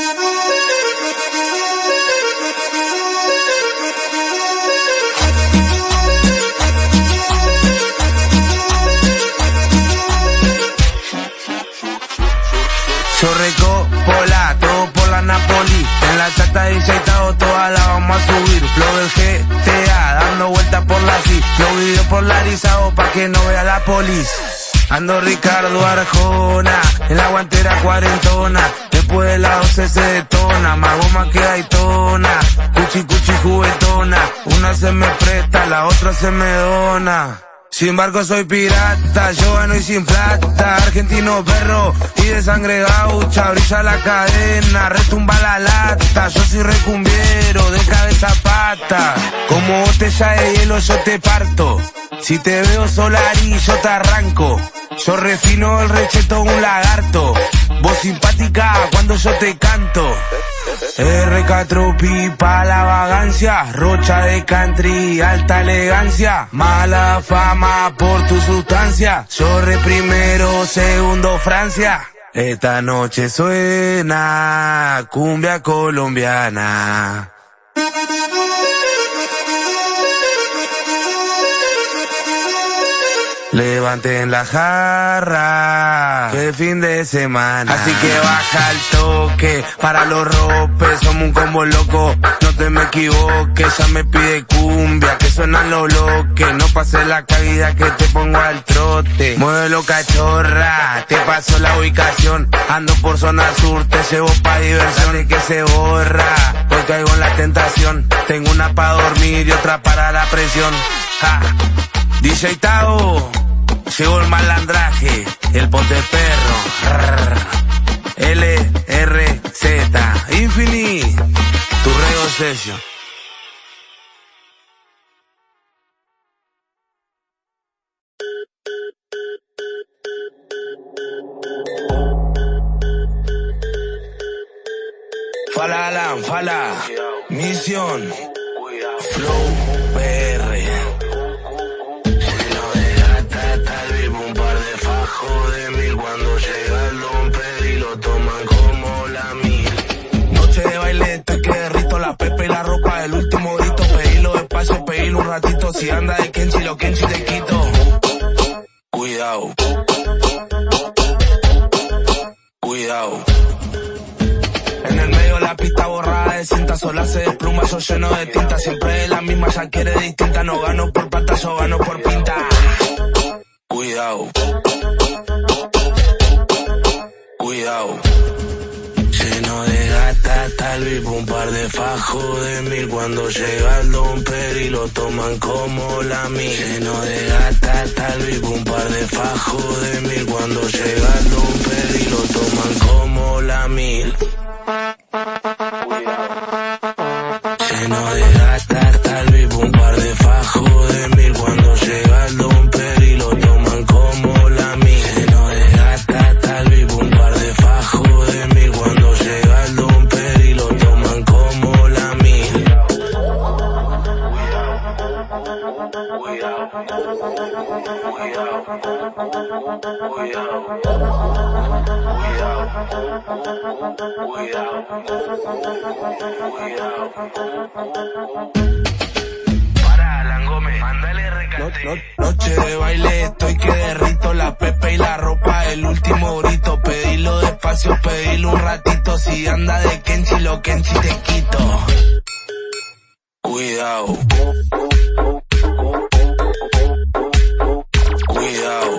Chorreco, pola, todo por la Napoli. En la chata dice Tao, toda la vamos a subir. Flow del G T A, dando vueltas por la C. Flow video polarizado pa' que no vea la polis. Ando Ricardo Arjona, en la guantera cuarentona. Después de la doce se detona, más goma que Daytona. Cuchi cuchi juguetona, una se me presta, la otra se me dona. Sin barco soy pirata, yo gano y sin plata. Argentino perro y de sangre gaucha. Brilla la cadena, retumba la lata. Yo soy recumbiero, de cabeza a pata. Como botella de hielo yo te parto. Si te veo Solari yo te arranco. Yo refino el recheto un lagarto. Vos simpática cuando yo te canto. R K Tropi pa' la vagancia. Rocha de country, alta elegancia. Mala fama por tu sustancia. Yo re primero, segundo Francia. Esta noche suena cumbia colombiana. Levanten la jarra, que fin de semana. Así que baja el toque, para los ropes, somos un combo loco. No te me equivoques, ya me pide cumbia, que suenan los bloques. No pases la caída que te pongo al trote. Muévelo cachorra, te paso la ubicación. Ando por zona sur, te llevo pa' diversión. Y que se borra, hoy caigo en la tentación. Tengo una pa' dormir y otra para la presión. Ja. D J Tao, llegó el malandraje, el ponte perro. L R Z, Infini, tu reo session. Fala Alan, fala, misión, Flow P R. Un par de fajos de mil cuando llega el domper y lo toman como la mil. Noche de baile, te que derrito la pepe y la ropa del último grito. Pedilo despacio, pedilo un ratito. Si anda de Kenchi, lo Kenchi te quito. Cuidado. Cuidado. En el medio la pista borrada de cinta, sola se despluma, yo lleno de tinta. Siempre es la misma, ya quiere distinta. No gano por plata, yo gano por pinta. Cuidado. Cuidado. Lleno de gata, tal vez un par de fajos de mil cuando llega el domper y lo toman como la mil. Lleno de gata, tal vez un par de fajos de mil cuando llega el domper y lo toman como la mil. Lleno de gata, tal vez un par de fajos de mil cuando llega el domper y lo toman como la mil. Lleno de gata, tal vez un par de fajos de mil cuando llega el domper y lo toman como la mil. Cuidado, cuidado, cuidado, cuidado, cuidado. Para Alan Gómez. Mándale recate. No, no, noche de baile, estoy que derrito la pepe y la ropa, el último grito. Pedilo despacio, pedilo un ratito. Si anda de Kenchi, lo Kenchi te quito. Cuidado. Cuidado.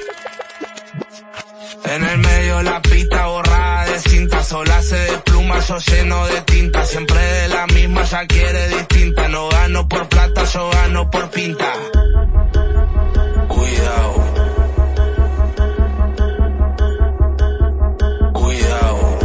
En el medio la pista borrada de cinta, sola se despluma, yo lleno de tinta. Siempre de la misma, ya quiere distinta. No gano por plata, yo gano por pinta. Cuidado. Cuidado.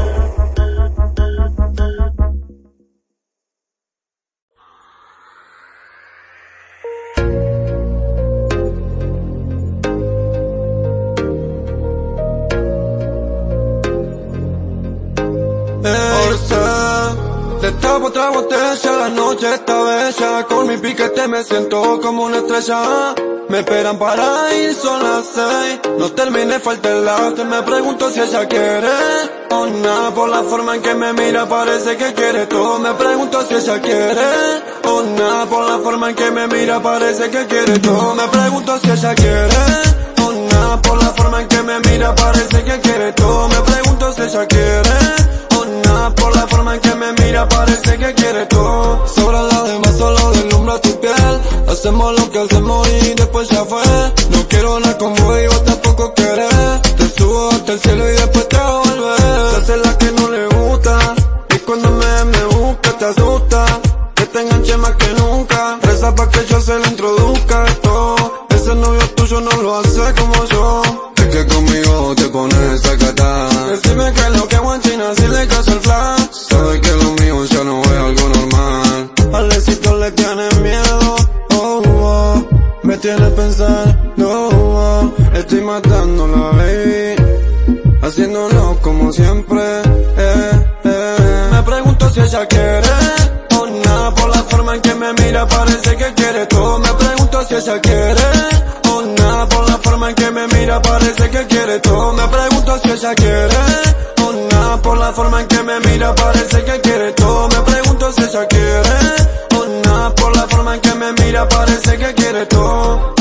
De trago otra botella, la noche está bella. Con mi piquete me siento como una estrella. Me esperan para ir, son las seis. No terminé, falta el after. Me pregunto si ella quiere o nada. Por la forma en que me mira parece que quiere todo. Me pregunto si ella quiere o nada. Por la forma en que me mira parece que quiere todo. Me pregunto si ella quiere o nada. Por la forma en que me mira parece que quiere todo. Me pregunto si ella quiere o nada. Por la forma en que me mira parece que quiere todo. Sobra la demás, solo deslumbra tu piel. Hacemos lo que hacemos y después ya fue. No quiero nada con vos y vos tampoco querés. Te subo hasta el cielo y después te hago volver. Se hace la que no le gusta y cuando me, me busca te asusta. Que te enganche más que nunca. Reza pa' que yo se lo introduzca esto. Ese novio tuyo no lo hace como yo. Es que conmigo te pones a catar. Decime que es lo que guanchina si le caso el flash. Sabes que lo mío ya no es algo normal. Al éxito le tienen miedo. Oh, oh. Me tiene pensando, oh, estoy matándola, baby. Haciéndolo como siempre, eh, eh. Me pregunto si ella quiere o nada. Por la forma en que me mira parece que quiere todo. Me pregunto si ella quiere o nada. Por la forma en que me mira parece que quiere todo. Me pregunto si ella quiere o nada. Por la forma en que me mira parece que quiere todo. Me pregunto si ella quiere o nada. Por la forma en que me mira parece que quiere todo.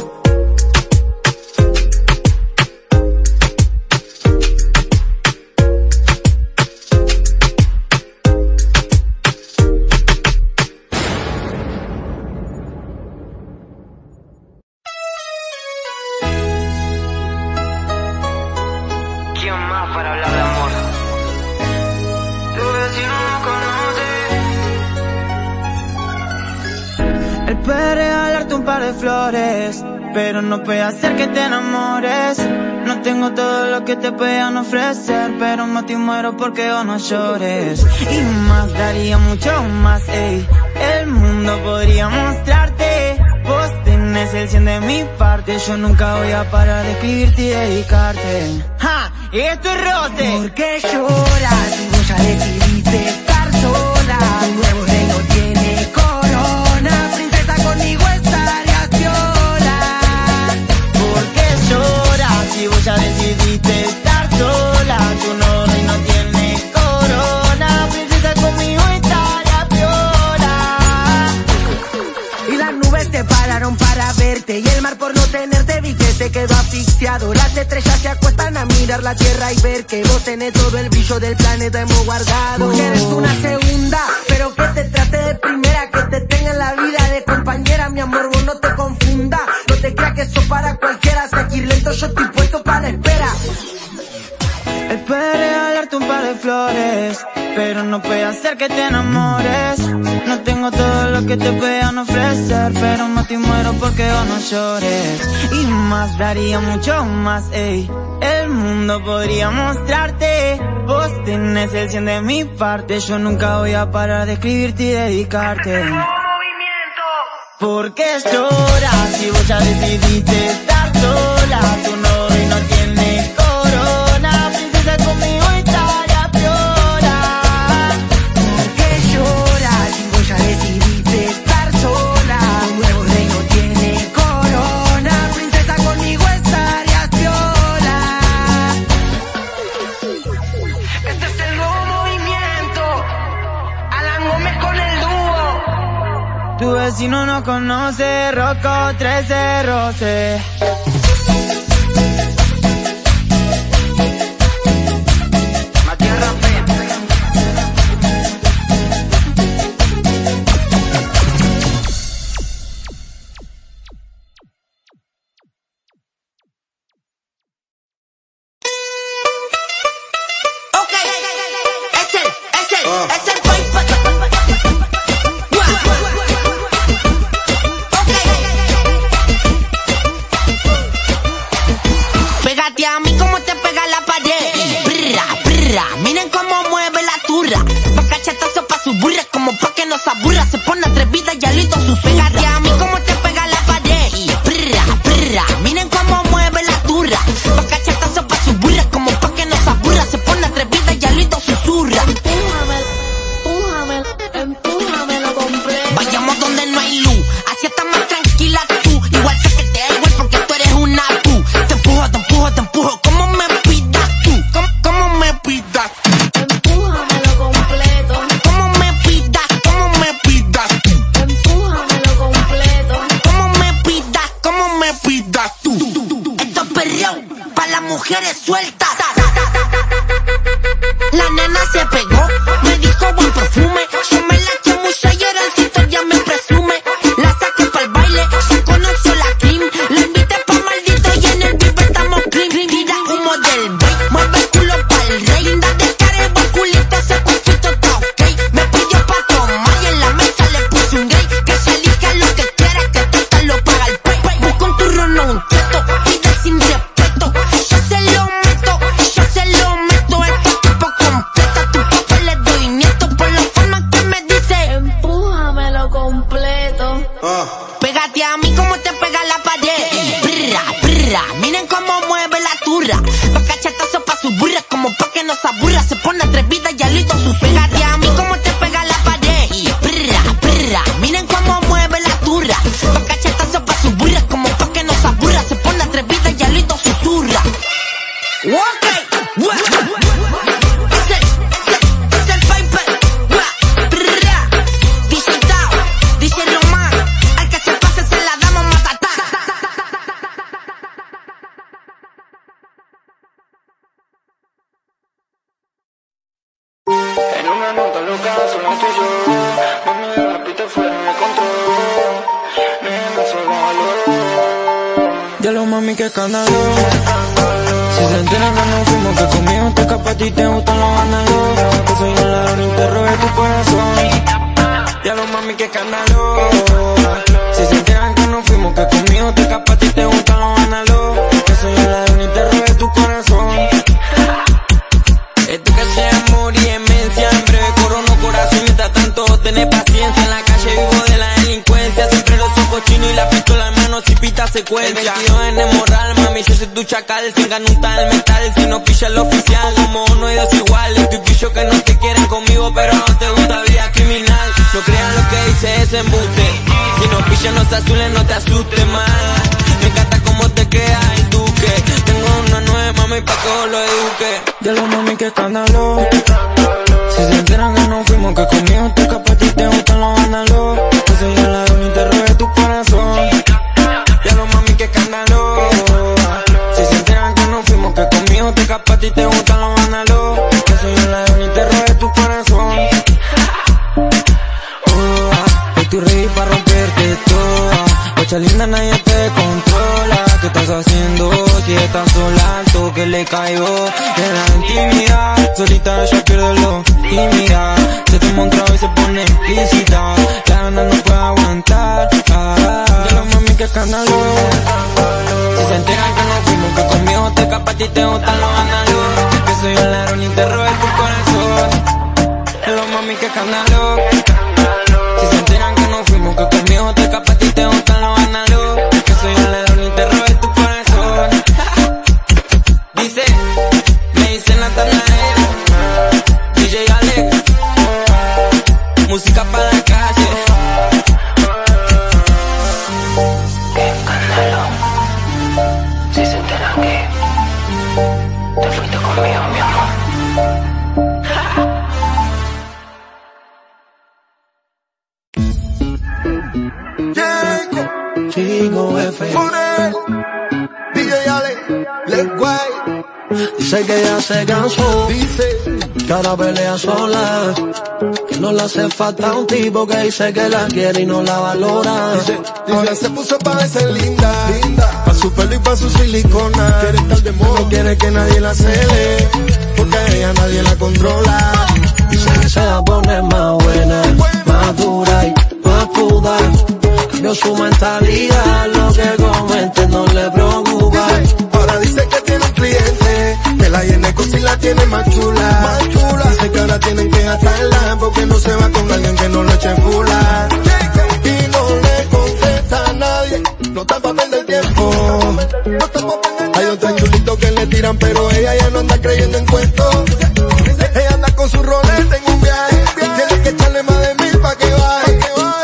¿Quién más para hablar de amor? Tu vecino no conoce. Él puede regalarte un par de flores, pero no puede hacer que te enamores. No tengo todo lo que te puedan ofrecer, pero más te muero porque vos no llores. Y más daría mucho más, ey. El mundo podría mostrarte. Vos tenés el cien de mi parte. Yo nunca voy a parar de escribirte y dedicarte. ¡Ja! Y esto es roce. ¿Por qué lloras si vos ya decidiste estar sola? Tu nuevo reino tiene corona. Princesa, conmigo estarías viola. ¿Por qué lloras si vos ya decidiste estar sola? Tu nuevo reino tiene corona. Princesa, conmigo estarías viola. Y las nubes te pararon para verte y el mar por no tenerte vi que se quedó asfixiado. Las estrellas se acuestan a mirar la tierra y ver que vos tenés todo el brillo del planeta hemos guardado. Mujer es una segunda, pero que te trate de primera, que te tenga en la vida de compañera. Mi amor, vos no te confundas, no te creas que eso para cualquiera. Seguir lento, yo estoy puesto para la espera. Él puede regalarte un par de flores, pero no puede hacer que te enamores. No tengo todo lo que te puedan ofrecer, pero más te muero porque vos no llores. Y más daría mucho más, ey. El mundo podría mostrarte. Vos tenés el cien de mi parte. Yo nunca voy a parar de escribirte y dedicarte. ¿Por qué lloras si vos ya decidiste estar sola? Tu novio no tiene corona. Princesa, conmigo estaría piola. ¿Por qué lloras si vos ya decidiste estar sola? Tu nuevo reino tiene corona. Princesa, conmigo estarías viola. Este es el nuevo movimiento. Alan Gómez con el dúo. Tu vecino no conoce, Rocco trece roce. F. D J Ale, Let's Guay. Dice que ya se cansó, dice que ahora pelea sola, que no le hace falta un tipo que dice que la quiere y no la valora. Dice, dice, ahora se puso pa' ser linda, linda, pa' su pelo y pa' su silicona. Quiere estar de moda, no quiere que nadie la cele, porque a ella nadie la controla. Dice que se va a poner más buena, más dura y más puta. Cambió su mentalidad, lo que comente no le preocupa. Ahora dice que tiene un cliente, que la llene con si la tiene más chula, más chula. Dice que ahora tienen que gastarla, porque no se va con alguien que no le eche fula. Y no le contesta a nadie, no está pa' perder tiempo. Hay otros chulitos que le tiran, pero ella ya no anda creyendo en cuentos. Ella anda con su roleta en un viaje, tiene que echarle más de mil pa' que baje.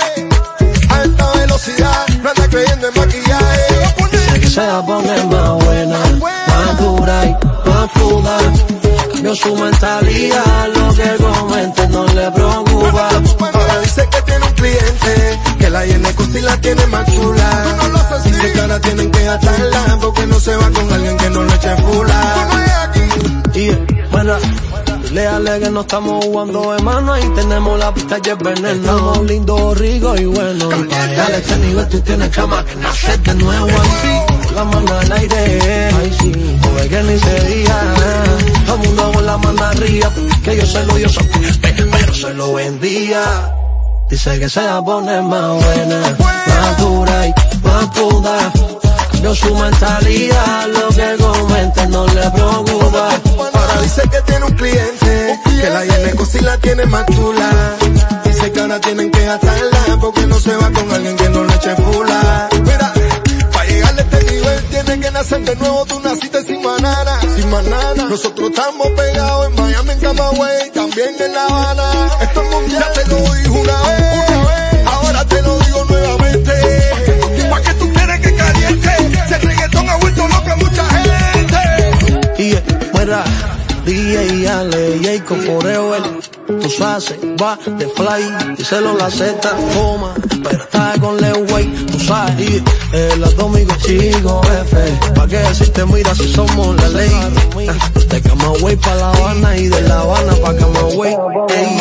A esta velocidad, no anda creyendo en maquillaje. Que se va a poner más buena, más dura y más puta. Cambió su mentalidad, lo que comente no le preocupa. Ahora dice que tiene un cliente, que la llene con si la tiene más chula. Dice que ahora tienen que gastarla, porque no se va con alguien que no le eche fula. Y bueno, léale que no estamos jugando de mano y tenemos la pista que es veneno. Estamos lindos, ricos y buenos. Y para llegar a este nivel tú tienes cama que nacer de nuevo así. La mano al aire, ay sí, o ve que ni se diga. Todo el mundo con la mano arriba, que yo se lo dio, pero se lo vendía. Dice que se va a poner más buena, más dura y más puta. Cambió su mentalidad, lo que comente no le preocupa. Ahora dice que tiene un cliente, que la llene con si la tiene más chula. Dice que ahora tienen que gastarla, porque no se va con alguien que no le eche fula. Mira, para llegarle a este nivel tiene que nacer de nuevo, tú naciste sin banana, sin banana. Nosotros estamos pegados en Miami, en Camagüey, también en La Habana. Esto es mundial, ya te lo dijo una vez, una vez, ahora te lo digo nuevamente. ¿Pa' qué tú quieres que caliente? Si el reggaetón ha vuelto loco a mucha gente. Y yeah, fuera, D J Ale, Jacob Forever. Tú sabes, va de fly, díselo la Z, toma, pero está con Leo Way, tú sabes, y el atómico chico F, pa' que decirte mira si somos la ley, de Camagüey pa' La Habana y de La Habana pa' Camagüey, ey.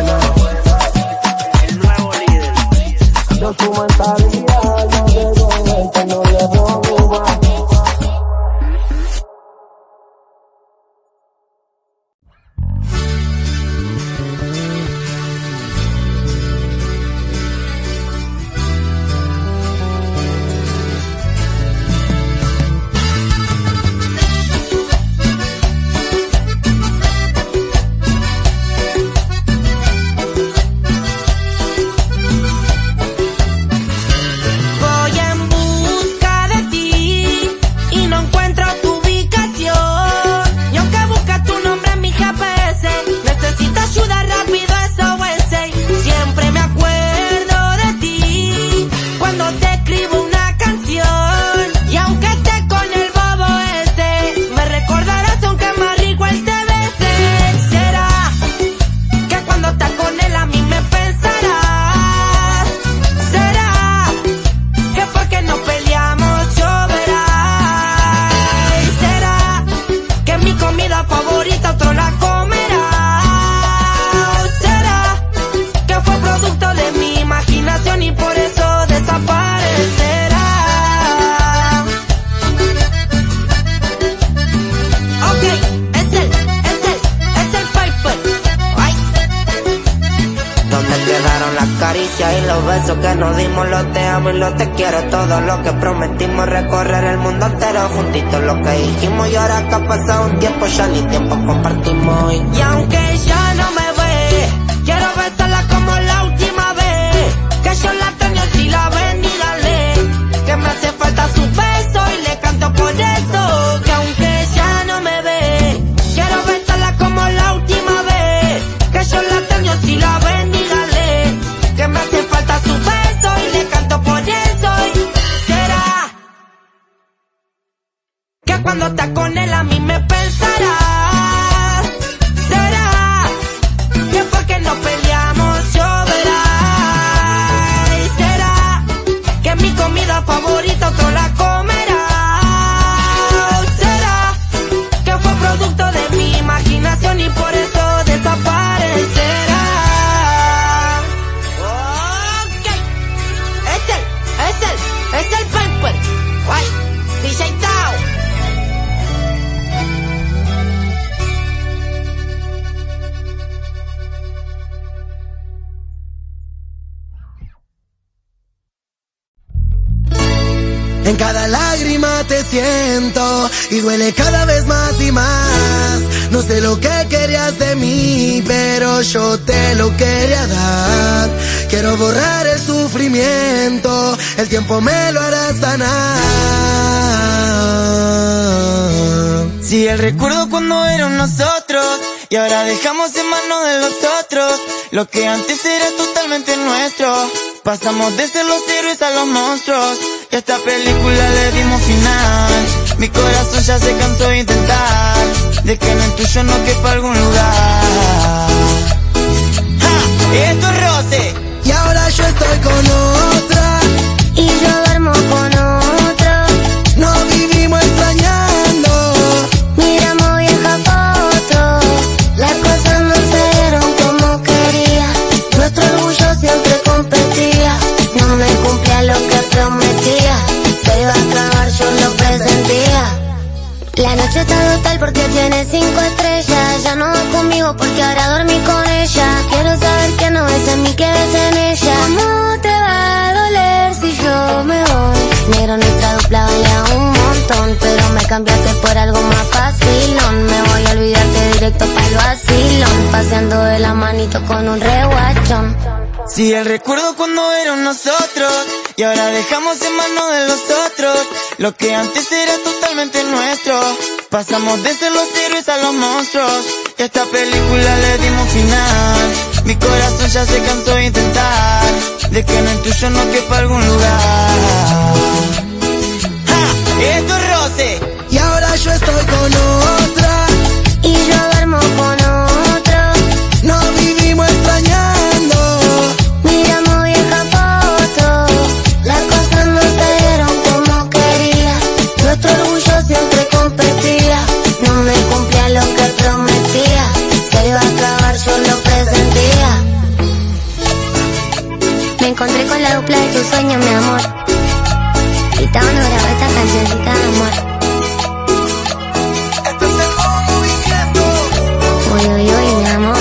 El nuevo líder, yo su mentalidad, no te comento, no le preocupa. Y los besos que nos dimos, los te amo y los te quiero. Todo lo que prometimos, recorrer el mundo entero juntitos, lo que dijimos. Y ahora que ha pasado un tiempo, ya ni tiempo compartimos. Y aunque ya no me ve, quiero besarla como la última vez, que yo la tengo si la ven y dale, que me hace falta su beso y le canto por eso. Que aunque ya no me ve, quiero besarla como la última vez, que yo la tengo si la ven y dale, que me hace falta su beso y le canto por eso. ¿Será que cuando estás con él a mí me pensarás? ¿Será que porque no peleamos lloverá? ¿Será que mi comida favorita otro lado? En cada lágrima te siento y duele cada vez más y más. No sé lo que querías de mí, pero yo te lo quería dar. Quiero borrar el sufrimiento, el tiempo me lo hará sanar. Si el recuerdo cuando eran nosotros y ahora dejamos en manos de los otros lo que antes era totalmente nuestro. Pasamos de ser los héroes a los monstruos y a esta película le dimos final. Mi corazón ya se cansó de intentar de que en el tuyo no quepa algún lugar. ¡Ja! Esto es Roce. Y ahora yo estoy con otra y yo duermo con otro. No vivimos extrañando, miramos vieja foto. Las cosas no se dieron como quería. Nuestro orgullo siempre competía. No me cumplía lo que prometía. Se iba a acabar, yo lo presentía. La noche está total porque tiene cinco estrellas. Ya no va conmigo porque ahora dormí con ella. Quiero saber que no es en mí, que es en ella. ¿Cómo te va a doler si yo me voy? Negro, nuestra dupla valía un montón, pero me cambiaste por algo más facilón. Me voy a olvidarte directo pa'l vacilón, paseando de la manito con un reguachón. Si el recuerdo cuando eran nosotros y ahora dejamos en manos de los otros lo que antes era totalmente nuestro. Pasamos de ser los héroes a los monstruos y a esta película le dimos final. Mi corazón ya se cansó de intentar de que en el tuyo no quepa algún lugar. ¡Ja! Esto es Roce. Y ahora yo estoy con otra y yo duermo con otro. No vivimos extrañando, miramos vieja foto. Las cosas no se dieron como quería. Nuestro orgullo siempre competía. No me cumplía lo que prometía. Se iba a acabar, yo lo presentía. Me encontré con la dupla de tus sueños, mi amor. Y estaba no grabé esta cancioncita de amor. Uy, uy, uy, mi amor.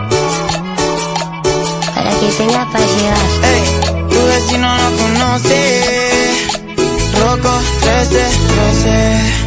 Para que tengas para llegar. Ey, tu vecino no conoce. Rocco trece trece.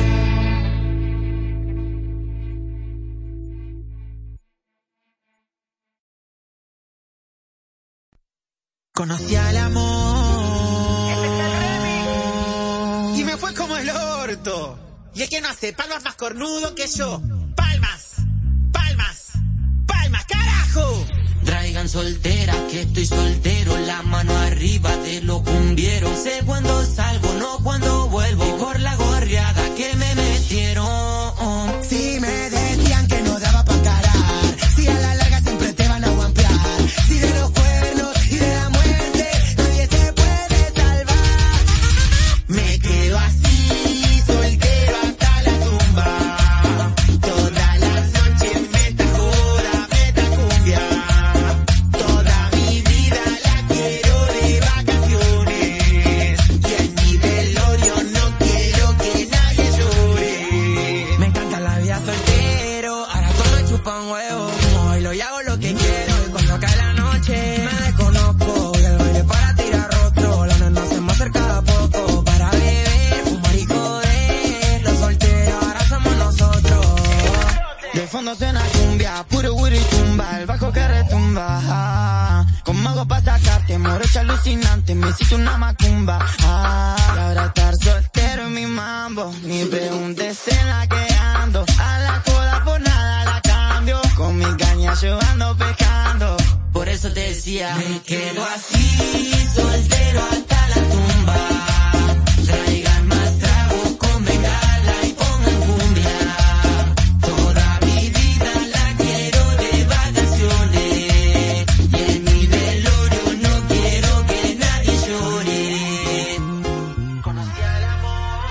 Conocí al amor y me fue como el orto. Y es que no hace palmas más cornudo que yo. Palmas, palmas, palmas, carajo. Traigan soltera que estoy soltero, la mano arriba de lo cumbieron. Sé cuando salgo, no cuando vuelvo. Y por la gorriada que me metieron. Si me decían que no daba pa' encarar, si a la larga siempre te van a guampear. Si de los cuernos y de la muerte nadie se puede salvar. Me quedo así, soltero hasta la tumba. Todas las noches meta joda, meta cumbia. Toda mi vida la quiero de vacaciones. Y en mi velorio no quiero que nadie llore. Me encanta la vida soltero, ahora todo me chupa un huevo. Bailo y hago lo que quiero y cuando cae la noche me desconozco. Y el baile para tirar rostro, la nena se me acerca a poco. Para beber, fumar y joder, los solteros ahora somos nosotros. De fondo suena cumbia, puro güiro y tumba, el bajo que retumba. Ah, ¿cómo hago pa' sacarte? Morocha alucinante, me hiciste una macumba. Ah, y ahora estar soltero en mi mambo, ni preguntes en la que ando. A la joda por nada la cambio, con mi caña yo ando pescando. Por eso te decía, me quedo así, soltero hasta la tumba. Traigan más tragos con bengala y pongan cumbia. Toda mi vida la quiero de vacaciones. Y en mi velorio no quiero que nadie llore. Conocí al amor.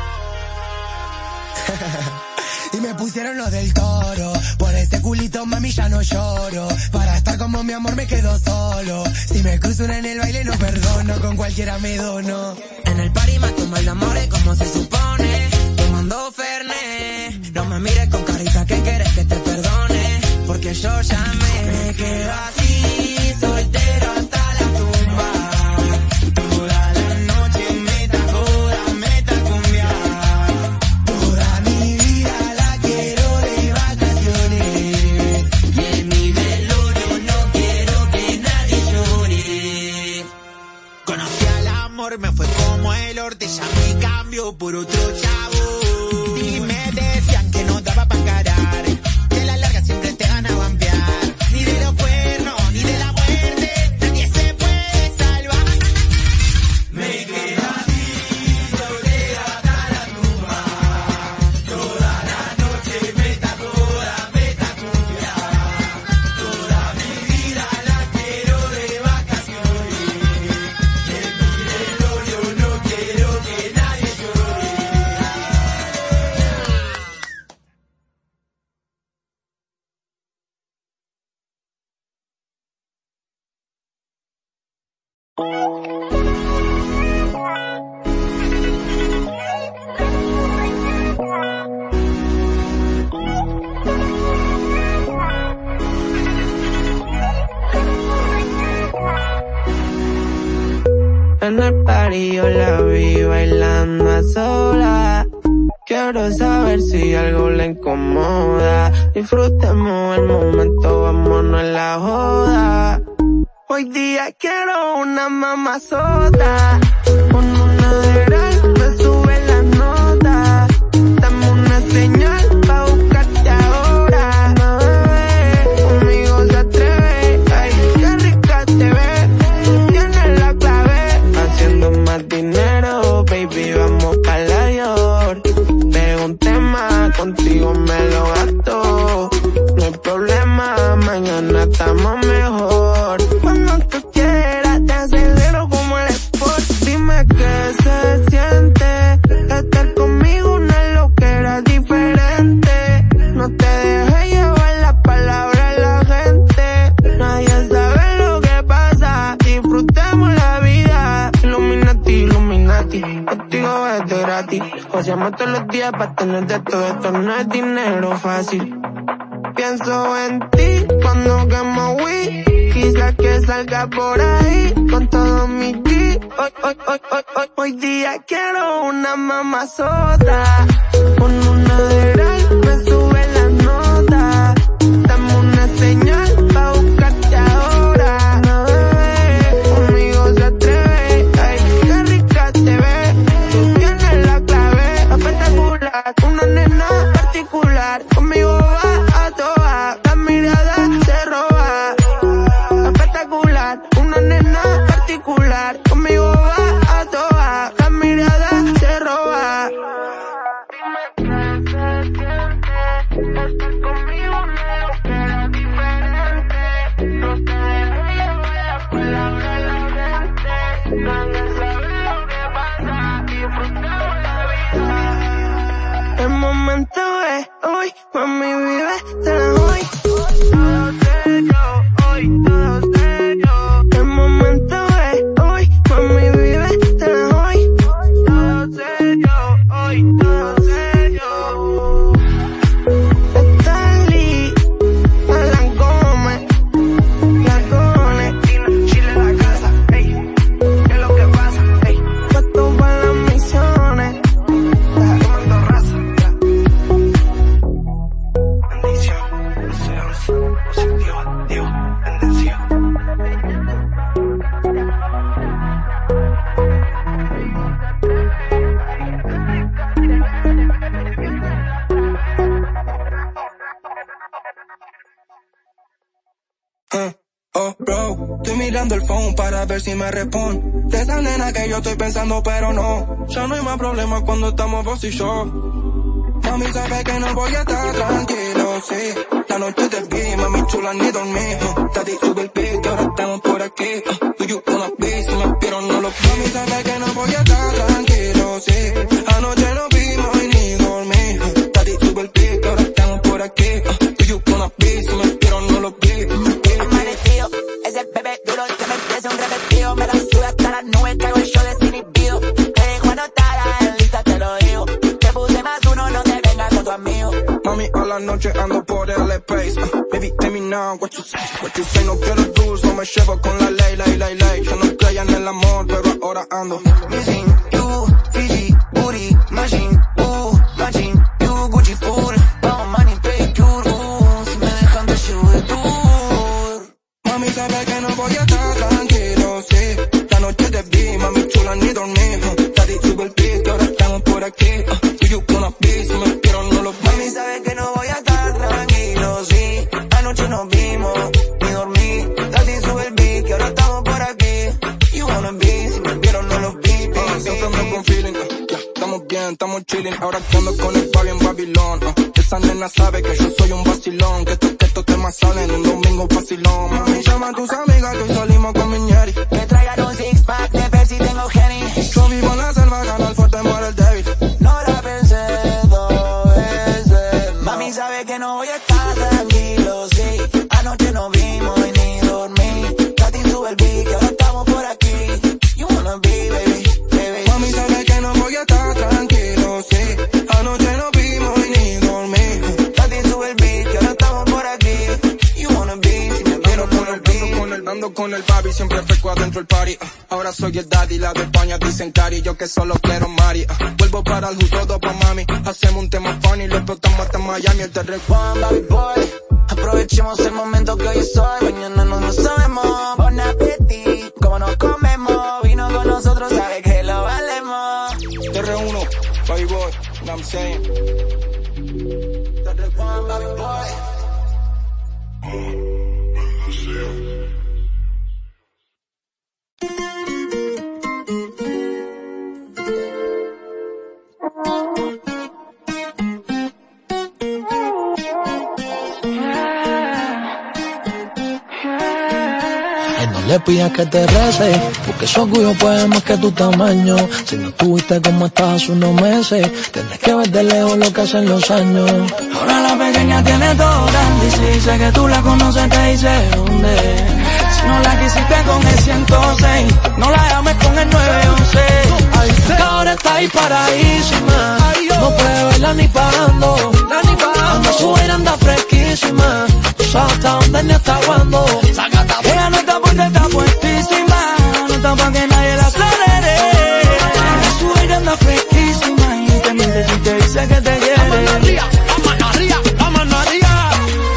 Y me pusieron los del Toro, por ese culito mami ya no lloro. Para estar como mi amor me quedo solo. Si me cruzo una en el baile no perdono, con cualquiera me dono. En el party mato mal de amores como se supone, tomando Fernet. No me mires con carita que quieres que te perdone, porque yo ya me, me quedo así, soltero hasta la tumba. Toda la noche meta joda, meta amor me fue como el orte, ya me cambio por otro chavo. Y me decían que no daba pa' encarar, que a la larga siempre te van a bambear. Ni de los cuernos, ni de la muerte, nadie se puede salvar. Me quedo así, soltero hasta la tumba. Toda la noche meta toda, meta cumbia. Toda mi vida la quiero de vacaciones. Que mire el hoyo, no quiero que nadie llore. En el party yo la vi bailando a sola. Quiero saber si algo le incomoda. Disfrutemos el momento, vámonos en la joda. Hoy día quiero una mamazota. Con una de gran me sube la nota. Dame una señal pa' buscarte ahora. No, bebé, conmigo se atreve. Ay, qué rica te ves. Tú tienes la clave. Haciendo más dinero, baby, vamos pa' la York. Tengo un tema, contigo me lo gasto. No hay problema, mañana estamos mejor. Cuando tú quieras te acelero como el Sport. Dime qué se siente estar conmigo, una loquera diferente. No te dejes llevar las palabras de la gente. Nadie sabe lo que pasa, disfrutemos la vida. Illuminati, Illuminati, contigo es de gratis. Joseamos todos los días para tener de todo, esto no es dinero fácil. Pienso en ti cuando quemo weed. Quizás que salga por ahí con todo mi ki. Hoy, hoy, hoy, hoy, hoy, hoy día quiero una mamazota. Con una de gran me sube la nota. Dame una señal pa' buscarte ahora. No, bebé, conmigo se atreve. Ay, qué rica te ves. Tú tienes la clave. Espectacular, una nena particular. Conmigo va a toa, la mirada se roba. Espectacular, una nena particular. Conmigo va a toa, la mirada se roba. Dime qué se siente estar conmigo, no queda diferente. No te dejes llevar las palabras de la gente. Nadie sabe lo que pasa, disfrutamos la vida. El momento es hoy, mami, vive, te la doy. Todo serio, hoy todo serio. El momento es hoy, mami, vive, te la doy. Todo serio, hoy todo serio. Stanley, Alan Gómez, La Gone, Chile en la casa, ey, ¿qué es lo que pasa? Ey, puesto para las misiones, está tomando raza, ya. Bendición, Dios, positivo, Dios, bendición. Uh, oh, bro, estoy mirando el phone para ver si me responde. De esa nena que yo estoy pensando, pero no. Ya no hay más problemas cuando estamos vos y yo. Mami sabe que no voy a estar tranquilo, sí. La noche te vi, mami chula, ni dormí. Uh, Daddy sube el beat, ahora estamos por aquí. Uh, do you wanna be? Si me espero no lo vi. Mami sabe que no voy a estar tranquilo, sí. Anoche no vimos y ni dormí. Uh, Daddy sube el beat, ahora estamos por aquí. Uh, do you wanna be? Si me espero no lo vi. Amanecido, ese bebé duro se me empieza un repetido. Me la sube hasta las nubes, traigo el show desinhibido. Te dejo anotada en lista, te lo digo. Te puse más uno, no te vengas con tu amigo. Mami, a la noche ando por el space. Uh, baby, tell me now what you say. What you say, no quiero rules, no me llevo con la ley, ley, ley, ley. Yo no creía en el amor, pero ahora ando. Missing you, Fiji, booty, machine, uh, machine, you, Gucci full. Vamos, money, pay cure, uh, si me dejan de show Mami sabe que no voy a estar tranquilo, sí. La noche te vi, mami chula, ni dormí. chilling, ahora actuando con el papi en Babilón. Uh, esa nena sabe que yo soy un vacilón, que estos, que estos temas salen un domingo vacilón. Mami, llama a tus amigas que hoy salimos con mi ñeri. Que traigan un six pack de ver si tengo Henny. Yo vivo en la selva, gana el fuerte, muere el débil. No la pensé dos veces. Mami sabe que no voy a estar tranquilo, sí. Anoche no vimos y ni dormí. Katy sube el beat, que ahora estamos por aquí. You wanna be, baby, baby. Mami sabe que no voy a estar tranquilo, sí. Anoche no vimos y ni dormí. Katy sube el beat, que ahora estamos por aquí. You wanna be, si me quiero con el beat. Con el, ando con el papi, siempre fresco adentro el party. Uh, ahora soy el daddy, la de España dicen cari. Yo que solo quiero Mari. Uh, vuelvo para el justo todo pa' mami. Hacemos un tema funny, lo explotamos hasta Miami. El terreno. One baby boy. Aprovechemos el momento que hoy es hoy. Mañana no lo sabemos. Bon appetit. Como nos comemos. Vino con nosotros, sabe que lo valemos. T R uno, baby boy. You know what I'm saying? T R uno, baby boy. No le pidas que te rece, porque su orgullo puede más que tu tamaño. Si no estuviste como estabas hace unos meses, tienes que ver de lejos lo que hacen los años. Ahora la pequeña tiene todo grande y si dice que tú la conoces te dice dónde. Si no la quisiste con el ciento seis, no la llames con el nueve once. Que ahora está ahí paradísima, no puede verla ni pagando. Anda su aire anda fresquísima, tú sabes hasta dónde ni hasta cuándo. Ella no está porque está puestísima, no está pa' que nadie la acelere. Su aire anda fresquísima y te miente si te dice que te quiere. Vámonos arriba, vámonos arriba.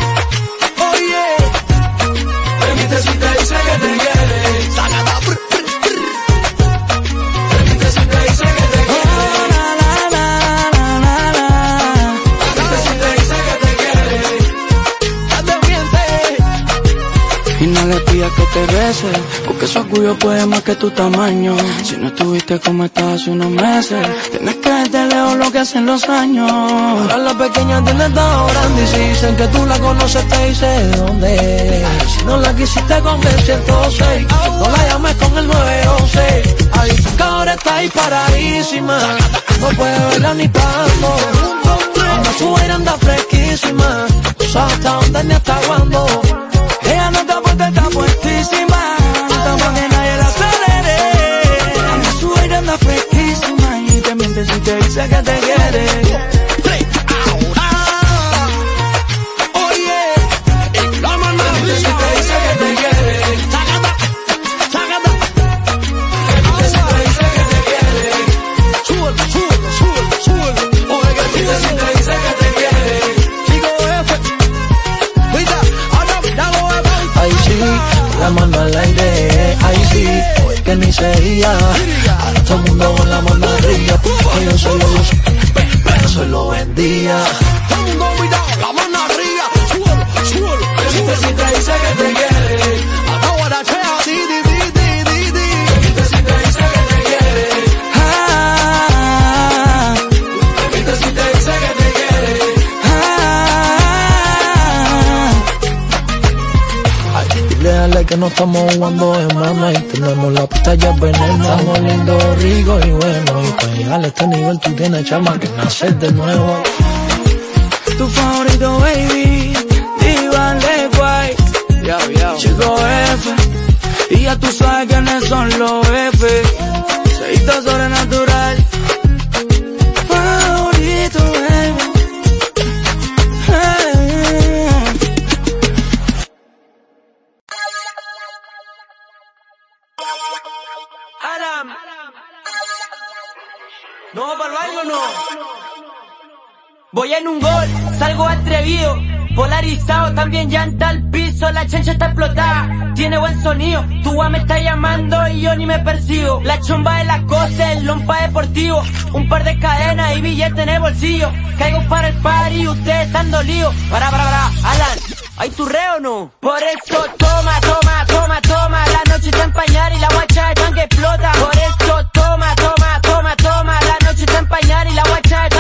Oye, te miente si te dice que te quiere. Sácata, brr, brr, brr. Te miente si te dice que te quiere. Oh, la, la, la, la, la, la. Te miente si te dice que te quiere. Ya te miente. Y no le pidas que te bese, porque su orgullo puede más que tu tamaño. Si no estuviste como estabas hace unos meses, tienes que ver de lejos lo que hacen los años. Ahora la pequeña tiene todo grande y si dicen que tú la conoces te dice de dónde. Si no la quisiste con el ciento seis, no la llames con el nueve once. Ay, que ahora está ahí paradísima, no puede verla ni pagando. Anda su aire anda fresquísima, tú sabes hasta dónde ni hasta cuándo. Ella no está porque está puestísima, no está pa' que nadie la acelere. Anda su aire anda fresquísima y te miente si te dice que te quiere. Ah, oye, vámonos arriba. Si te dice que te quiere. Sácata, sácata. Te miente si te dice que te quiere. Súbelo, súbelo, súbelo, súbelo. Oye, que Te miente si te dice que te quiere. Chico F. Mira, ahora dalo de vuelta. Ahí sí, la mano al aire, ahí sí, hoy que ni sería. Ahora todo el mundo con la mano arriba, porque yo solo lo pero solo vendía. Todo el mundo cuidado, la mano arriba. Súbelo, súbelo. Te miente si te dice que te quiere. Ahora chea, di, di, di, di, di, di. Te miente si te dice que te quiere. Ah, te miente si te dice que te quiere. Ah, Ay, dile dale que no estamos jugando en mano y tenemos la pista ya veneno. Estamos lindo, rico y bueno, y para llegar a este nivel tú tienes chama que nacer de nuevo. tu favorito baby, Diva Le Guay, Yo, yo. Chico F, y ya tú sabes quiénes son los F, Seito sobrenatural, favorito baby. Aram, no para el baile o no. Voy en un gol, salgo atrevido, polarizado, también llanta al piso, la chancha está explotada, tiene buen sonido, tu gua me está llamando y yo ni me persigo. La chomba de la costa, el lompa deportivo, un par de cadenas y billetes en el bolsillo, caigo para el party y ustedes están dolidos. Para, para, para, Alan, ¿hay turreo o no? Por eso toma, toma, toma, toma, la noche está empañar y la guacha de tanque explota. Por eso toma, toma, toma, toma, la noche está empañar y la guacha de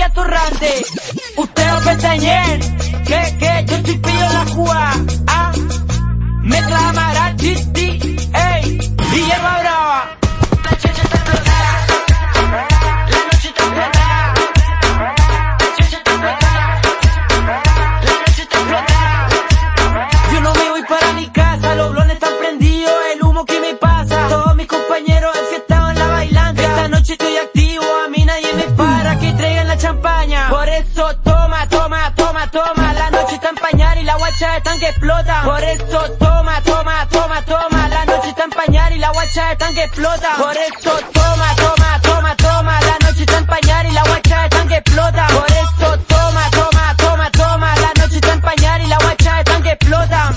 restaurante. Usted os pestañen, que, que yo estoy pillo la cua. Ah, me clamará Titi, ey, y hierba brava. La checha está explotada, la noche está explotada. La checha está explotada, la noche está explotada. Yo no me voy para mi casa, los blones están prendidos, el humo que me pasa. Todos mis compañeros enfiestados en la bailante. Esta noche estoy activo, a mí nadie me para, que traigan la champaña. Por eso toma, toma, toma, toma, la noche está empañar y la guacha están que explotan. Por eso toma, toma, toma, toma, la noche está empañar y la guacha están que explotan. Por eso toma, toma, toma, toma, la noche está empañar y la guacha están que explotan. Por eso toma, toma, toma, toma, la noche está empañar y la guacha están que explotan.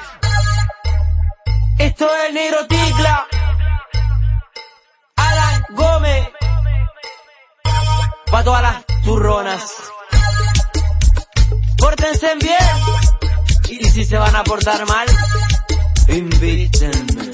Esto es el Negro Ticla, Alan Gómez, pa' todas las turronas. Pórtense bien, y si se van a portar mal, invítenme.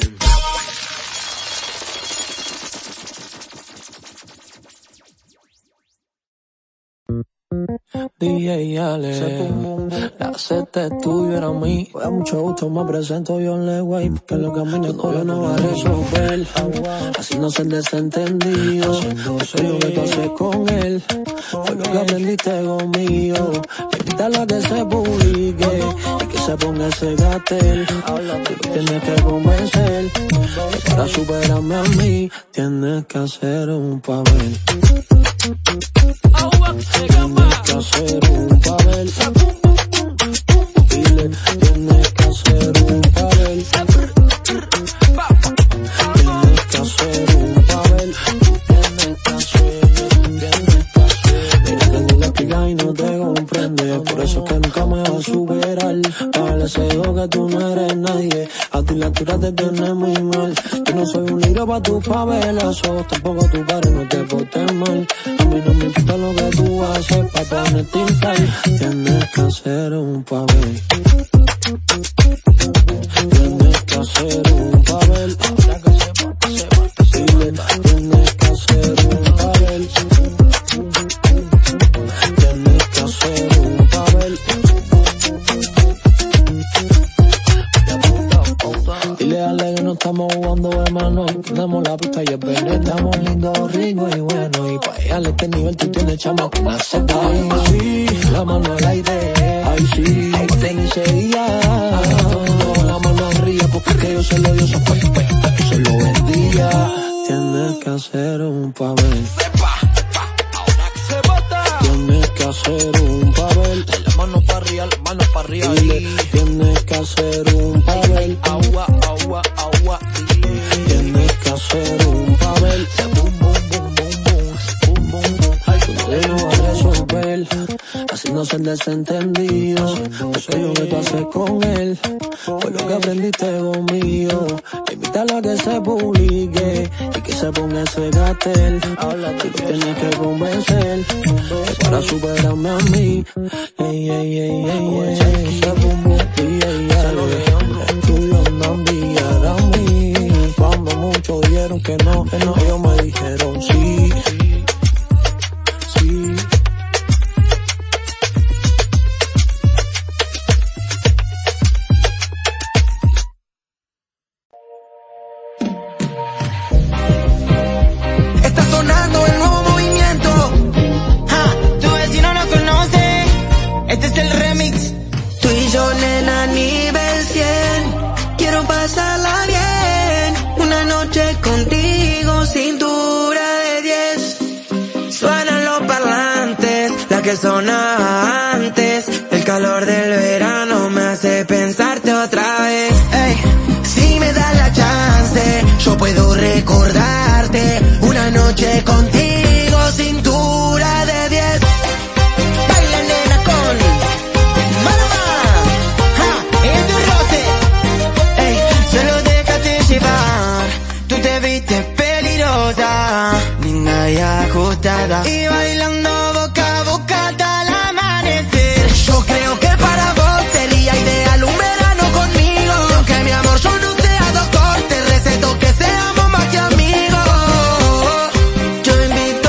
D J Ale, la seta es tuyo, era mí. Pues a mucho gusto me presento, yo le Way, que lo que a mí no, no va a resolver. Así no ser desentendido, soy yo que tú haces con él. Fue lo que aprendiste conmigo. Invítala a que se publique y que se ponga ese gatel. Tú lo tienes que convencer, que para superarme a mí tienes que hacer un papel. Tienes que hacer un papel. Dile, tienes que hacer un papel. Tienes que hacer un papel. Tienes que hacer, tienes que hacer. Mira que tú le explicas y no te comprendes. Por eso es que nunca me vas a superar. Para ese ego que tú no eres nadie. A ti la altura te tiene muy mal. Yo no soy un libro pa' tus pavelazos. Tampoco tu padre, no te portes mal. A mí no me importa lo que tú haces pa' ponerte intal. Tienes que hacer un papel. Tienes que hacer un papel. Dile, tienes que hacer un papel. Tienes que hacer un papel. Dile a Ale que no estamos jugando de mano. Tenemos la pista y el pene. Estamos lindos, ricos y buenos. Y pa' llegar a este nivel tú tienes chama con una seta. Ay, sí, la mano al aire. Ay, sí, tenis seguía. La mano arriba porque que yo se lo dio. Pa' que se lo vendía. Tienes que hacer un papel. Tienes que hacer un papel. Las manos para arriba, las manos para arriba. Dile, tienes que hacer un papel. Agua, agua, agua. Tienes que hacer un papel. Boom, boom, boom, boom, boom, boom, boom, boom. Ay, Tú no te lo vas a resolver. Así no ser desentendido. Lo soy yo que tú haces con él. Fue lo que aprendiste conmigo. Invítala a que se publique y que se ponga ese gatel. Tú lo tienes que convencer, que para superarme a mí. Ey, ey, ey, ey, ey. Se pum, ey, ey, ey. Tú lo no enviar a mí. Cuando muchos dijeron que no, que no, ellos me dijeron sí. Sí. Está sonando el nuevo movimiento. Ja, tu vecino no conoce. Este es el remix. Tú y yo, nena, nivel cien. Quiero pasarla bien. Una noche contigo, cintura de diez. Suenan los parlantes, la que sonaba antes. El calor del verano me hace pensarte otra vez. Ey, si me das la chance, yo puedo recordarte. Una noche contigo, cintura de diez. Baila, nena, con Maluma. Ja, y tu roce. Ey, solo déjate llevar. Tú te viste peligrosa, linda y ajustada. Y bailando boca a boca hasta el amanecer. Yo creo que para vos sería ideal un verano conmigo. Y aunque mi amor yo no sea doctor, te receto que seamos más que amigos. Yo invito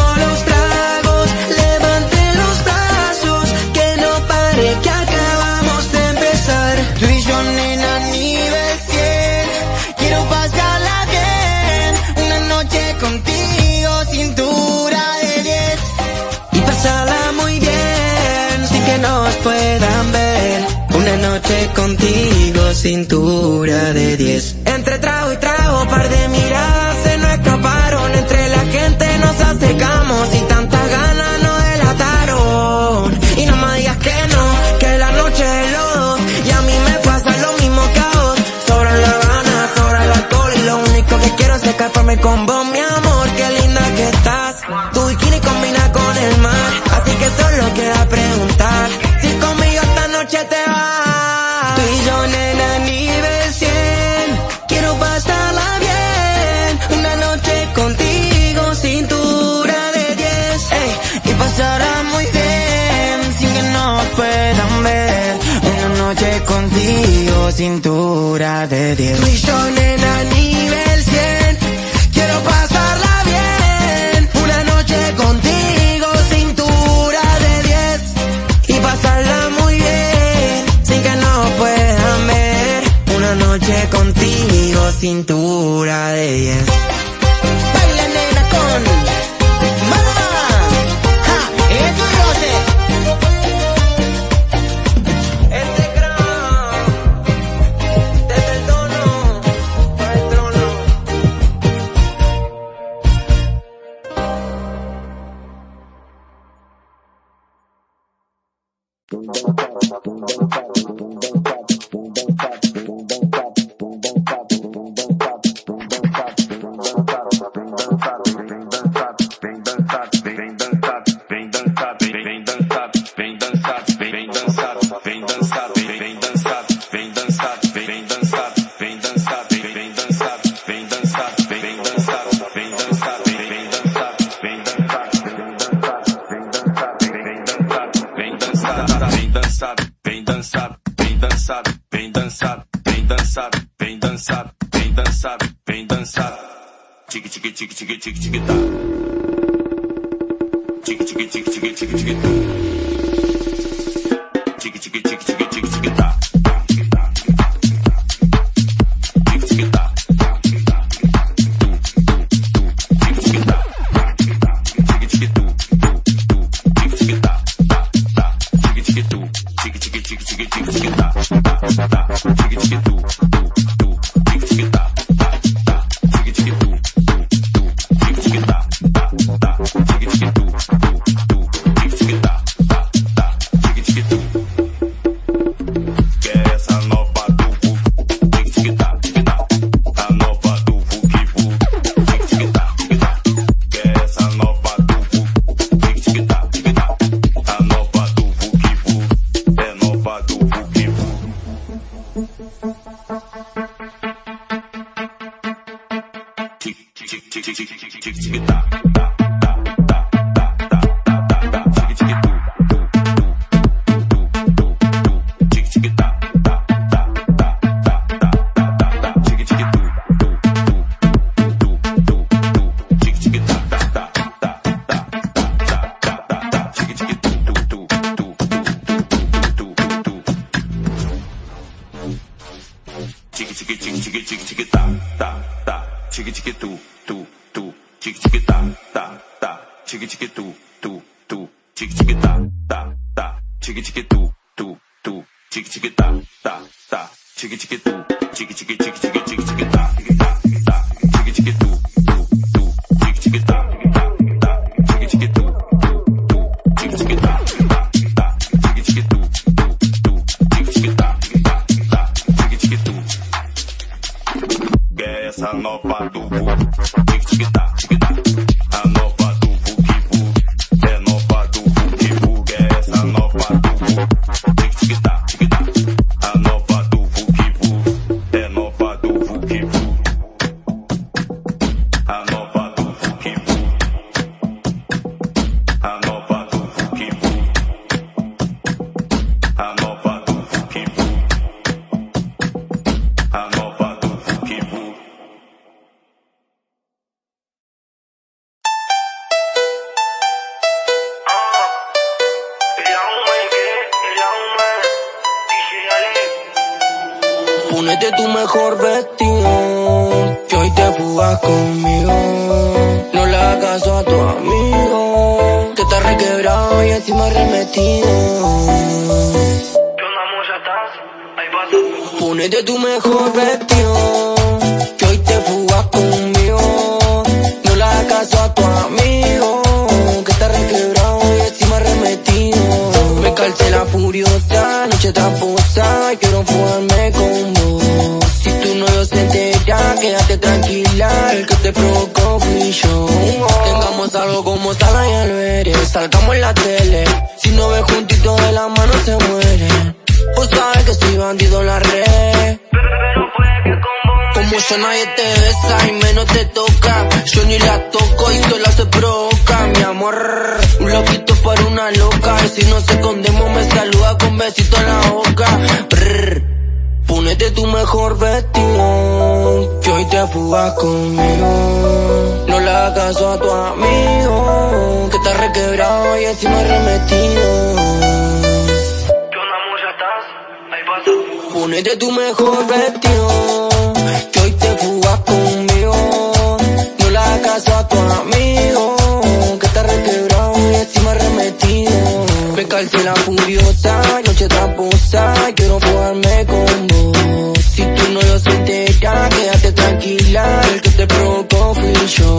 cintura de diez. Entre trago y trago, par de miradas se nos escaparon. Entre la gente nos acercamos y tantas ganas nos delataron. Y no me digas que no, que la noche es lodo. Y a mí me pasa lo mismo que a vos. Sobran las ganas, sobra el alcohol y lo único que quiero es escaparme con vos, mi amor. Qué linda que estás. Tu bikini combina con el mar, así que solo queda preguntar si conmigo esta noche te vas. Tú y yo, nena, nivel cien. Quiero pasarla bien. Una noche contigo, cintura de diez. Ey, y pasará muy bien sin que nos puedan ver. Una noche contigo, cintura de diez. Tú y yo, nena, nivel cien. Quiero pasarla bien. Una noche contigo, cintura de diez. Y pasarla muy bien sin que nos puedan ver. Una noche contigo, cintura de diez. Baila, nena, con mamá. Ja, es tu roce. Este gran, desde el tono para el trono. Chiqui chiqui chiqui chiqui chiqui chiqui ta. Chiqui chiqui chiqui chiqui chiqui chiqui ta. Chiqui chiqui chiqui chiqui chiqui chiqui ta. Chiqui chiqui ta. Chiqui chiqui ta. Chiqui chiqui tu. Chiqui chiqui ta. Chiqui chiqui tu. Chiqui chiqui chiqui chiqui chiqui chiqui ta. Chiqui chiqui tu. Chiqui chiqui ta. Ponete tu mejor vestido, que hoy te fugas conmigo. No le hagas caso a tu amigo, que está requebrado y encima remetido. Ponete tu mejor vestido, que hoy te fugas conmigo. No le hagas caso a tu amigo, que está requebrado y encima remetido. Me calcé la furiosa, noche tramposa, y quiero fugarme con vos. Si tu novio se entera, quédate tranquila, el que te provocó fui yo. Tengamos algo como Sara y Alvarez, salgamos en la tele. Si no ves juntito de la mano se muere. Vos sabes que soy bandido en la red. Como yo nadie te besa y menos te toca. Yo ni la toco y sola se provoca. Mi amor, un loquito para una loca. Y si no se escondemos me saluda con besito en la boca. Brr. Ponete tu mejor vestido, que hoy te fugas conmigo. No le hagas caso a tu amigo, que está requebrado y encima remetido. Ponete tu mejor vestido, que hoy te fugas conmigo. No le hagas caso a tu amigo, que está requebrado y encima remetido. Me calcé la furiosa, noche tramposa, quiero fugarme con vos. Si tu novio se entera, quédate tranquila, el que te provocó fui yo.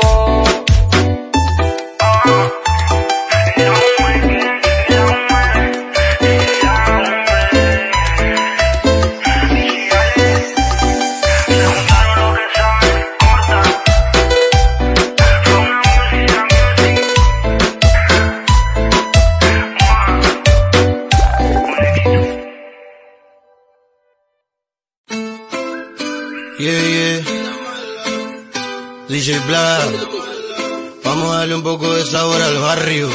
Yeah, yeah. D J Black, vamos a darle un poco de sabor al barrio.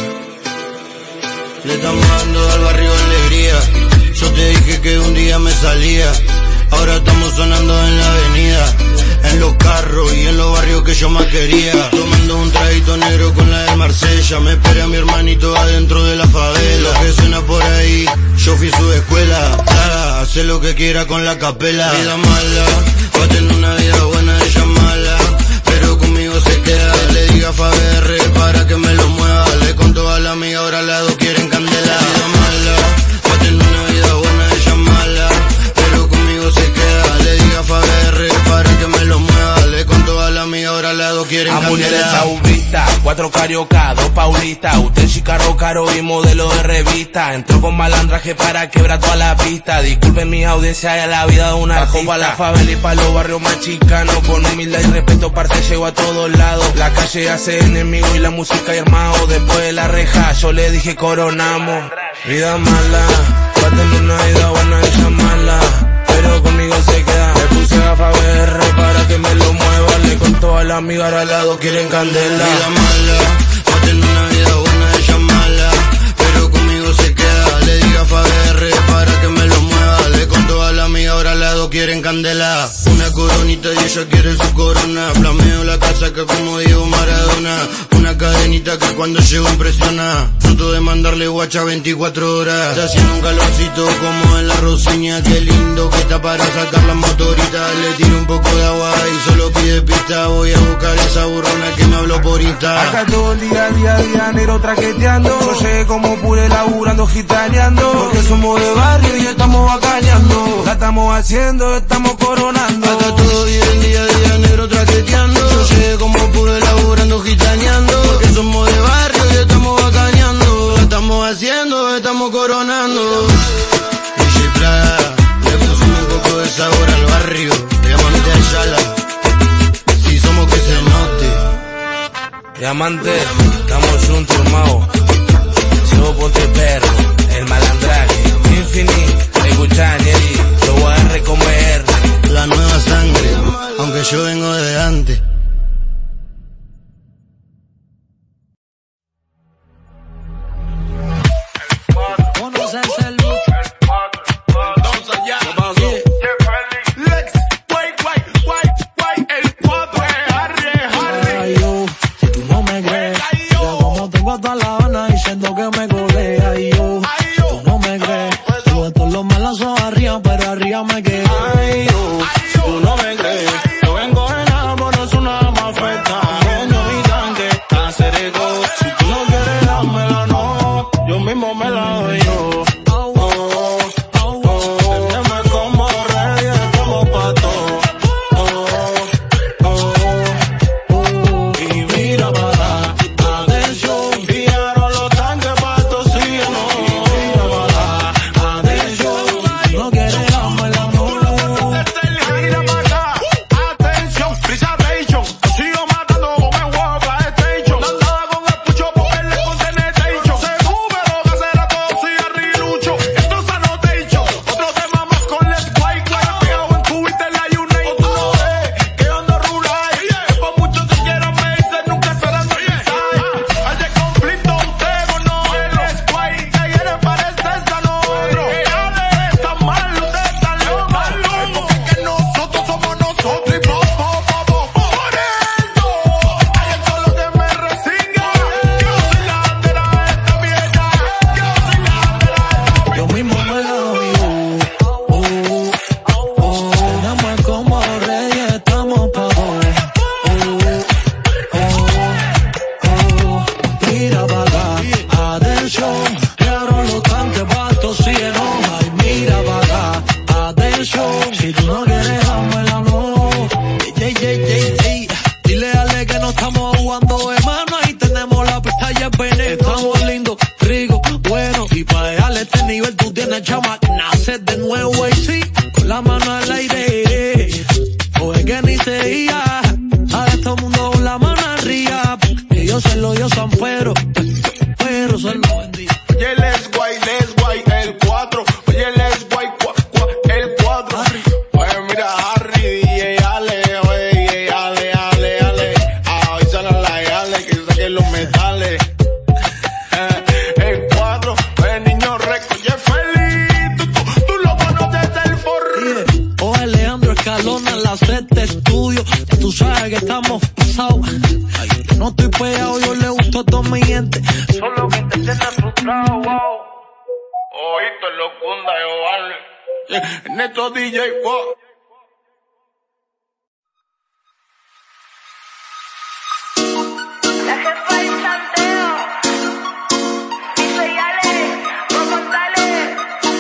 Le estamos dando al barrio alegría. Yo te dije que un día me salía. Ahora estamos sonando en la avenida, en los carros y en los barrios que yo más quería. Tomando un traguito negro con la de Marsella. Me espera mi hermanito adentro de la favela. Lo que suena por ahí, yo fui su escuela. Plaga, hace lo que quiera con la capela. Vida mala, va a tener una vida buena, ella mala, pero conmigo se queda. Le diga F B R para que me lo mueva. Le contó a la amiga, ahora al lado quieren candela. Vida mala, va a tener una vida buena, ella mala, pero conmigo se queda. Le diga F B R para que me lo mueva. Le contó a la amiga, ahora al lado quieren a candela. Mujeres saudita, cuatro carioca, dos paulistas. Usted chicarro caro y modelo de revista. Entró con malandraje para quebrar toda la pista. Disculpen mi audiencia y a la vida de una artista. Pa' la favela y pa' los barrios más chicanos. Con humildad y respeto parte llego a todos lados. La calle hace enemigo y la música y armado. Después de la reja yo le dije coronamos. Vida mala, va a tener una vida buena, ella mala, pero conmigo se queda. Le puse a F B R para que me lo mueva. Le contó a la amiga, ahora al lado quieren candela. Vida mala, va a tener una vida buena, ella mala, pero conmigo se queda. Le diga F B R para que me lo mueva. Le contó a la amiga, ahora al lado quieren candela. Una coronita y ella quiere su corona. Flameo la casa que como Diego Maradona. Una cadenita que cuando llego impresiona. Pronto de mandarle guacha veinticuatro horas. Está haciendo un calorcito como en la Rosiña. Qué lindo que está para sacar la motorita. Le tiro un poco de agua y solo pide pista. Voy a buscar esa burrona que me habló por Insta. Acá todo el día, día, día, negro traqueteando. Yo llegué como pure laburando, gitaneando. Porque somos de barrio y estamos bacaneando. La estamos haciendo, estamos coronando. Acá todo día, día, día, negro traqueteando. Yo llegué como pure laburando, gitaneando. Porque somos de barrio y estamos bacaneando. La estamos haciendo, estamos coronando. D J Plaga, le pusimos un poco de sabor al barrio. Diamante Ayala, si somos que se note. Diamante, estamos juntos, hermano. Yo ponte perro, el malandraje, infinito, escucha Nelly, lo voy a recomer. La nueva sangre, aunque yo vengo de antes. Toda La Habana diciendo que me colé. los tanques bastos si enoja y mira para acá. Atención, si tú no quieres dármela no. Ey, ey, ey, ey. Dile a Ale que no estamos jugando de mano, ahí tenemos la pestaña veneno. Estamos lindos, ricos, buenos, y para dejarle este nivel tú tienes chama. Naces de nuevo y sí, con la mano al aire. O es que ni se iba, ahora todo el mundo con la mano arriba. Que yo se lo dio San Pedro, pero se lo bendiga. Oye, let's guay, let's guay, el cuatro. Oye, let's guay, cua, cua, el cuatro. Oye, mira, Harry, D J Ale, oye, D J Ale, Ale, Ale. Avísale a la Ale que saque los metales. Eh, el cuatro, oye, niño reco, oye, feliz. Tú, tú, tú lo conoces del forro. Yeah. Oye, Leandro Escalona, la sexta estudio. Ya tú sabes que estamos pasados. Yo no estoy pegado, yo le gusto a toda mi gente. Solo que te sientas frustrado, wow. Oíste, lo cunda, yo vale. Yeah. Neto D J, wow. La jefa del chanteo. Y soy Ale, vos contale.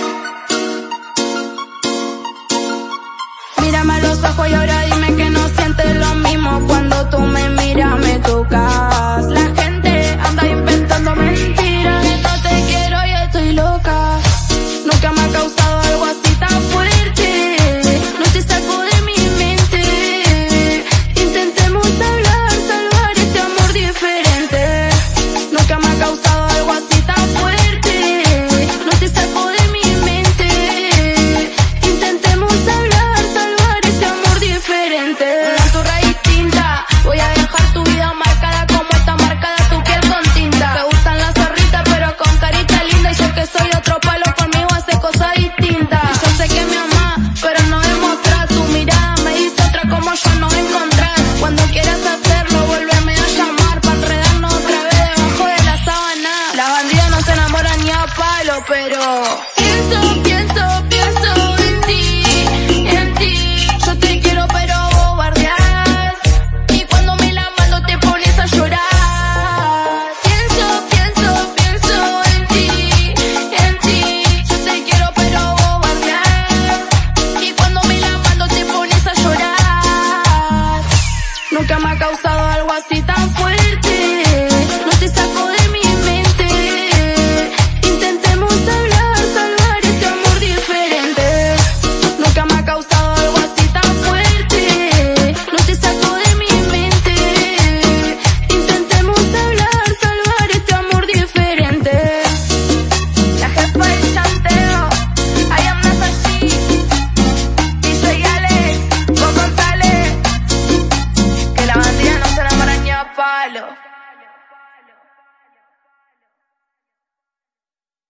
Mírame a los ojos y ahora dime que no sientes lo mismo cuando tú me miras, me tocas. La gente anda inventando mentiras, neta te quiero y estoy loca. Nunca me ha causado algo así tan fuerte, no te saco de mi mente. Intentemos hablar, salvar este amor diferente. Nunca me ha causado algo así tan fuerte, no te saco de mi mente. Intentemos hablar, salvar este amor diferente. Una turra distinta, voy a dejar tu vida marcada como está marcada tu piel con tinta. Te gustan las zorritas pero con carita linda, y yo que soy de otro palo conmigo hace cosas distintas. Y yo sé que me amás, pero no demostras. Tu mirada me dice otra como yo no encontrar. Cuando quieras hacerlo, vuélveme a llamar pa' enredarnos otra vez debajo de la sábana. Las bandidas no se enamoran ni a palo, pero pienso, pienso,